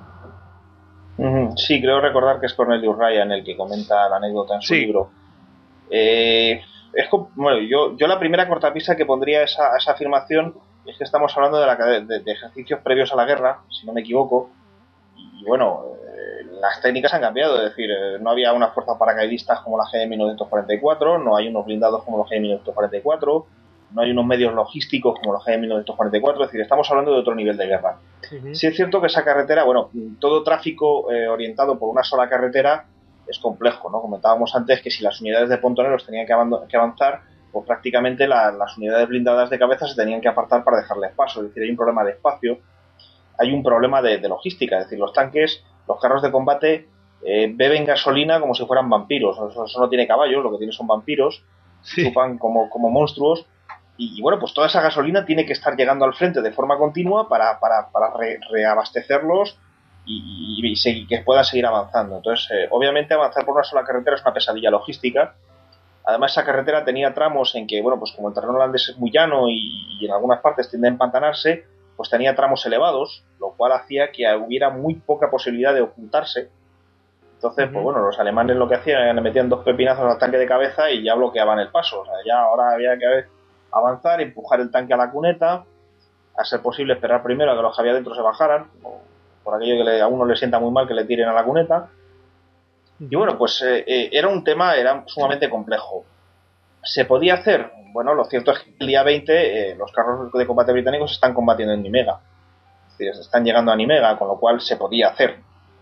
Sí, creo recordar que es Cornelius Ryan el que comenta la anécdota en su sí. libro. Eh, es como, bueno, yo, yo la primera cortapista que pondría a esa, a esa afirmación es que estamos hablando de, la, de, de ejercicios previos a la guerra, si no me equivoco, y bueno, eh, las técnicas han cambiado, es decir, eh, no había unas fuerzas paracaidistas como la G de mil novecientos cuarenta y cuatro, no hay unos blindados como los G de mil novecientos cuarenta y cuatro, no hay unos medios logísticos como los G de mil novecientos cuarenta y cuatro, es decir, estamos hablando de otro nivel de guerra. Uh-huh. Sí es cierto que esa carretera, bueno, todo tráfico eh, orientado por una sola carretera es complejo, ¿no? Comentábamos antes que si las unidades de pontoneros tenían que, abando- que avanzar, pues prácticamente la, las unidades blindadas de cabeza se tenían que apartar para dejarles paso, es decir, hay un problema de espacio, hay un problema de, de logística, es decir, los tanques, los carros de combate eh, beben gasolina como si fueran vampiros, eso, eso no tiene caballos, lo que tiene son vampiros, sí. Chupan como, como monstruos. Y bueno, pues toda esa gasolina tiene que estar llegando al frente de forma continua para, para, para re, reabastecerlos y, y, y seguir, que puedan seguir avanzando. Entonces, eh, obviamente avanzar por una sola carretera es una pesadilla logística. Además, esa carretera tenía tramos en que, bueno, pues como el terreno holandés es muy llano y, y en algunas partes tiende a empantanarse, pues tenía tramos elevados, lo cual hacía que hubiera muy poca posibilidad de ocultarse. Entonces, uh-huh. pues bueno, los alemanes lo que hacían era le metían dos pepinazos al tanque de cabeza y ya bloqueaban el paso. O sea, ya ahora había que avanzar, empujar el tanque a la cuneta, a ser posible esperar primero a que los que había dentro se bajaran, o por aquello que le, a uno le sienta muy mal que le tiren a la cuneta. Y bueno, pues eh, eh, era un tema, era sumamente complejo. ¿Se podía hacer? Bueno, lo cierto es que el día veinte eh, los carros de combate británicos están combatiendo en Nimega. Es decir, están llegando a Nimega, con lo cual se podía hacer.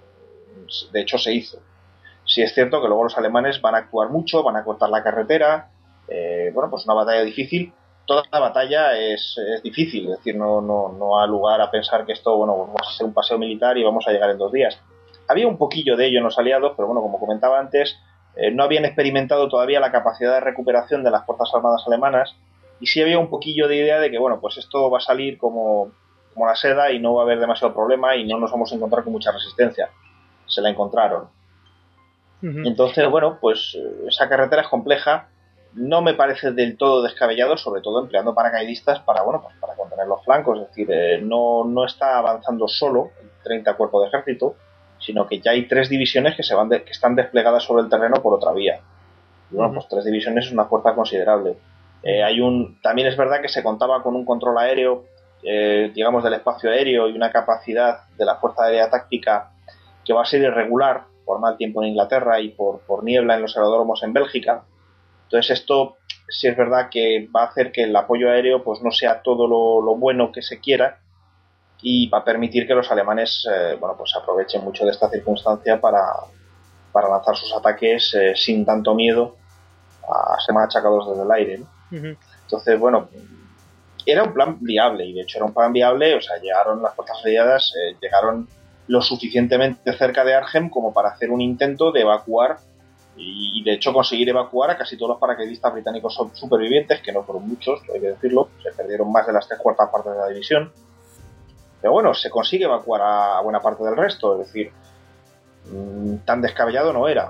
De hecho, se hizo. Sí es cierto que luego los alemanes van a actuar mucho, van a cortar la carretera. Eh, bueno, pues una batalla difícil. Toda la batalla es, es difícil, es decir, no, no, no ha lugar a pensar que esto, bueno, vamos a hacer un paseo militar y vamos a llegar en dos días. Había un poquillo de ello en los aliados, pero bueno, como comentaba antes, eh, no habían experimentado todavía la capacidad de recuperación de las fuerzas armadas alemanas, y sí había un poquillo de idea de que, bueno, pues esto va a salir como, como la seda y no va a haber demasiado problema y no nos vamos a encontrar con mucha resistencia. Se la encontraron. Uh-huh. Entonces, bueno, pues esa carretera es compleja. No me parece del todo descabellado, sobre todo empleando paracaidistas para, bueno, pues para contener los flancos. Es decir, eh, no, no está avanzando solo el treinta cuerpo de ejército, sino que ya hay tres divisiones que se van de, que están desplegadas sobre el terreno por otra vía. Y bueno, uh-huh. pues tres divisiones es una fuerza considerable. Eh, hay un, también es verdad que se contaba con un control aéreo, eh, digamos, del espacio aéreo y una capacidad de la Fuerza Aérea Táctica que va a ser irregular por mal tiempo en Inglaterra y por, por niebla en los aeródromos en Bélgica. Entonces esto sí es verdad que va a hacer que el apoyo aéreo pues no sea todo lo, lo bueno que se quiera, y va a permitir que los alemanes eh, bueno, pues aprovechen mucho de esta circunstancia para, para lanzar sus ataques eh, sin tanto miedo a ser machacados desde el aire, ¿no? Uh-huh. Entonces, bueno, era un plan viable, y de hecho era un plan viable. O sea, llegaron las fuerzas aliadas, eh, llegaron lo suficientemente cerca de Arnhem como para hacer un intento de evacuar, y de hecho conseguir evacuar a casi todos los paracaidistas británicos supervivientes, que no fueron muchos, hay que decirlo, se perdieron más de las tres cuartas partes de la división. Pero bueno, se consigue evacuar a buena parte del resto, es decir, mmm, tan descabellado no era.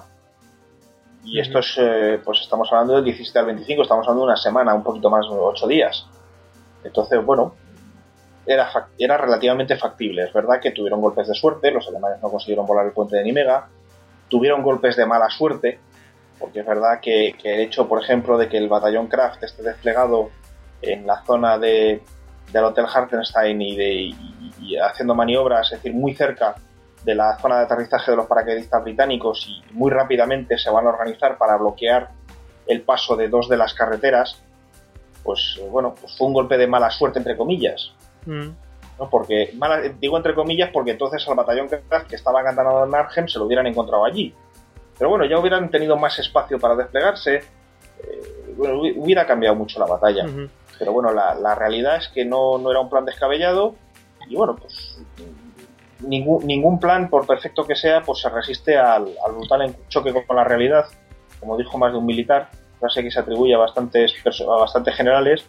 Y esto es, eh, pues estamos hablando del diecisiete al veinticinco, estamos hablando de una semana, un poquito más de ocho días. Entonces, bueno, era, era relativamente factible. Es verdad que tuvieron golpes de suerte, los alemanes no consiguieron volar el puente de Nimega, tuvieron golpes de mala suerte, porque es verdad que, que el hecho, por ejemplo, de que el batallón Kraft esté desplegado en la zona de, del Hotel Hartenstein y, de, y, y haciendo maniobras, es decir, muy cerca de la zona de aterrizaje de los paracaidistas británicos, y muy rápidamente se van a organizar para bloquear el paso de dos de las carreteras, pues bueno, pues fue un golpe de mala suerte, entre comillas. Mm. ¿No? Porque, mala, digo entre comillas, porque entonces al batallón que estaba ganando en Arnhem se lo hubieran encontrado allí. Pero bueno, ya hubieran tenido más espacio para desplegarse, eh, bueno, hubiera cambiado mucho la batalla. Uh-huh. Pero bueno, la, la realidad es que no, no era un plan descabellado, y bueno, pues ningún, ningún plan, por perfecto que sea, pues se resiste al, al brutal choque con la realidad, como dijo más de un militar, frase que se atribuye a bastantes, a bastantes generales.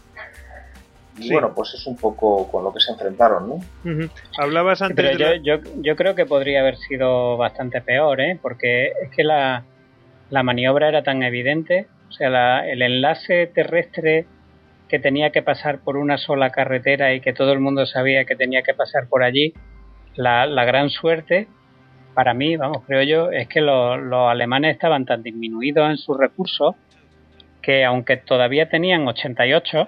Y sí. Bueno, pues es un poco con lo que se enfrentaron, ¿no? Uh-huh. Hablabas antes Pero de la... yo, yo, yo creo que podría haber sido bastante peor, ¿eh? Porque es que la, la maniobra era tan evidente. O sea, la, el enlace terrestre que tenía que pasar por una sola carretera y que todo el mundo sabía que tenía que pasar por allí, la, la gran suerte, para mí, vamos, creo yo, es que los, los alemanes estaban tan disminuidos en sus recursos que, aunque todavía tenían ochenta y ocho,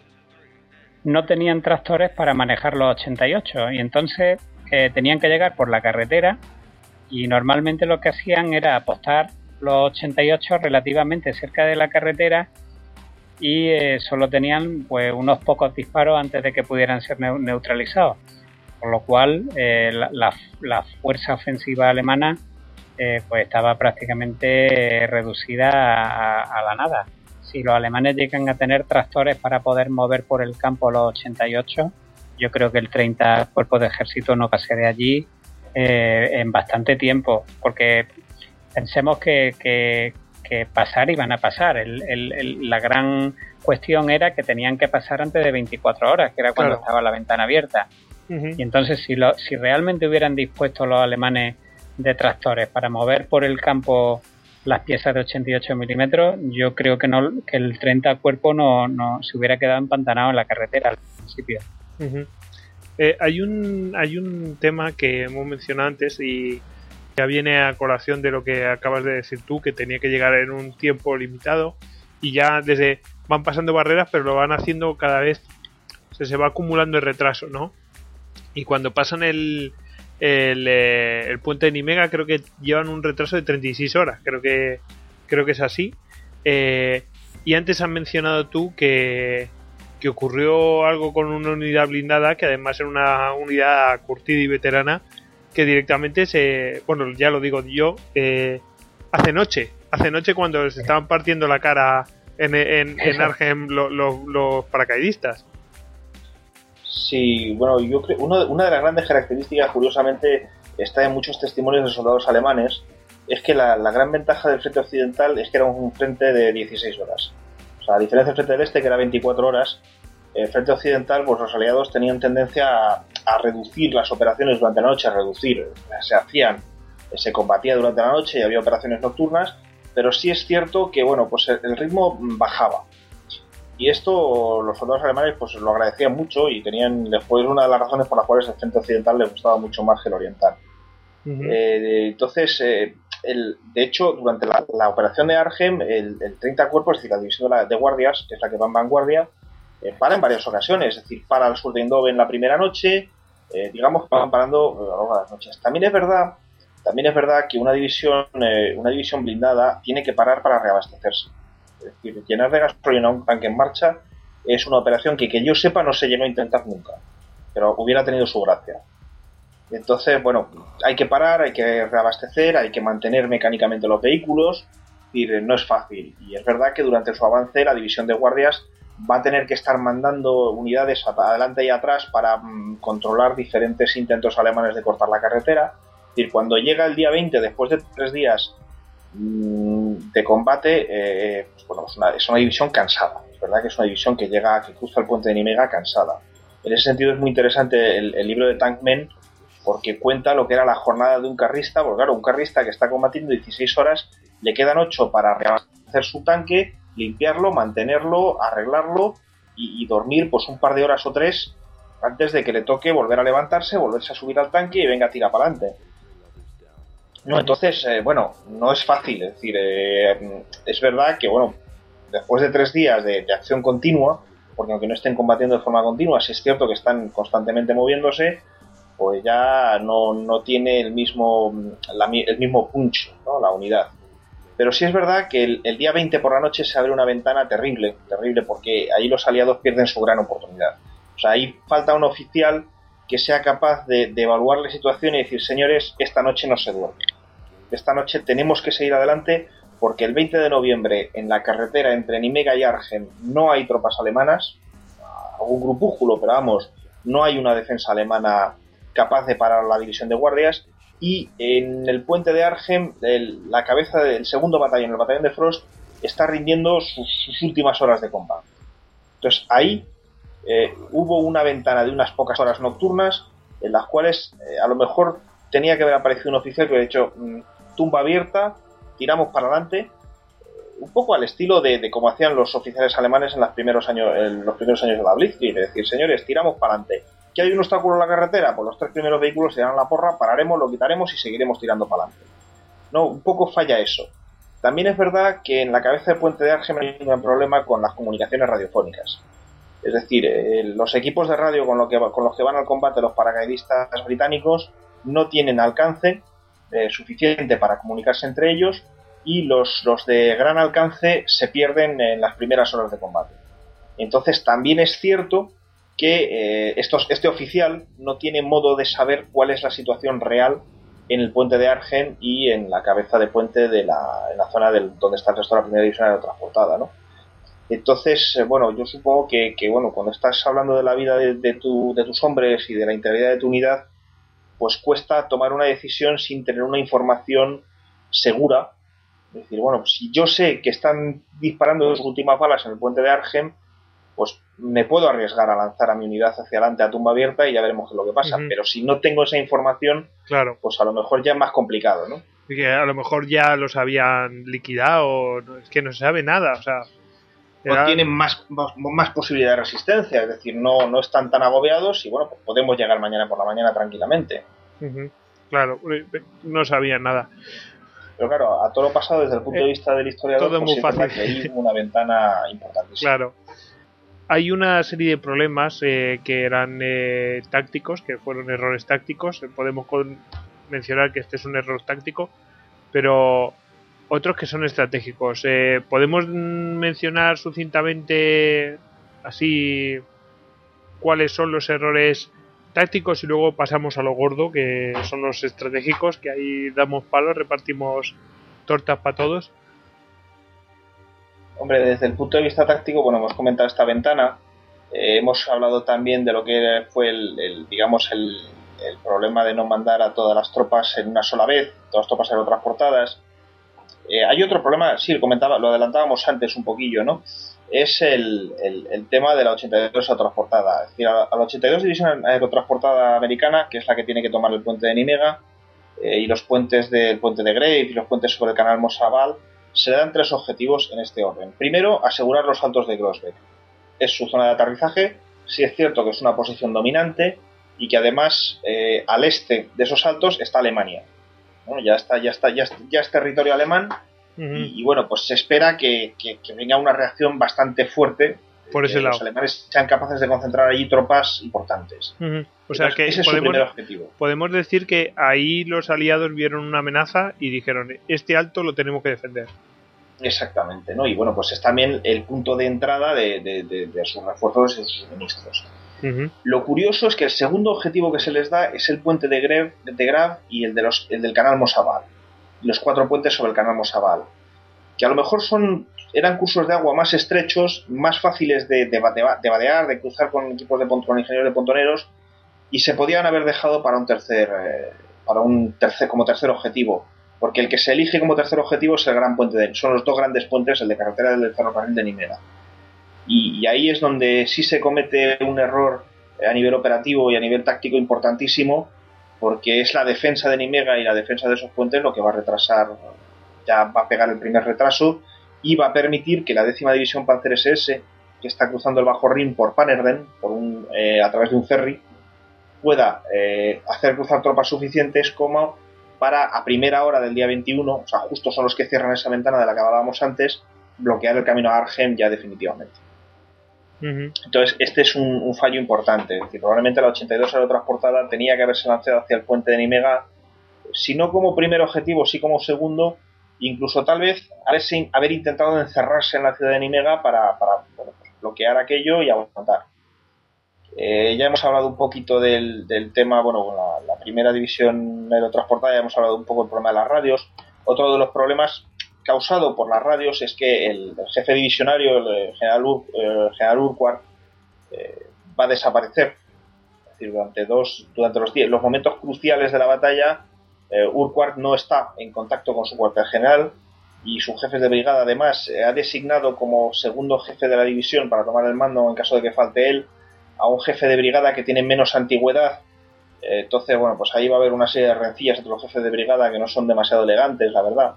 no tenían tractores para manejar los ochenta y ocho, y entonces eh, tenían que llegar por la carretera, y normalmente lo que hacían era apostar los ochenta y ocho relativamente cerca de la carretera, y eh, solo tenían pues unos pocos disparos antes de que pudieran ser ne- neutralizados, por lo cual eh, la, la, la fuerza ofensiva alemana eh, pues estaba prácticamente eh, reducida a, a la nada. Si los alemanes llegan a tener tractores para poder mover por el campo los ochenta y ocho, yo creo que el treinta Cuerpo de Ejército no pase de allí eh, en bastante tiempo, porque pensemos que, que, que pasar iban a pasar. El, el, el, la gran cuestión era que tenían que pasar antes de veinticuatro horas, que era cuando claro. estaba la ventana abierta. Uh-huh. Y entonces, si, lo, si realmente hubieran dispuesto los alemanes de tractores para mover por el campo las piezas de ochenta y ocho milímetros, yo creo que no, que el treinta Cuerpo no, no se hubiera quedado empantanado en la carretera al principio. Uh-huh. Eh, hay un hay un tema que hemos mencionado antes y ya viene a colación de lo que acabas de decir tú, que tenía que llegar en un tiempo limitado, y ya desde van pasando barreras, pero lo van haciendo cada vez, se, se va acumulando el retraso, ¿no? Y cuando pasan el El, eh, el puente de Nimega, creo que llevan un retraso de treinta y seis horas, creo que creo que es así. Eh, y antes has mencionado tú que, que ocurrió algo con una unidad blindada, que además era una unidad curtida y veterana, que directamente se, bueno, ya lo digo yo, eh, hace noche, hace noche cuando se estaban partiendo la cara en, en, en Arnhem lo, lo, los paracaidistas. Sí, bueno, yo creo uno, una de las grandes características, curiosamente, está en muchos testimonios de soldados alemanes, es que la, la gran ventaja del frente occidental es que era un frente de dieciséis horas. O sea, a diferencia del frente del este, que era veinticuatro horas, el frente occidental, pues los aliados tenían tendencia a, a reducir las operaciones durante la noche, a reducir, se hacían, se combatía durante la noche y había operaciones nocturnas, pero sí es cierto que, bueno, pues el, el ritmo bajaba. Y esto los soldados alemanes pues lo agradecían mucho, y tenían después una de las razones por las cuales el frente occidental les gustaba mucho más que el oriental. Uh-huh. Eh, entonces, eh, el, de hecho, durante la, la operación de Arnhem, el, el treinta cuerpos, es decir, la división de, la, de guardias, que es la que va en vanguardia, eh, para en varias ocasiones, es decir, para al sur de Eindhoven la primera noche, eh, digamos, van parando a lo largo de las noches. También es verdad, también es verdad que una división, eh, una división blindada tiene que parar para reabastecerse. Es decir, llenar de gasolina un tanque en marcha es una operación que, que yo sepa, no se llegó a intentar nunca, pero hubiera tenido su gracia. Entonces, bueno, hay que parar, hay que reabastecer, hay que mantener mecánicamente los vehículos, y no es fácil. Y es verdad que durante su avance la división de guardias va a tener que estar mandando unidades adelante y atrás para mmm, controlar diferentes intentos alemanes de cortar la carretera. Es decir, cuando llega el día veinte, después de tres días mmm, de combate, eh, pues bueno, es una, es una división cansada. Es verdad que es una división que llega, que cruza el puente de Nimega cansada. En ese sentido es muy interesante el, el libro de Tankmen, porque cuenta lo que era la jornada de un carrista, porque claro, un carrista que está combatiendo dieciséis horas, le quedan ocho para reabastecer su tanque, limpiarlo, mantenerlo, arreglarlo y, y dormir pues un par de horas o tres antes de que le toque volver a levantarse, volverse a subir al tanque y venga, tira para adelante. No, entonces, eh, bueno, no es fácil, es decir, eh, es verdad que, bueno, después de tres días de, de acción continua, porque aunque no estén combatiendo de forma continua, sí es cierto que están constantemente moviéndose, pues ya no, no tiene el mismo la, el mismo punch, ¿no? La unidad. Pero sí es verdad que el, el día veinte por la noche se abre una ventana terrible, terrible, porque ahí los aliados pierden su gran oportunidad. O sea, ahí falta un oficial que sea capaz de, de evaluar la situación y decir, señores, esta noche no se duerme. Esta noche tenemos que seguir adelante porque el veinte de noviembre en la carretera entre Nimega y Arnhem no hay tropas alemanas, algún grupúsculo, pero vamos, no hay una defensa alemana capaz de parar la división de guardias, y en el puente de Arnhem el, la cabeza del segundo batallón, el batallón de Frost, está rindiendo sus, sus últimas horas de combate. Entonces ahí eh, hubo una ventana de unas pocas horas nocturnas en las cuales eh, a lo mejor tenía que haber aparecido un oficial que hubiera dicho mmm, tumba abierta, tiramos para adelante, eh, un poco al estilo de, de como hacían los oficiales alemanes en los primeros años, en los primeros años de la Blitzkrieg, es decir, señores, tiramos para adelante. ¿Que hay un obstáculo en la carretera? Pues los tres primeros vehículos se dan la porra, pararemos, lo quitaremos y seguiremos tirando para adelante. No, un poco falla eso. También es verdad que en la cabeza del puente de Arnhem hay un gran problema con las comunicaciones radiofónicas. Es decir, eh, los equipos de radio con, lo que, con los que van al combate los paracaidistas británicos no tienen alcance eh, suficiente para comunicarse entre ellos, y los, los de gran alcance se pierden en las primeras horas de combate. Entonces también es cierto que eh, estos, este oficial no tiene modo de saber cuál es la situación real en el puente de Arnhem y en la cabeza de puente de la, en la zona del, donde está el resto de la primera división transportada, ¿no? Entonces, eh, bueno, yo supongo que, que bueno, cuando estás hablando de la vida de, de, tu, de tus hombres y de la integridad de tu unidad, pues cuesta tomar una decisión sin tener una información segura. Es decir, bueno, si yo sé que están disparando sus últimas balas en el puente de Arnhem, pues me puedo arriesgar a lanzar a mi unidad hacia adelante a tumba abierta y ya veremos qué es lo que pasa. Uh-huh. Pero si no tengo esa información, claro, pues a lo mejor ya es más complicado, ¿no? Y que a lo mejor ya los habían liquidado, es que no se sabe nada, o sea... Era... No tienen más, más, más posibilidad de resistencia, es decir, no, no están tan agobiados y bueno, pues podemos llegar mañana por la mañana tranquilamente. Uh-huh. Claro, no sabían nada. Pero claro, a todo lo pasado desde el punto eh, de vista del historiador, todo pues muy fácil. Que hay una ventana importantísima. Claro. Hay una serie de problemas eh, que eran eh, tácticos, que fueron errores tácticos. Podemos con- mencionar que este es un error táctico, pero otros que son estratégicos. Eh, podemos mencionar sucintamente así cuáles son los errores tácticos y luego pasamos a lo gordo, que son los estratégicos, que ahí damos palos, repartimos tortas para todos. Hombre, desde el punto de vista táctico, bueno, hemos comentado esta ventana, eh, hemos hablado también de lo que fue el, el digamos, el, el problema de no mandar a todas las tropas en una sola vez, todas las tropas aerotransportadas. Eh, hay otro problema, sí, comentaba, lo adelantábamos antes un poquillo, ¿no? Es el, el, el tema de la ochenta y dos aerotransportada. Es decir, a, a la ochenta y dos División Aerotransportada Americana, que es la que tiene que tomar el puente de Nimega, eh, y los puentes del puente de Grave y los puentes sobre el canal Mossaval, se le dan tres objetivos en este orden. Primero, asegurar los saltos de Groesbeck. Es su zona de aterrizaje, sí es cierto que es una posición dominante y que además eh, al este de esos saltos está Alemania. ¿no? Ya está, ya está, ya es, ya es territorio alemán. Uh-huh. y, y bueno, pues se espera que, que, que venga una reacción bastante fuerte. Por ese que lado. Los alemanes sean capaces de concentrar allí tropas importantes. Uh-huh. O sea, Entonces, que ese es podemos, su primer objetivo. Podemos decir que ahí los aliados vieron una amenaza y dijeron, este alto lo tenemos que defender. Exactamente, ¿no? Y bueno, pues es también el punto de entrada de, de, de, de sus refuerzos y sus suministros. Uh-huh. Lo curioso es que el segundo objetivo que se les da es el puente de Grave, de Grave y el, de los, el del canal Mosabal. Los cuatro puentes sobre el canal Mosabal. Que a lo mejor son eran cursos de agua más estrechos, más fáciles de, de, de, de vadear, de cruzar con equipos de con ingenieros de pontoneros, y se podían haber dejado para un tercer, eh, para un tercer como tercer objetivo, porque el que se elige como tercer objetivo es el gran puente de, son los dos grandes puentes, el de carretera y el del ferrocarril de Nimega. Y, y ahí es donde sí se comete un error a nivel operativo y a nivel táctico importantísimo, porque es la defensa de Nimega y la defensa de esos puentes lo que va a retrasar, ya va a pegar el primer retraso y va a permitir que la décima división Panzer ese ese, que está cruzando el Bajo Rin por Pannerden, por un, eh, a través de un ferry, pueda eh, hacer cruzar tropas suficientes como para a primera hora del día veintiuno, o sea, justo son los que cierran esa ventana de la que hablábamos antes, bloquear el camino a Arnhem ya definitivamente. Uh-huh. Entonces, este es un, un fallo importante. Es decir, probablemente la ochenta y dos aerotransportada tenía que haberse lanzado hacia el puente de Nimega, si no como primer objetivo, sí como segundo, incluso tal vez haberse, haber intentado encerrarse en la ciudad de Nimega para, para bueno, pues bloquear aquello y aguantar. Eh, ya hemos hablado un poquito del, del tema, bueno, la, la primera división aerotransportada, ya hemos hablado un poco del problema de las radios. Otro de los problemas causado por las radios es que el, el jefe divisionario, el general, Ur, el general Urquhart, eh, va a desaparecer. Es decir, durante, dos, durante los, diez, los momentos cruciales de la batalla, eh, Urquhart no está en contacto con su cuartel general y sus jefes de brigada además eh, ha designado como segundo jefe de la división para tomar el mando en caso de que falte él a un jefe de brigada que tiene menos antigüedad. Eh, entonces, bueno, pues ahí va a haber una serie de rencillas entre los jefes de brigada que no son demasiado elegantes, la verdad.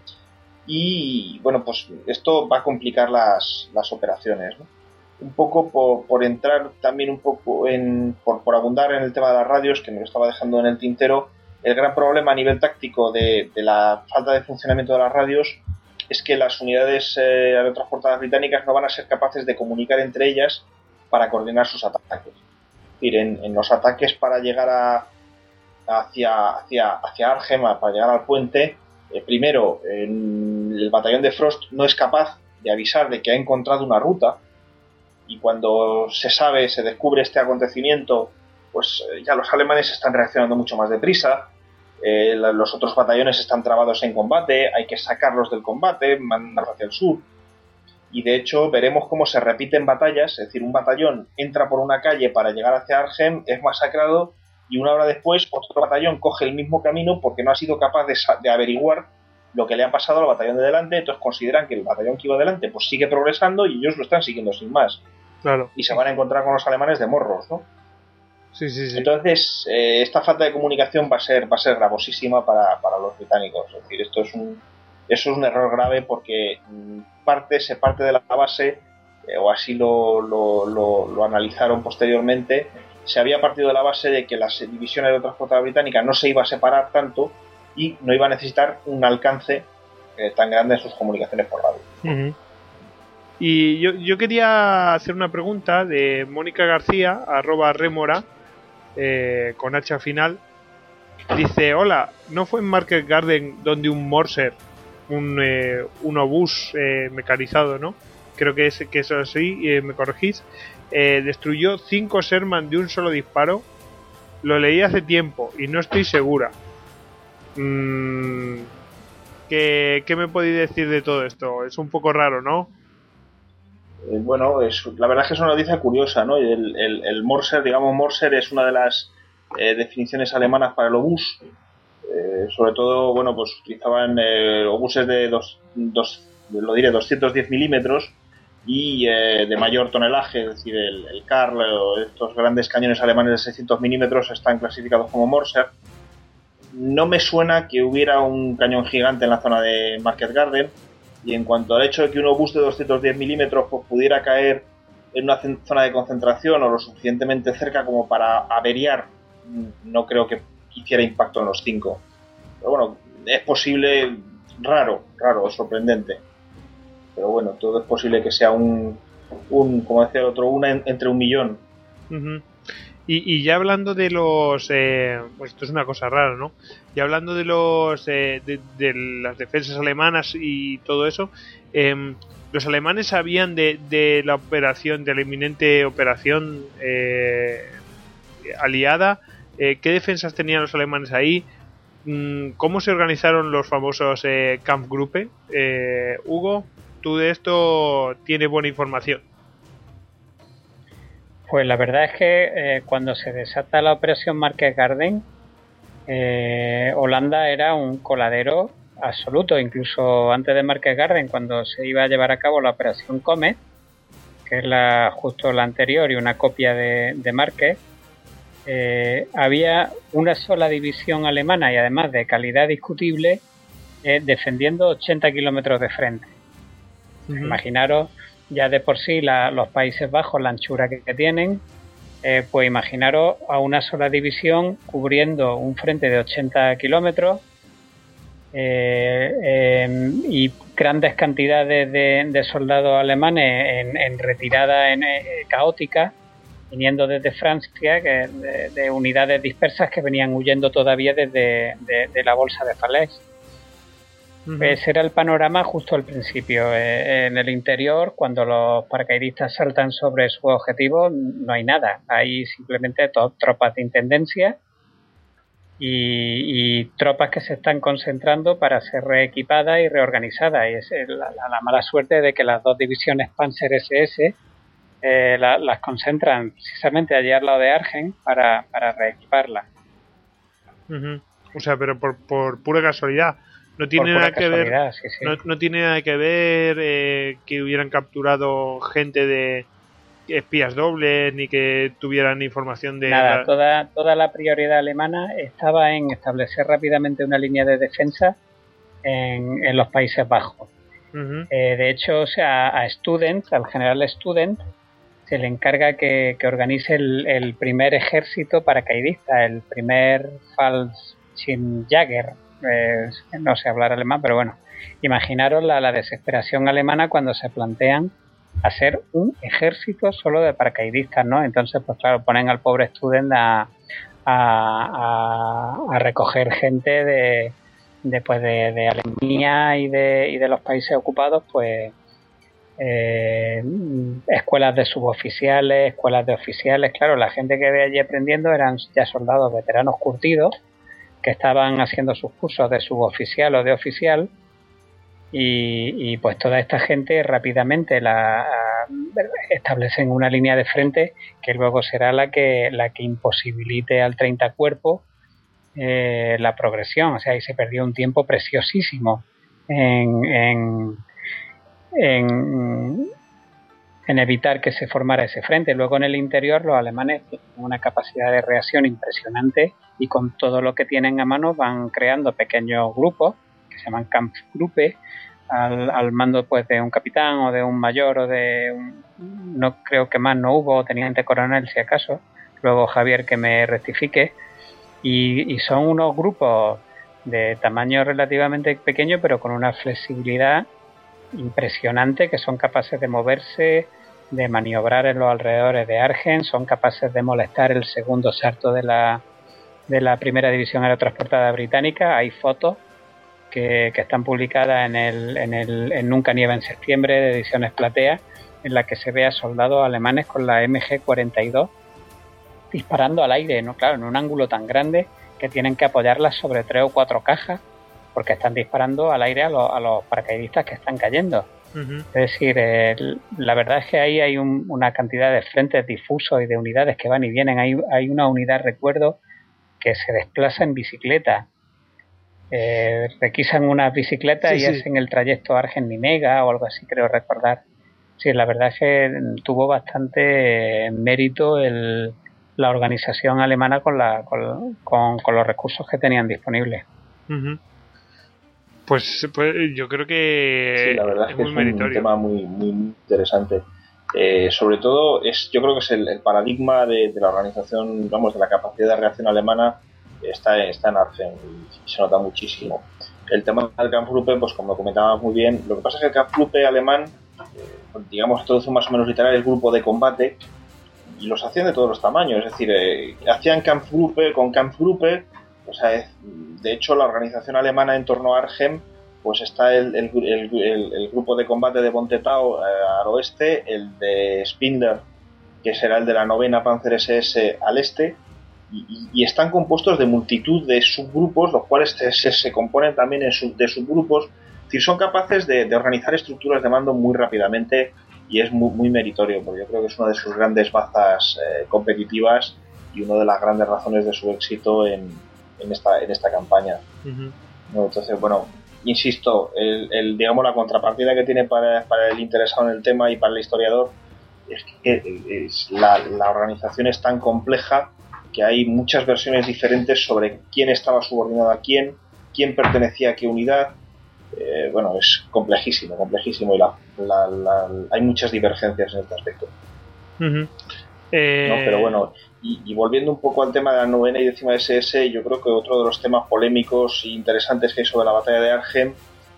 Y, bueno, pues esto va a complicar las, las operaciones, ¿no? Un poco por, por entrar también un poco en... Por, por abundar en el tema de las radios, que me lo estaba dejando en el tintero, el gran problema a nivel táctico de, de la falta de funcionamiento de las radios es que las unidades eh, aerotransportadas británicas no van a ser capaces de comunicar entre ellas para coordinar sus ataques. Es decir, en, en los ataques para llegar a, hacia, hacia, hacia Arnhem, para llegar al puente, eh, primero, en el batallón de Frost no es capaz de avisar de que ha encontrado una ruta, y cuando se sabe, se descubre este acontecimiento, pues eh, ya los alemanes están reaccionando mucho más deprisa, eh, los otros batallones están trabados en combate, hay que sacarlos del combate, mandarlos hacia el sur. Y de hecho veremos cómo se repiten batallas, es decir, un batallón entra por una calle para llegar hacia Arnhem, es masacrado y una hora después otro batallón coge el mismo camino porque no ha sido capaz de, de averiguar lo que le ha pasado al batallón de delante, entonces consideran que el batallón que iba delante pues sigue progresando y ellos lo están siguiendo sin más. Claro. Y se van a encontrar con los alemanes de morros, ¿no? Sí, sí, sí. Entonces, eh, esta falta de comunicación va a ser, va a ser gravosísima para, para los británicos. Es decir, esto es un, eso es un error grave porque parte, se parte de la base, eh, o así lo, lo, lo, lo analizaron posteriormente, se había partido de la base de que la división aerotransportada británica no se iba a separar tanto y no iba a necesitar un alcance eh, tan grande en sus comunicaciones por radio. Uh-huh. Y yo, yo quería hacer una pregunta de Mónica García, arroba Remora, eh, con H final. Dice, hola, ¿no fue en Market Garden donde un Morser, un, eh, un obús eh, mecanizado, ¿no? Creo que es que eso sí, eh, me corregís, eh, destruyó cinco Sherman de un solo disparo? Lo leí hace tiempo y no estoy segura. Mm, ¿qué, ¿Qué me podéis decir de todo esto? Es un poco raro, ¿no? Eh, bueno, es, la verdad es que es una noticia curiosa, ¿no? El, el, el Morser, digamos, Morser es una de las eh, definiciones alemanas para el obús. Eh, sobre todo, bueno, pues utilizaban eh, obuses de dos, dos, lo diré, doscientos diez milímetros y eh, de mayor tonelaje, es decir, el, el Karl o estos grandes cañones alemanes de seiscientos milímetros están clasificados como Morser. No me suena que hubiera un cañón gigante en la zona de Market Garden, y en cuanto al hecho de que un obús de doscientos diez milímetros pues, pudiera caer en una zona de concentración o lo suficientemente cerca como para averiar, no creo que hiciera impacto en los cinco. Pero bueno, es posible, raro, raro, sorprendente. Pero bueno, todo es posible que sea un, un como decía el otro, una en, entre un millón. Uh-huh. Y, y ya hablando de los... Eh, pues esto es una cosa rara, ¿no? Ya hablando de los eh, de, de las defensas alemanas y todo eso, eh, los alemanes sabían de, de la operación, de la inminente operación eh, aliada. Eh, ¿Qué defensas tenían los alemanes ahí? ¿Cómo se organizaron los famosos eh, Kampfgruppe? Eh, Hugo, tú de esto tienes buena información. Pues la verdad es que eh, cuando se desata la operación Market Garden, eh, Holanda era un coladero absoluto. Incluso antes de Market Garden, cuando se iba a llevar a cabo la operación Comet, que es la justo la anterior y una copia de, de Market, eh, había una sola división alemana y además de calidad discutible eh, defendiendo ochenta kilómetros de frente. Uh-huh. Imaginaros ya de por sí la, los Países Bajos, la anchura que, que tienen, eh, pues imaginaros a una sola división cubriendo un frente de ochenta kilómetros eh, eh, y grandes cantidades de, de soldados alemanes en, en retirada en, eh, caótica, viniendo desde Francia, que, de, de unidades dispersas que venían huyendo todavía desde de, de la bolsa de Falaise. Uh-huh. Ese era el panorama justo al principio. Eh, en el interior, cuando los paracaidistas saltan sobre su objetivo, no hay nada. Hay simplemente to- tropas de intendencia y, y tropas que se están concentrando para ser reequipadas y reorganizadas. Y es la, la, la mala suerte de que las dos divisiones Panzer ese ese eh, la, las concentran precisamente allí al lado de Argen para, para reequiparlas. Uh-huh. O sea, pero por, por pura casualidad. No tiene nada que ver, sí, sí. No, no tiene nada que ver eh, que hubieran capturado gente de espías dobles ni que tuvieran información de nada. La... Toda toda la prioridad alemana estaba en establecer rápidamente una línea de defensa en, en los Países Bajos. Uh-huh. Eh, de hecho, o sea, a Student, al general Student, se le encarga que, que organice el, el primer ejército paracaidista, el primer Fallschirmjäger. Eh, no sé hablar alemán, pero bueno, imaginaros la, la desesperación alemana cuando se plantean hacer un ejército solo de paracaidistas, ¿no? Entonces, pues claro, ponen al pobre Student a, a, a, a recoger gente de, de, pues de, de Alemania y de, y de los países ocupados, pues eh, escuelas de suboficiales, escuelas de oficiales. Claro, la gente que ve allí aprendiendo eran ya soldados veteranos curtidos que estaban haciendo sus cursos de suboficial o de oficial y, y pues toda esta gente rápidamente la a, establecen una línea de frente que luego será la que la que imposibilite al treinta cuerpo eh, la progresión. O sea, ahí se perdió un tiempo preciosísimo en, en, en, en evitar que se formara ese frente. Luego en el interior los alemanes tienen una capacidad de reacción impresionante y con todo lo que tienen a mano van creando pequeños grupos que se llaman Kampfgruppe al, al mando pues de un capitán o de un mayor o de un, no creo que más no hubo, teniente coronel si acaso, luego Javier que me rectifique, y, y son unos grupos de tamaño relativamente pequeño pero con una flexibilidad impresionante, que son capaces de moverse, de maniobrar en los alrededores de Argen, son capaces de molestar el segundo sarto de la de la primera división aerotransportada británica. Hay fotos que, que están publicadas en el, en el en Nunca Nieva en septiembre de Ediciones Platea, en la que se ve a soldados alemanes con la M G cuarenta y dos disparando al aire, no claro, en un ángulo tan grande que tienen que apoyarlas sobre tres o cuatro cajas porque están disparando al aire a los, a los paracaidistas que están cayendo. Uh-huh. Es decir, eh, la verdad es que ahí hay un, una cantidad de frentes difusos y de unidades que van y vienen. Hay, hay una unidad, recuerdo, que se desplaza en bicicleta. Eh, requisan unas bicicletas sí, y sí. hacen el trayecto Argen-Nimega o algo así, creo recordar. Sí, la verdad es que tuvo bastante mérito el, la organización alemana con, la, con, con, con los recursos que tenían disponibles. Uh-huh. Pues, pues yo creo que sí, la verdad es, es que es un, un tema muy, muy interesante. Eh, sobre todo, es yo creo que es el, el paradigma de, de la organización, digamos, de la capacidad de reacción alemana está, está en Argen y se nota muchísimo. el tema del Kampfgruppe, pues como comentábamos muy bien, lo que pasa es que el Kampfgruppe alemán, eh, digamos, traducción más o menos literal, el grupo de combate, y los hacían de todos los tamaños, es decir, eh, hacían Kampfgruppe con Kampfgruppe, o sea, es, de hecho la organización alemana en torno a Arnhem, pues está el, el, el, el, el grupo de combate de Bontetau eh, al oeste, el de Spindler, que será el de la novena Panzer ese ese al este, y, y, y están compuestos de multitud de subgrupos, los cuales se, se, se componen también en sub, de subgrupos, es decir, son capaces de, de organizar estructuras de mando muy rápidamente, y es muy, muy meritorio, porque yo creo que es una de sus grandes bazas eh, competitivas y una de las grandes razones de su éxito en, en, esta, en esta campaña. Uh-huh. ¿No? Entonces, bueno, insisto, el, el, digamos la contrapartida que tiene para, para el interesado en el tema y para el historiador es que es, la, la organización es tan compleja que hay muchas versiones diferentes sobre quién estaba subordinado a quién, quién pertenecía a qué unidad. Eh, bueno, es complejísimo, complejísimo y la, la, la, hay muchas divergencias en este aspecto. Uh-huh. Eh... ¿No? Pero bueno, y, y volviendo un poco al tema de la novena y décima ese ese, yo creo que otro de los temas polémicos e interesantes que hay sobre la batalla de Arnhem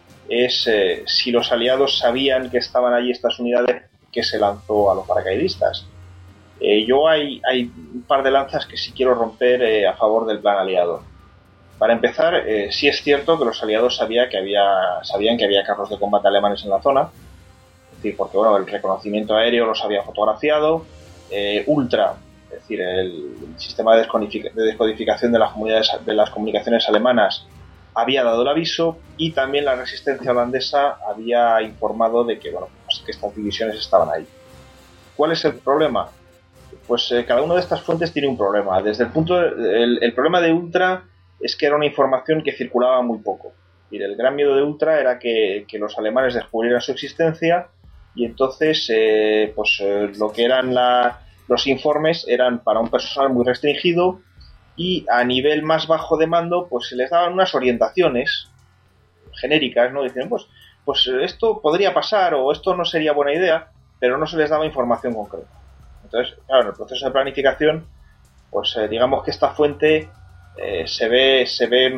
es eh, si los aliados sabían que estaban allí estas unidades que se lanzó a los paracaidistas. Eh, yo hay, hay un par de lanzas que sí quiero romper eh, a favor del plan aliado. Para empezar, eh, sí es cierto que los aliados sabía que había, sabían que había carros de combate alemanes en la zona, es decir, porque bueno, el reconocimiento aéreo los había fotografiado, eh, Ultra, es decir, el, el sistema de, descodific- de descodificación de las, comunidades, de las comunicaciones alemanas había dado el aviso, y también la resistencia holandesa había informado de que, bueno, pues que estas divisiones estaban ahí. ¿Cuál es el problema? Pues eh, cada una de estas fuentes tiene un problema. Desde el punto de, el, el problema de Ultra es que era una información que circulaba muy poco. Y el gran miedo de Ultra era que, que los alemanes descubrieran su existencia, y entonces eh, pues eh, lo que eran la, los informes eran para un personal muy restringido, y a nivel más bajo de mando pues se les daban unas orientaciones genéricas, ¿no? Dicen, pues, pues esto podría pasar o esto no sería buena idea, pero no se les daba información concreta. Entonces, claro, en el proceso de planificación, pues eh, digamos que esta fuente Eh, se ve se ve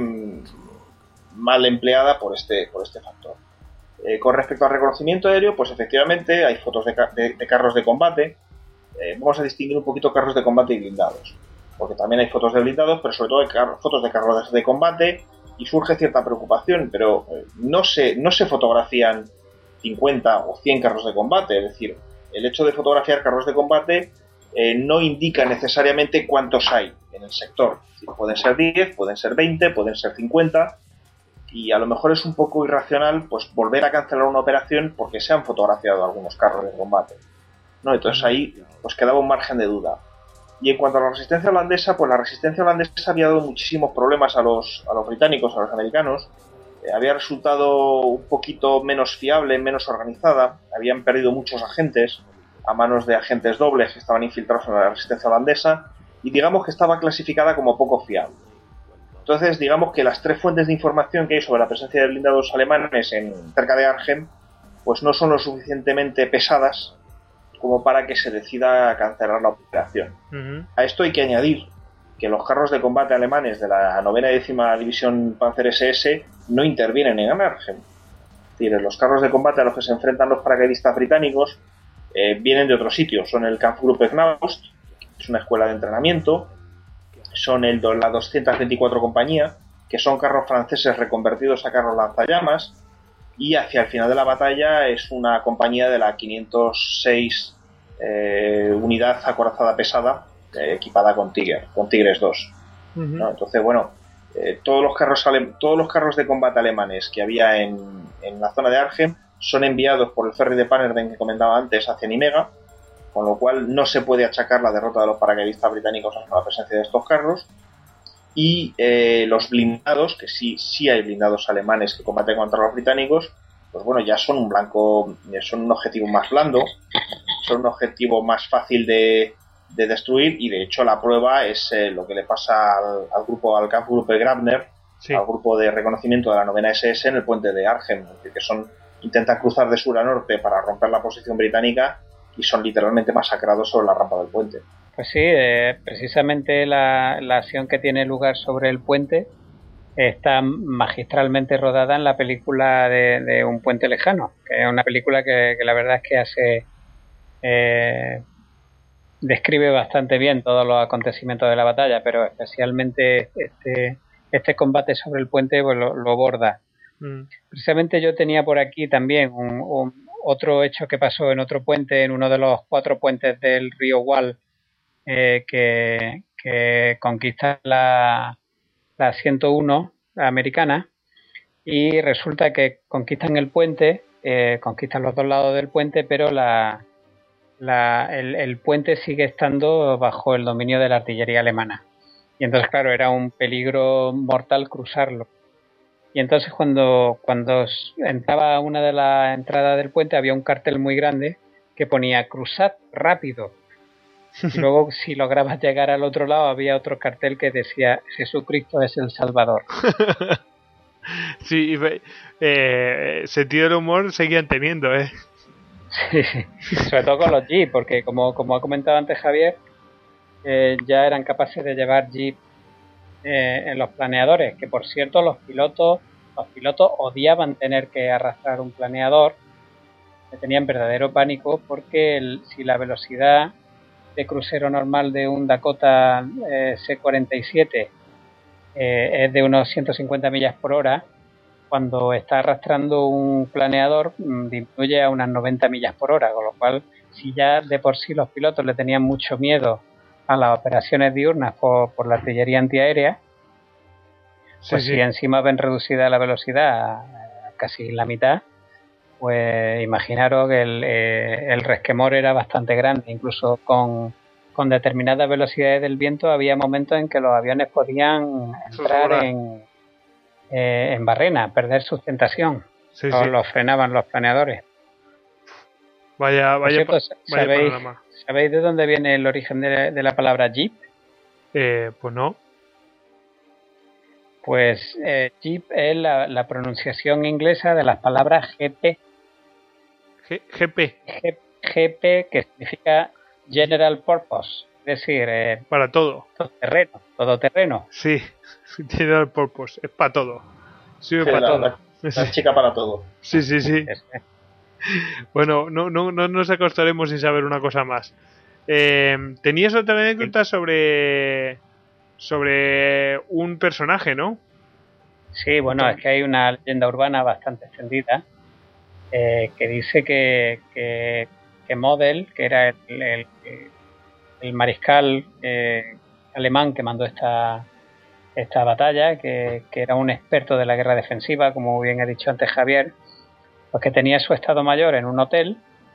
mal empleada por este por este factor. Eh, con respecto al reconocimiento aéreo, pues efectivamente hay fotos de, de, de carros de combate. Eh, vamos a distinguir un poquito carros de combate y blindados, porque también hay fotos de blindados, pero sobre todo hay car- fotos de carros de combate, y surge cierta preocupación, pero eh, no se no se fotografían cincuenta o cien carros de combate, es decir, el hecho de fotografiar carros de combate eh, no indica necesariamente cuántos hay en el sector. Pueden ser diez, pueden ser veinte, pueden ser cincuenta, y a lo mejor es un poco irracional pues volver a cancelar una operación porque se han fotografiado algunos carros de combate, ¿no? Entonces ahí pues quedaba un margen de duda. Y en cuanto a la resistencia holandesa, pues la resistencia holandesa había dado muchísimos problemas a los, a los británicos, a los americanos. Eh, había resultado un poquito menos fiable, menos organizada, habían perdido muchos agentes a manos de agentes dobles que estaban infiltrados en la resistencia holandesa, y digamos que estaba clasificada como poco fiable. Entonces, digamos que las tres fuentes de información que hay sobre la presencia de blindados alemanes en, cerca de Arnhem, pues no son lo suficientemente pesadas como para que se decida cancelar la operación. Uh-huh. A esto hay que añadir que los carros de combate alemanes de la novena y décima división Panzer ese ese no intervienen en Arnhem. Es decir, los carros de combate a los que se enfrentan los paracaidistas británicos eh, vienen de otro sitio. Son el Kampfgruppe Knaust, es una escuela de entrenamiento, son el, la doscientos veinticuatro compañía, que son carros franceses reconvertidos a carros lanzallamas, y hacia el final de la batalla es una compañía de la quinientos seis eh, unidad acorazada pesada, eh, equipada con Tiger, con Tigres dos. Uh-huh. ¿No? Entonces, bueno, eh, todos los carros ale- todos los carros de combate alemanes que había en, en la zona de Arnhem son enviados por el ferry de Pannerden que comentaba antes hacia Nimega, con lo cual no se puede achacar la derrota de los paracaidistas británicos a la presencia de estos carros. Y eh, los blindados, que sí, sí hay blindados alemanes que combaten contra los británicos, pues bueno, ya son un blanco, son un objetivo más blando, son un objetivo más fácil de, de destruir, y de hecho la prueba es eh, lo que le pasa al, al grupo, al Kampfgruppe Grabner, sí. Al grupo de reconocimiento de la novena ese ese en el puente de Arnhem, que son, intentan cruzar de sur a norte para romper la posición británica, y son literalmente masacrados sobre la rampa del puente. Pues sí, eh, precisamente la, la acción que tiene lugar sobre el puente está magistralmente rodada en la película de, de Un puente lejano, que es una película que, que la verdad es que hace eh, describe bastante bien todos los acontecimientos de la batalla, pero especialmente este este combate sobre el puente pues, lo, lo borda. Mm. Precisamente yo tenía por aquí también un, un otro hecho que pasó en otro puente, en uno de los cuatro puentes del río Wall, eh, que, que conquista la, la ciento uno la americana, y resulta que conquistan el puente, eh, conquistan los dos lados del puente, pero la, la, el, el puente sigue estando bajo el dominio de la artillería alemana. Y entonces, claro, era un peligro mortal cruzarlo. Y entonces cuando, cuando entraba a una de las entradas del puente había un cartel muy grande que ponía cruzad rápido. Y luego si lograbas llegar al otro lado había otro cartel que decía Jesucristo es el Salvador. Sí, eh, sentido del humor seguían teniendo, ¿eh? Sí, sobre todo con los jeeps, porque como, como ha comentado antes Javier, eh, ya eran capaces de llevar jeep eh, en los planeadores, que por cierto los pilotos los pilotos odiaban tener que arrastrar un planeador, que tenían verdadero pánico porque el, si la velocidad de crucero normal de un Dakota eh, C cuarenta y siete eh, es de unos ciento cincuenta millas por hora, cuando está arrastrando un planeador disminuye a unas noventa millas por hora, con lo cual si ya de por sí los pilotos le tenían mucho miedo a las operaciones diurnas por, por la artillería antiaérea, pues sí, sí. Si encima ven reducida la velocidad a casi la mitad, pues imaginaros que el, eh, el resquemor era bastante grande. Incluso con, con determinadas velocidades del viento había momentos en que los aviones podían entrar en, eh, en barrena, perder sustentación. Sí, los, sí. los frenaban los planeadores. Vaya, vaya, cierto, pa, vaya ¿sabéis, panorama. ¿Sabéis de dónde viene el origen de, de la palabra jeep? Eh, pues no. Pues eh, jeep es la, la pronunciación inglesa de las palabras G P. G, GP. G, GP, que significa General Purpose, es decir, eh, para todo. Todoterreno, todoterreno. Sí, General Purpose, es para todo. Sirve sí, para la, todo. La, la chica para todo. Sí, sí, sí. Bueno, no, no, no nos acostaremos sin saber una cosa más. Eh, tenías otra anécdota sobre sobre un personaje, ¿no? Sí, bueno, es que hay una leyenda urbana bastante extendida eh, que dice que, que, que Model, que era el, el, el mariscal eh, alemán que mandó esta esta batalla, que, que era un experto de la guerra defensiva, como bien ha dicho antes Javier, pues que tenía su estado mayor en un hotel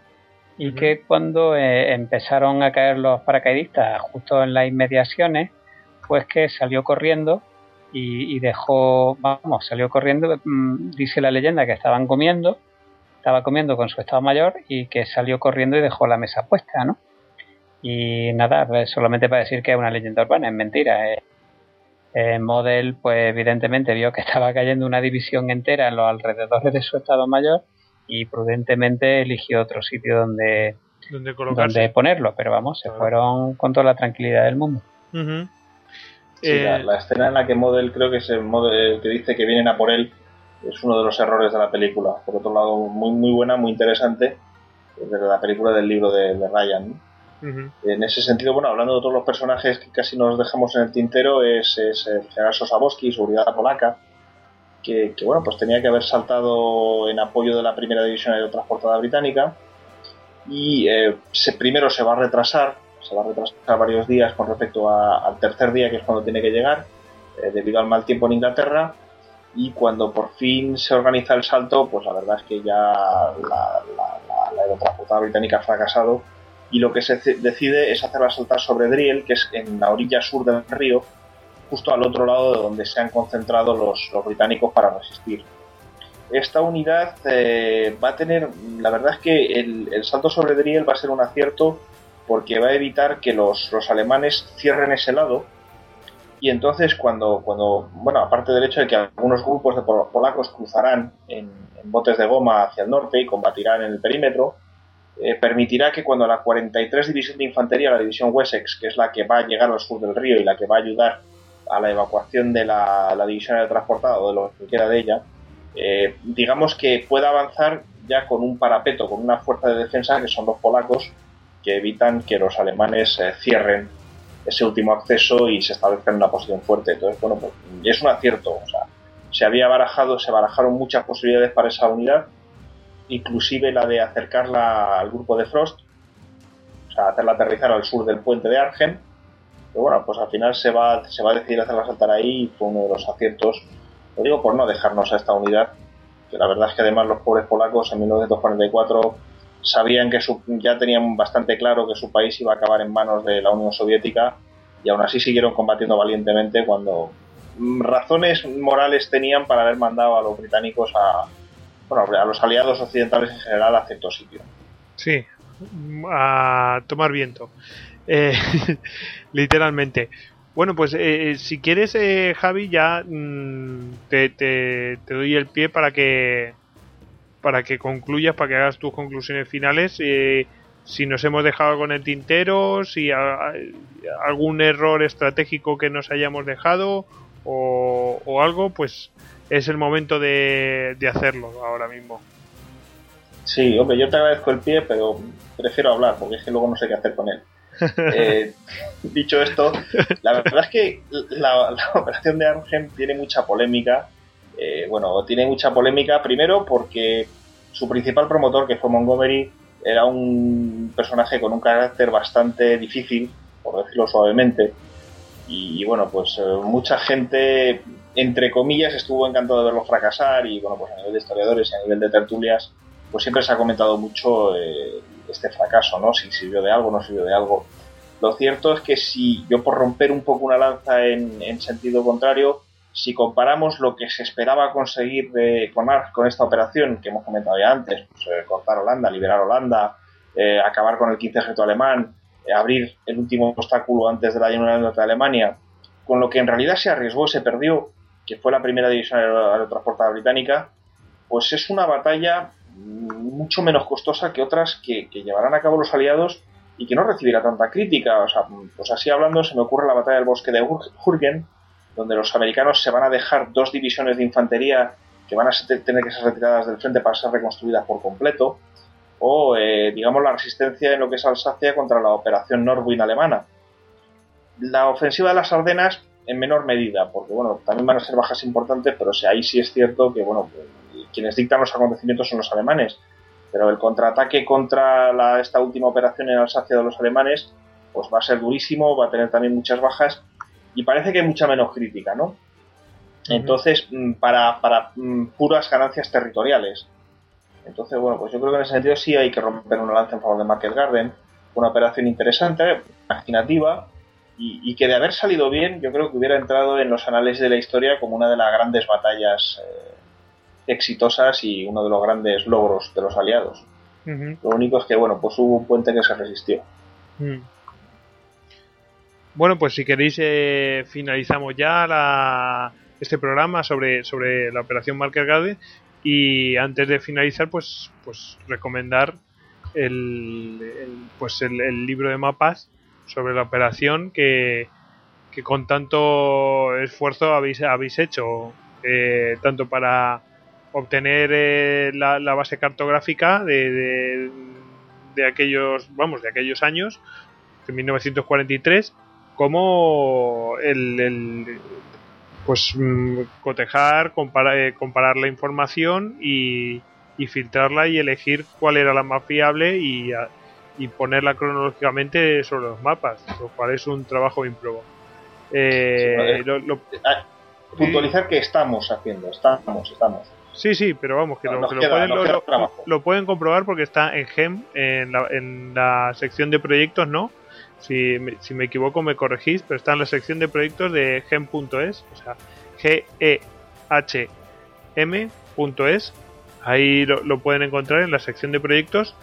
y uh-huh. que cuando eh, empezaron a caer los paracaidistas justo en las inmediaciones, pues que salió corriendo y, y dejó, vamos, salió corriendo, mmm, dice la leyenda que estaban comiendo, estaba comiendo con su estado mayor y que salió corriendo y dejó la mesa puesta, ¿no? Y nada, pues solamente para decir que es una leyenda urbana, es mentira. Eh, eh, Model, pues evidentemente vio que estaba cayendo una división entera en los alrededores de su estado mayor y prudentemente eligió otro sitio donde, ¿Dónde, donde ponerlo, pero vamos, se fueron con toda la tranquilidad del mundo. Uh-huh. Sí, eh... la, la escena en la que Model, creo que es el Model que dice que vienen a por él, es uno de los errores de la película. Por otro lado, muy muy buena, muy interesante, de la película del libro de, de Ryan, ¿no? Uh-huh. En ese sentido, bueno, hablando de todos los personajes que casi nos dejamos en el tintero, es, es el general Sosabowski, seguridad polaca, que, que bueno, pues tenía que haber saltado en apoyo de la primera división aerotransportada británica y eh, se, primero se va a retrasar, se va a retrasar varios días con respecto a, al tercer día, que es cuando tiene que llegar, eh, debido al mal tiempo en Inglaterra, y cuando por fin se organiza el salto, pues la verdad es que ya la, la, la, la aerotransportada británica ha fracasado. Y lo que se decide es hacerla saltar sobre Driel, que es en la orilla sur del río, justo al otro lado de donde se han concentrado los, los británicos para resistir. Esta unidad eh, va a tener, la verdad es que el, el salto sobre Driel va a ser un acierto porque va a evitar que los, los alemanes cierren ese lado. Y entonces cuando, cuando, bueno, aparte del hecho de que algunos grupos de polacos cruzarán en, en botes de goma hacia el norte y combatirán en el perímetro, Eh, permitirá que cuando la cuarenta y tres División de Infantería, la División Wessex, que es la que va a llegar al sur del río y la que va a ayudar a la evacuación de la, la división aerotransportada o de lo que quiera de ella, eh, digamos que pueda avanzar ya con un parapeto, con una fuerza de defensa que son los polacos, que evitan que los alemanes eh, cierren ese último acceso y se establezcan en una posición fuerte. Entonces, bueno, pues es un acierto. O sea, se había barajado, se barajaron muchas posibilidades para esa unidad, inclusive la de acercarla al grupo de Frost, o sea, hacerla aterrizar al sur del puente de Arnhem. Pero bueno, pues al final se va, se va a decidir hacerla saltar ahí y fue uno de los aciertos. Lo digo por no dejarnos a esta unidad, que la verdad es que además los pobres polacos en mil novecientos cuarenta y cuatro sabían que su, ya tenían bastante claro que su país iba a acabar en manos de la Unión Soviética y aún así siguieron combatiendo valientemente cuando razones morales tenían para haber mandado a los británicos a, bueno, a los aliados occidentales en general a cierto sitio. Sí, a tomar viento, eh, literalmente. Bueno, pues eh, si quieres, eh, Javi, ya mmm, te, te, te doy el pie para que para que concluyas, para que hagas tus conclusiones finales. Eh, si nos hemos dejado con el tintero, si a, a, algún error estratégico que nos hayamos dejado o, o algo, pues es el momento de, de hacerlo ahora mismo. Sí, hombre, yo te agradezco el pie, pero prefiero hablar porque es que luego no sé qué hacer con él. Eh, dicho esto, la verdad es que la, la operación de Arnhem tiene mucha polémica. Eh, bueno, tiene mucha polémica primero porque su principal promotor, que fue Montgomery, era un personaje con un carácter bastante difícil, por decirlo suavemente, y, y bueno, pues eh, mucha gente, entre comillas, estuvo encantado de verlo fracasar y bueno, pues a nivel de historiadores y a nivel de tertulias, pues siempre se ha comentado mucho eh, este fracaso, ¿no? Si sirvió de algo, no sirvió de algo. Lo cierto es que si yo, por romper un poco una lanza en, en sentido contrario, si comparamos lo que se esperaba conseguir de, con, con esta operación que hemos comentado ya antes, pues, eh, cortar Holanda, liberar Holanda, eh, acabar con el quince ejército alemán, eh, abrir el último obstáculo antes de la llanura norte de Alemania, con lo que en realidad se arriesgó, se perdió, que fue la primera división aerotransportada británica, pues es una batalla mucho menos costosa que otras que, que llevarán a cabo los aliados y que no recibirá tanta crítica. O sea, pues así hablando, se me ocurre la batalla del bosque de Jürgen, donde los americanos se van a dejar dos divisiones de infantería que van a tener que ser retiradas del frente para ser reconstruidas por completo, o eh, digamos la resistencia en lo que es Alsacia contra la operación Nordwind alemana. La ofensiva de las Ardenas en menor medida, porque bueno, también van a ser bajas importantes, pero o sea, ahí sí es cierto que bueno, quienes dictan los acontecimientos son los alemanes, pero el contraataque contra la, esta última operación en Alsacia de los alemanes pues va a ser durísimo, va a tener también muchas bajas y parece que hay mucha menos crítica, ¿no? Entonces, para, para puras ganancias territoriales. Entonces, bueno, pues yo creo que en ese sentido sí hay que romper una lanza en favor de Market Garden. Una operación interesante, imaginativa, y, y que de haber salido bien, yo creo que hubiera entrado en los anales de la historia como una de las grandes batallas eh, exitosas y uno de los grandes logros de los aliados. Uh-huh. Lo único es que, bueno, pues hubo un puente que se resistió. Uh-huh. Bueno, pues si queréis eh, finalizamos ya la, este programa sobre, sobre la operación Market Garden y antes de finalizar pues pues recomendar el, el pues el, el libro de mapas sobre la operación que, que con tanto esfuerzo habéis, habéis hecho eh, tanto para obtener eh, la, la base cartográfica de, de, de aquellos vamos de aquellos años de mil novecientos cuarenta y tres como el, el pues cotejar, comparar, eh, comparar la información y, y filtrarla y elegir cuál era la más fiable y, a, y ponerla cronológicamente sobre los mapas, lo cual es un trabajo ímprobo. Eh, sí, lo, lo, puntualizar que estamos haciendo, estamos, estamos. Sí, sí, pero vamos, que, no, lo, que queda, lo, pueden, lo, lo, lo pueden comprobar porque está en Gem, en la, en la sección de proyectos, ¿no? Si me, si me equivoco me corregís, pero está en la sección de proyectos de gem punto es, o sea, G E H M punto es. Ahí lo, lo pueden encontrar en la sección de proyectos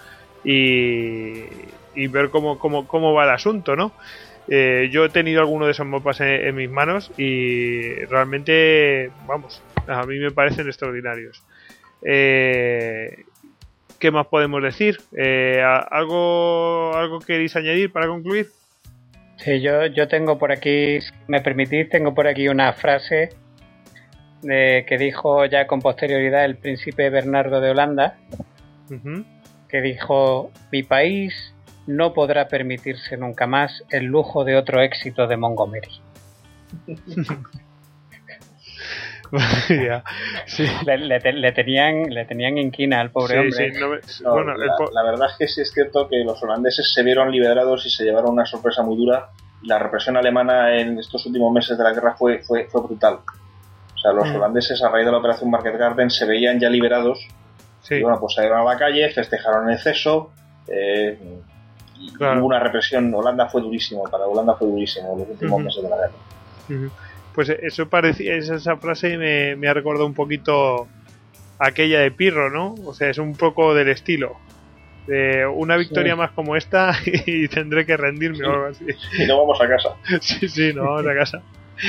y, y ver cómo, cómo, cómo va el asunto, ¿no? Eh, yo he tenido alguno de esos mapas en, en mis manos y realmente, vamos, a mí me parecen extraordinarios. Eh... ¿Qué más podemos decir? Eh, ¿algo, ¿Algo queréis añadir para concluir? Sí, yo, yo tengo por aquí, si me permitís, tengo por aquí una frase de que dijo ya con posterioridad el príncipe Bernardo de Holanda, uh-huh. que dijo: mi país no podrá permitirse nunca más el lujo de otro éxito de Montgomery. Ya, sí. le, le, le tenían le tenían inquina al pobre sí, hombre. Sí, no me, no, bueno, la, po- la verdad es que sí es cierto que los holandeses se vieron liberados y se llevaron una sorpresa muy dura. La represión alemana en estos últimos meses de la guerra fue, fue, fue brutal. O sea, los mm. holandeses a raíz de la operación Market Garden se veían ya liberados. Sí. Y bueno, pues salieron a la calle, festejaron en exceso. Eh, y claro. Hubo una represión. Holanda fue durísimo, para Holanda fue durísimo los últimos uh-huh. meses de la guerra. Uh-huh. Pues eso parecía, esa frase me, me ha recordado un poquito aquella de Pirro, ¿no? O sea, es un poco del estilo de una victoria sí. más como esta y tendré que rendirme sí. o algo así. Y no vamos a casa. Sí, sí, no vamos a casa.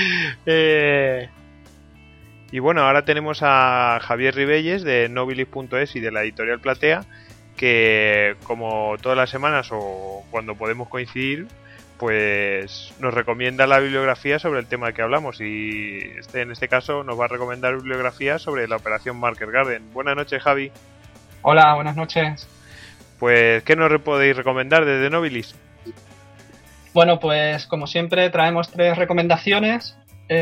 eh, y bueno, ahora tenemos a Javier Ribelles de Nobilis punto es y de la editorial Platea, que como todas las semanas o cuando podemos coincidir, pues nos recomienda la bibliografía sobre el tema que hablamos, y este, en este caso nos va a recomendar bibliografía sobre la operación Market Garden. Buenas noches, Javi. Hola, buenas noches. Pues, ¿qué nos podéis recomendar desde Nobilis? Bueno, pues como siempre traemos tres recomendaciones,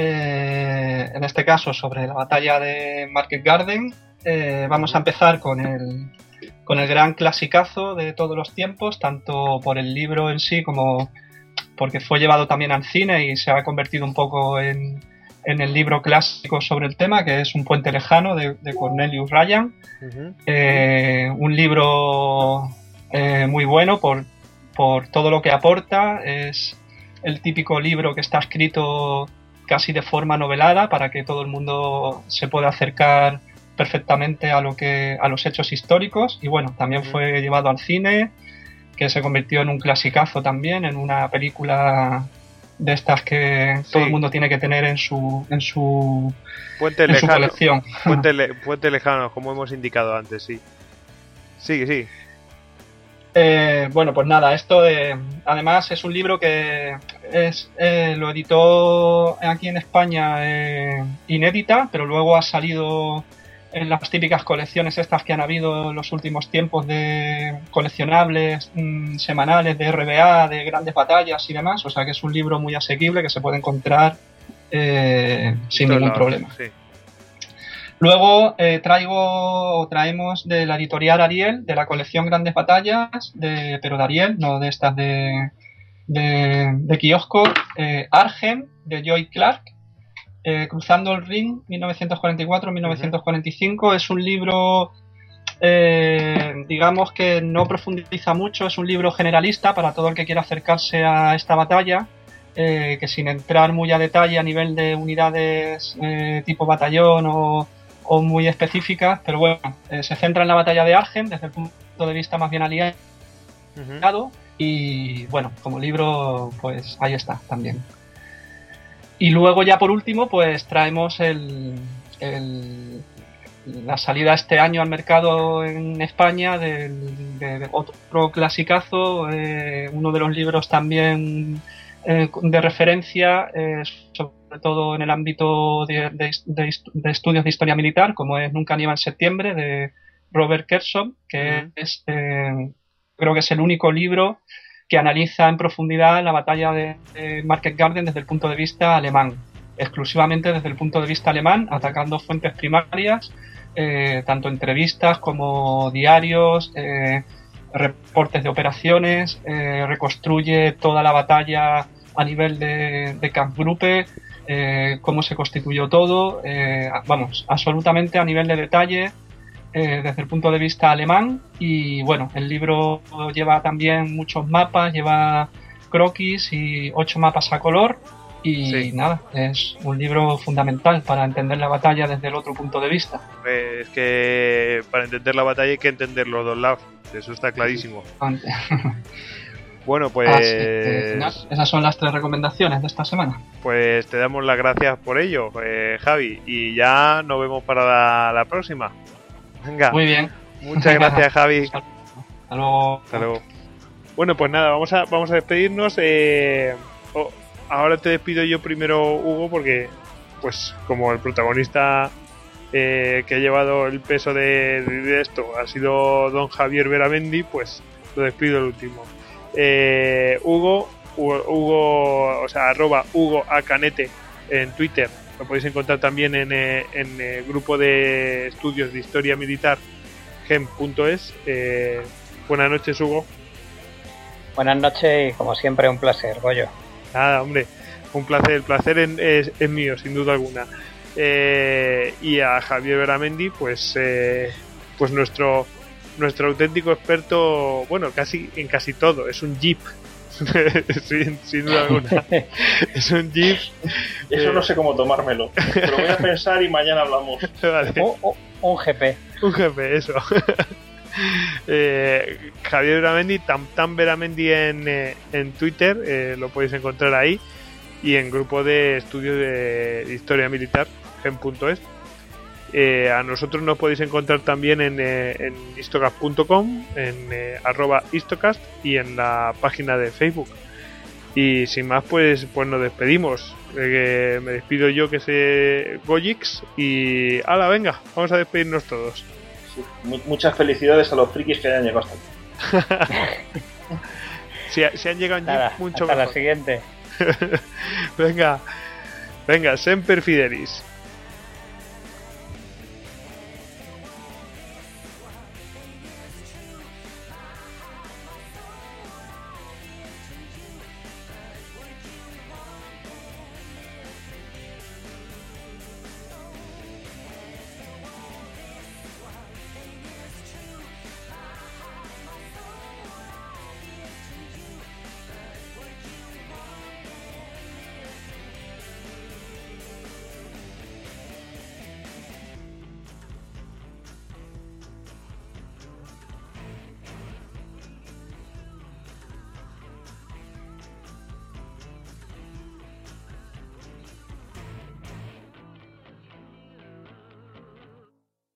eh, en este caso sobre la batalla de Market Garden. Eh, vamos a empezar con el, con el gran clasicazo de todos los tiempos, tanto por el libro en sí como porque fue llevado también al cine y se ha convertido un poco en, en el libro clásico sobre el tema, que es Un puente lejano de, de Cornelius Ryan. Uh-huh. Eh, un libro eh, muy bueno por, por todo lo que aporta. Es el típico libro que está escrito casi de forma novelada para que todo el mundo se pueda acercar perfectamente a lo que a los hechos históricos. Y bueno, también uh-huh. fue llevado al cine, que se convirtió en un clasicazo también, en una película de estas que sí. todo el mundo tiene que tener en su en su, puente en lejano, su colección. Puente, le, puente lejano, como hemos indicado antes, sí. Sí, sí. Eh, bueno, pues nada, esto de, además es un libro que es eh, lo editó aquí en España eh, Inédita, pero luego ha salido en las típicas colecciones estas que han habido en los últimos tiempos de coleccionables mmm, semanales de R B A, de grandes batallas y demás. O sea que es un libro muy asequible que se puede encontrar eh, sin ningún lado, problema. Sí. Luego eh, traigo o traemos de la editorial Ariel, de la colección Grandes Batallas, de, pero de Ariel, no de estas de, de, de kiosco, eh, Argent, de Joy Clark. Eh, Cruzando el Ring, mil novecientos cuarenta y cuatro a mil novecientos cuarenta y cinco. Uh-huh. Es un libro, eh, digamos que no profundiza mucho, es un libro generalista para todo el que quiera acercarse a esta batalla, eh, que sin entrar muy a detalle a nivel de unidades eh, tipo batallón o, o muy específicas, pero bueno, eh, se centra en la batalla de Argent desde el punto de vista más bien aliado. Uh-huh. Y bueno, como libro, pues ahí está también. Y luego ya por último pues traemos el, el, la salida este año al mercado en España de, de, de otro clasicazo, eh, uno de los libros también eh, de referencia, eh, sobre todo en el ámbito de, de, de, de estudios de historia militar, como es Nunca nieva en septiembre, de Robert Kershaw, que uh-huh. es, eh, creo que es el único libro que analiza en profundidad la batalla de, de Market Garden desde el punto de vista alemán, exclusivamente desde el punto de vista alemán, atacando fuentes primarias, eh, tanto entrevistas como diarios, eh, reportes de operaciones, eh, reconstruye toda la batalla a nivel de, de Kampfgruppe, eh, cómo se constituyó todo, eh, vamos, absolutamente a nivel de detalle, Eh, desde el punto de vista alemán. Y bueno, el libro lleva también muchos mapas, lleva croquis y ocho mapas a color y sí. nada, es un libro fundamental para entender la batalla desde el otro punto de vista. Es que para entender la batalla hay que entender los dos lados, eso está clarísimo. Bueno, pues Así, eh, nada, esas son las tres recomendaciones de esta semana. Pues te damos las gracias por ello, eh, Javi, y ya nos vemos para la, la próxima. Venga. Muy bien. Muchas gracias, Javi. Hasta luego. Hasta luego. Bueno, pues nada, vamos a, vamos a despedirnos. Eh, oh, ahora te despido yo primero, Hugo, porque pues como el protagonista eh, que ha llevado el peso de, de esto ha sido don Javier Beramendi, pues lo despido el último. eh, Hugo Hugo, Hugo o sea, arroba Hugo Acanete en Twitter. Lo podéis encontrar también en, eh, en el grupo de estudios de historia militar gem punto es. Eh, buenas noches, Hugo. Buenas noches y como siempre un placer, Goyo. Nada, hombre, un placer, el placer es, es, es mío, sin duda alguna. Eh, y a Javier Beramendi, pues eh, pues nuestro nuestro auténtico experto, bueno, casi en casi todo, es un jeep. sin, sin duda alguna. Es un jeep. Eso eh, no sé cómo tomármelo. Pero voy a pensar y mañana hablamos. Vale. Un, un, un G P. Un G P, eso. eh, Javier Beramendi, Tam Tam Beramendi en, eh, en Twitter, eh, lo podéis encontrar ahí. Y en grupo de estudios de historia militar, gem punto es. Eh, a nosotros nos podéis encontrar también en, eh, en istocast punto com, en eh, arroba istocast y en la página de Facebook. Y sin más, pues pues nos despedimos. Eh, me despido yo, que sé Goyix, y ¡hala, venga! Vamos a despedirnos todos. Sí, muchas felicidades a los frikis que hayan llegado hasta aquí. si, si han llegado Nada, mucho hasta mejor. La siguiente. venga, venga, semper fidelis.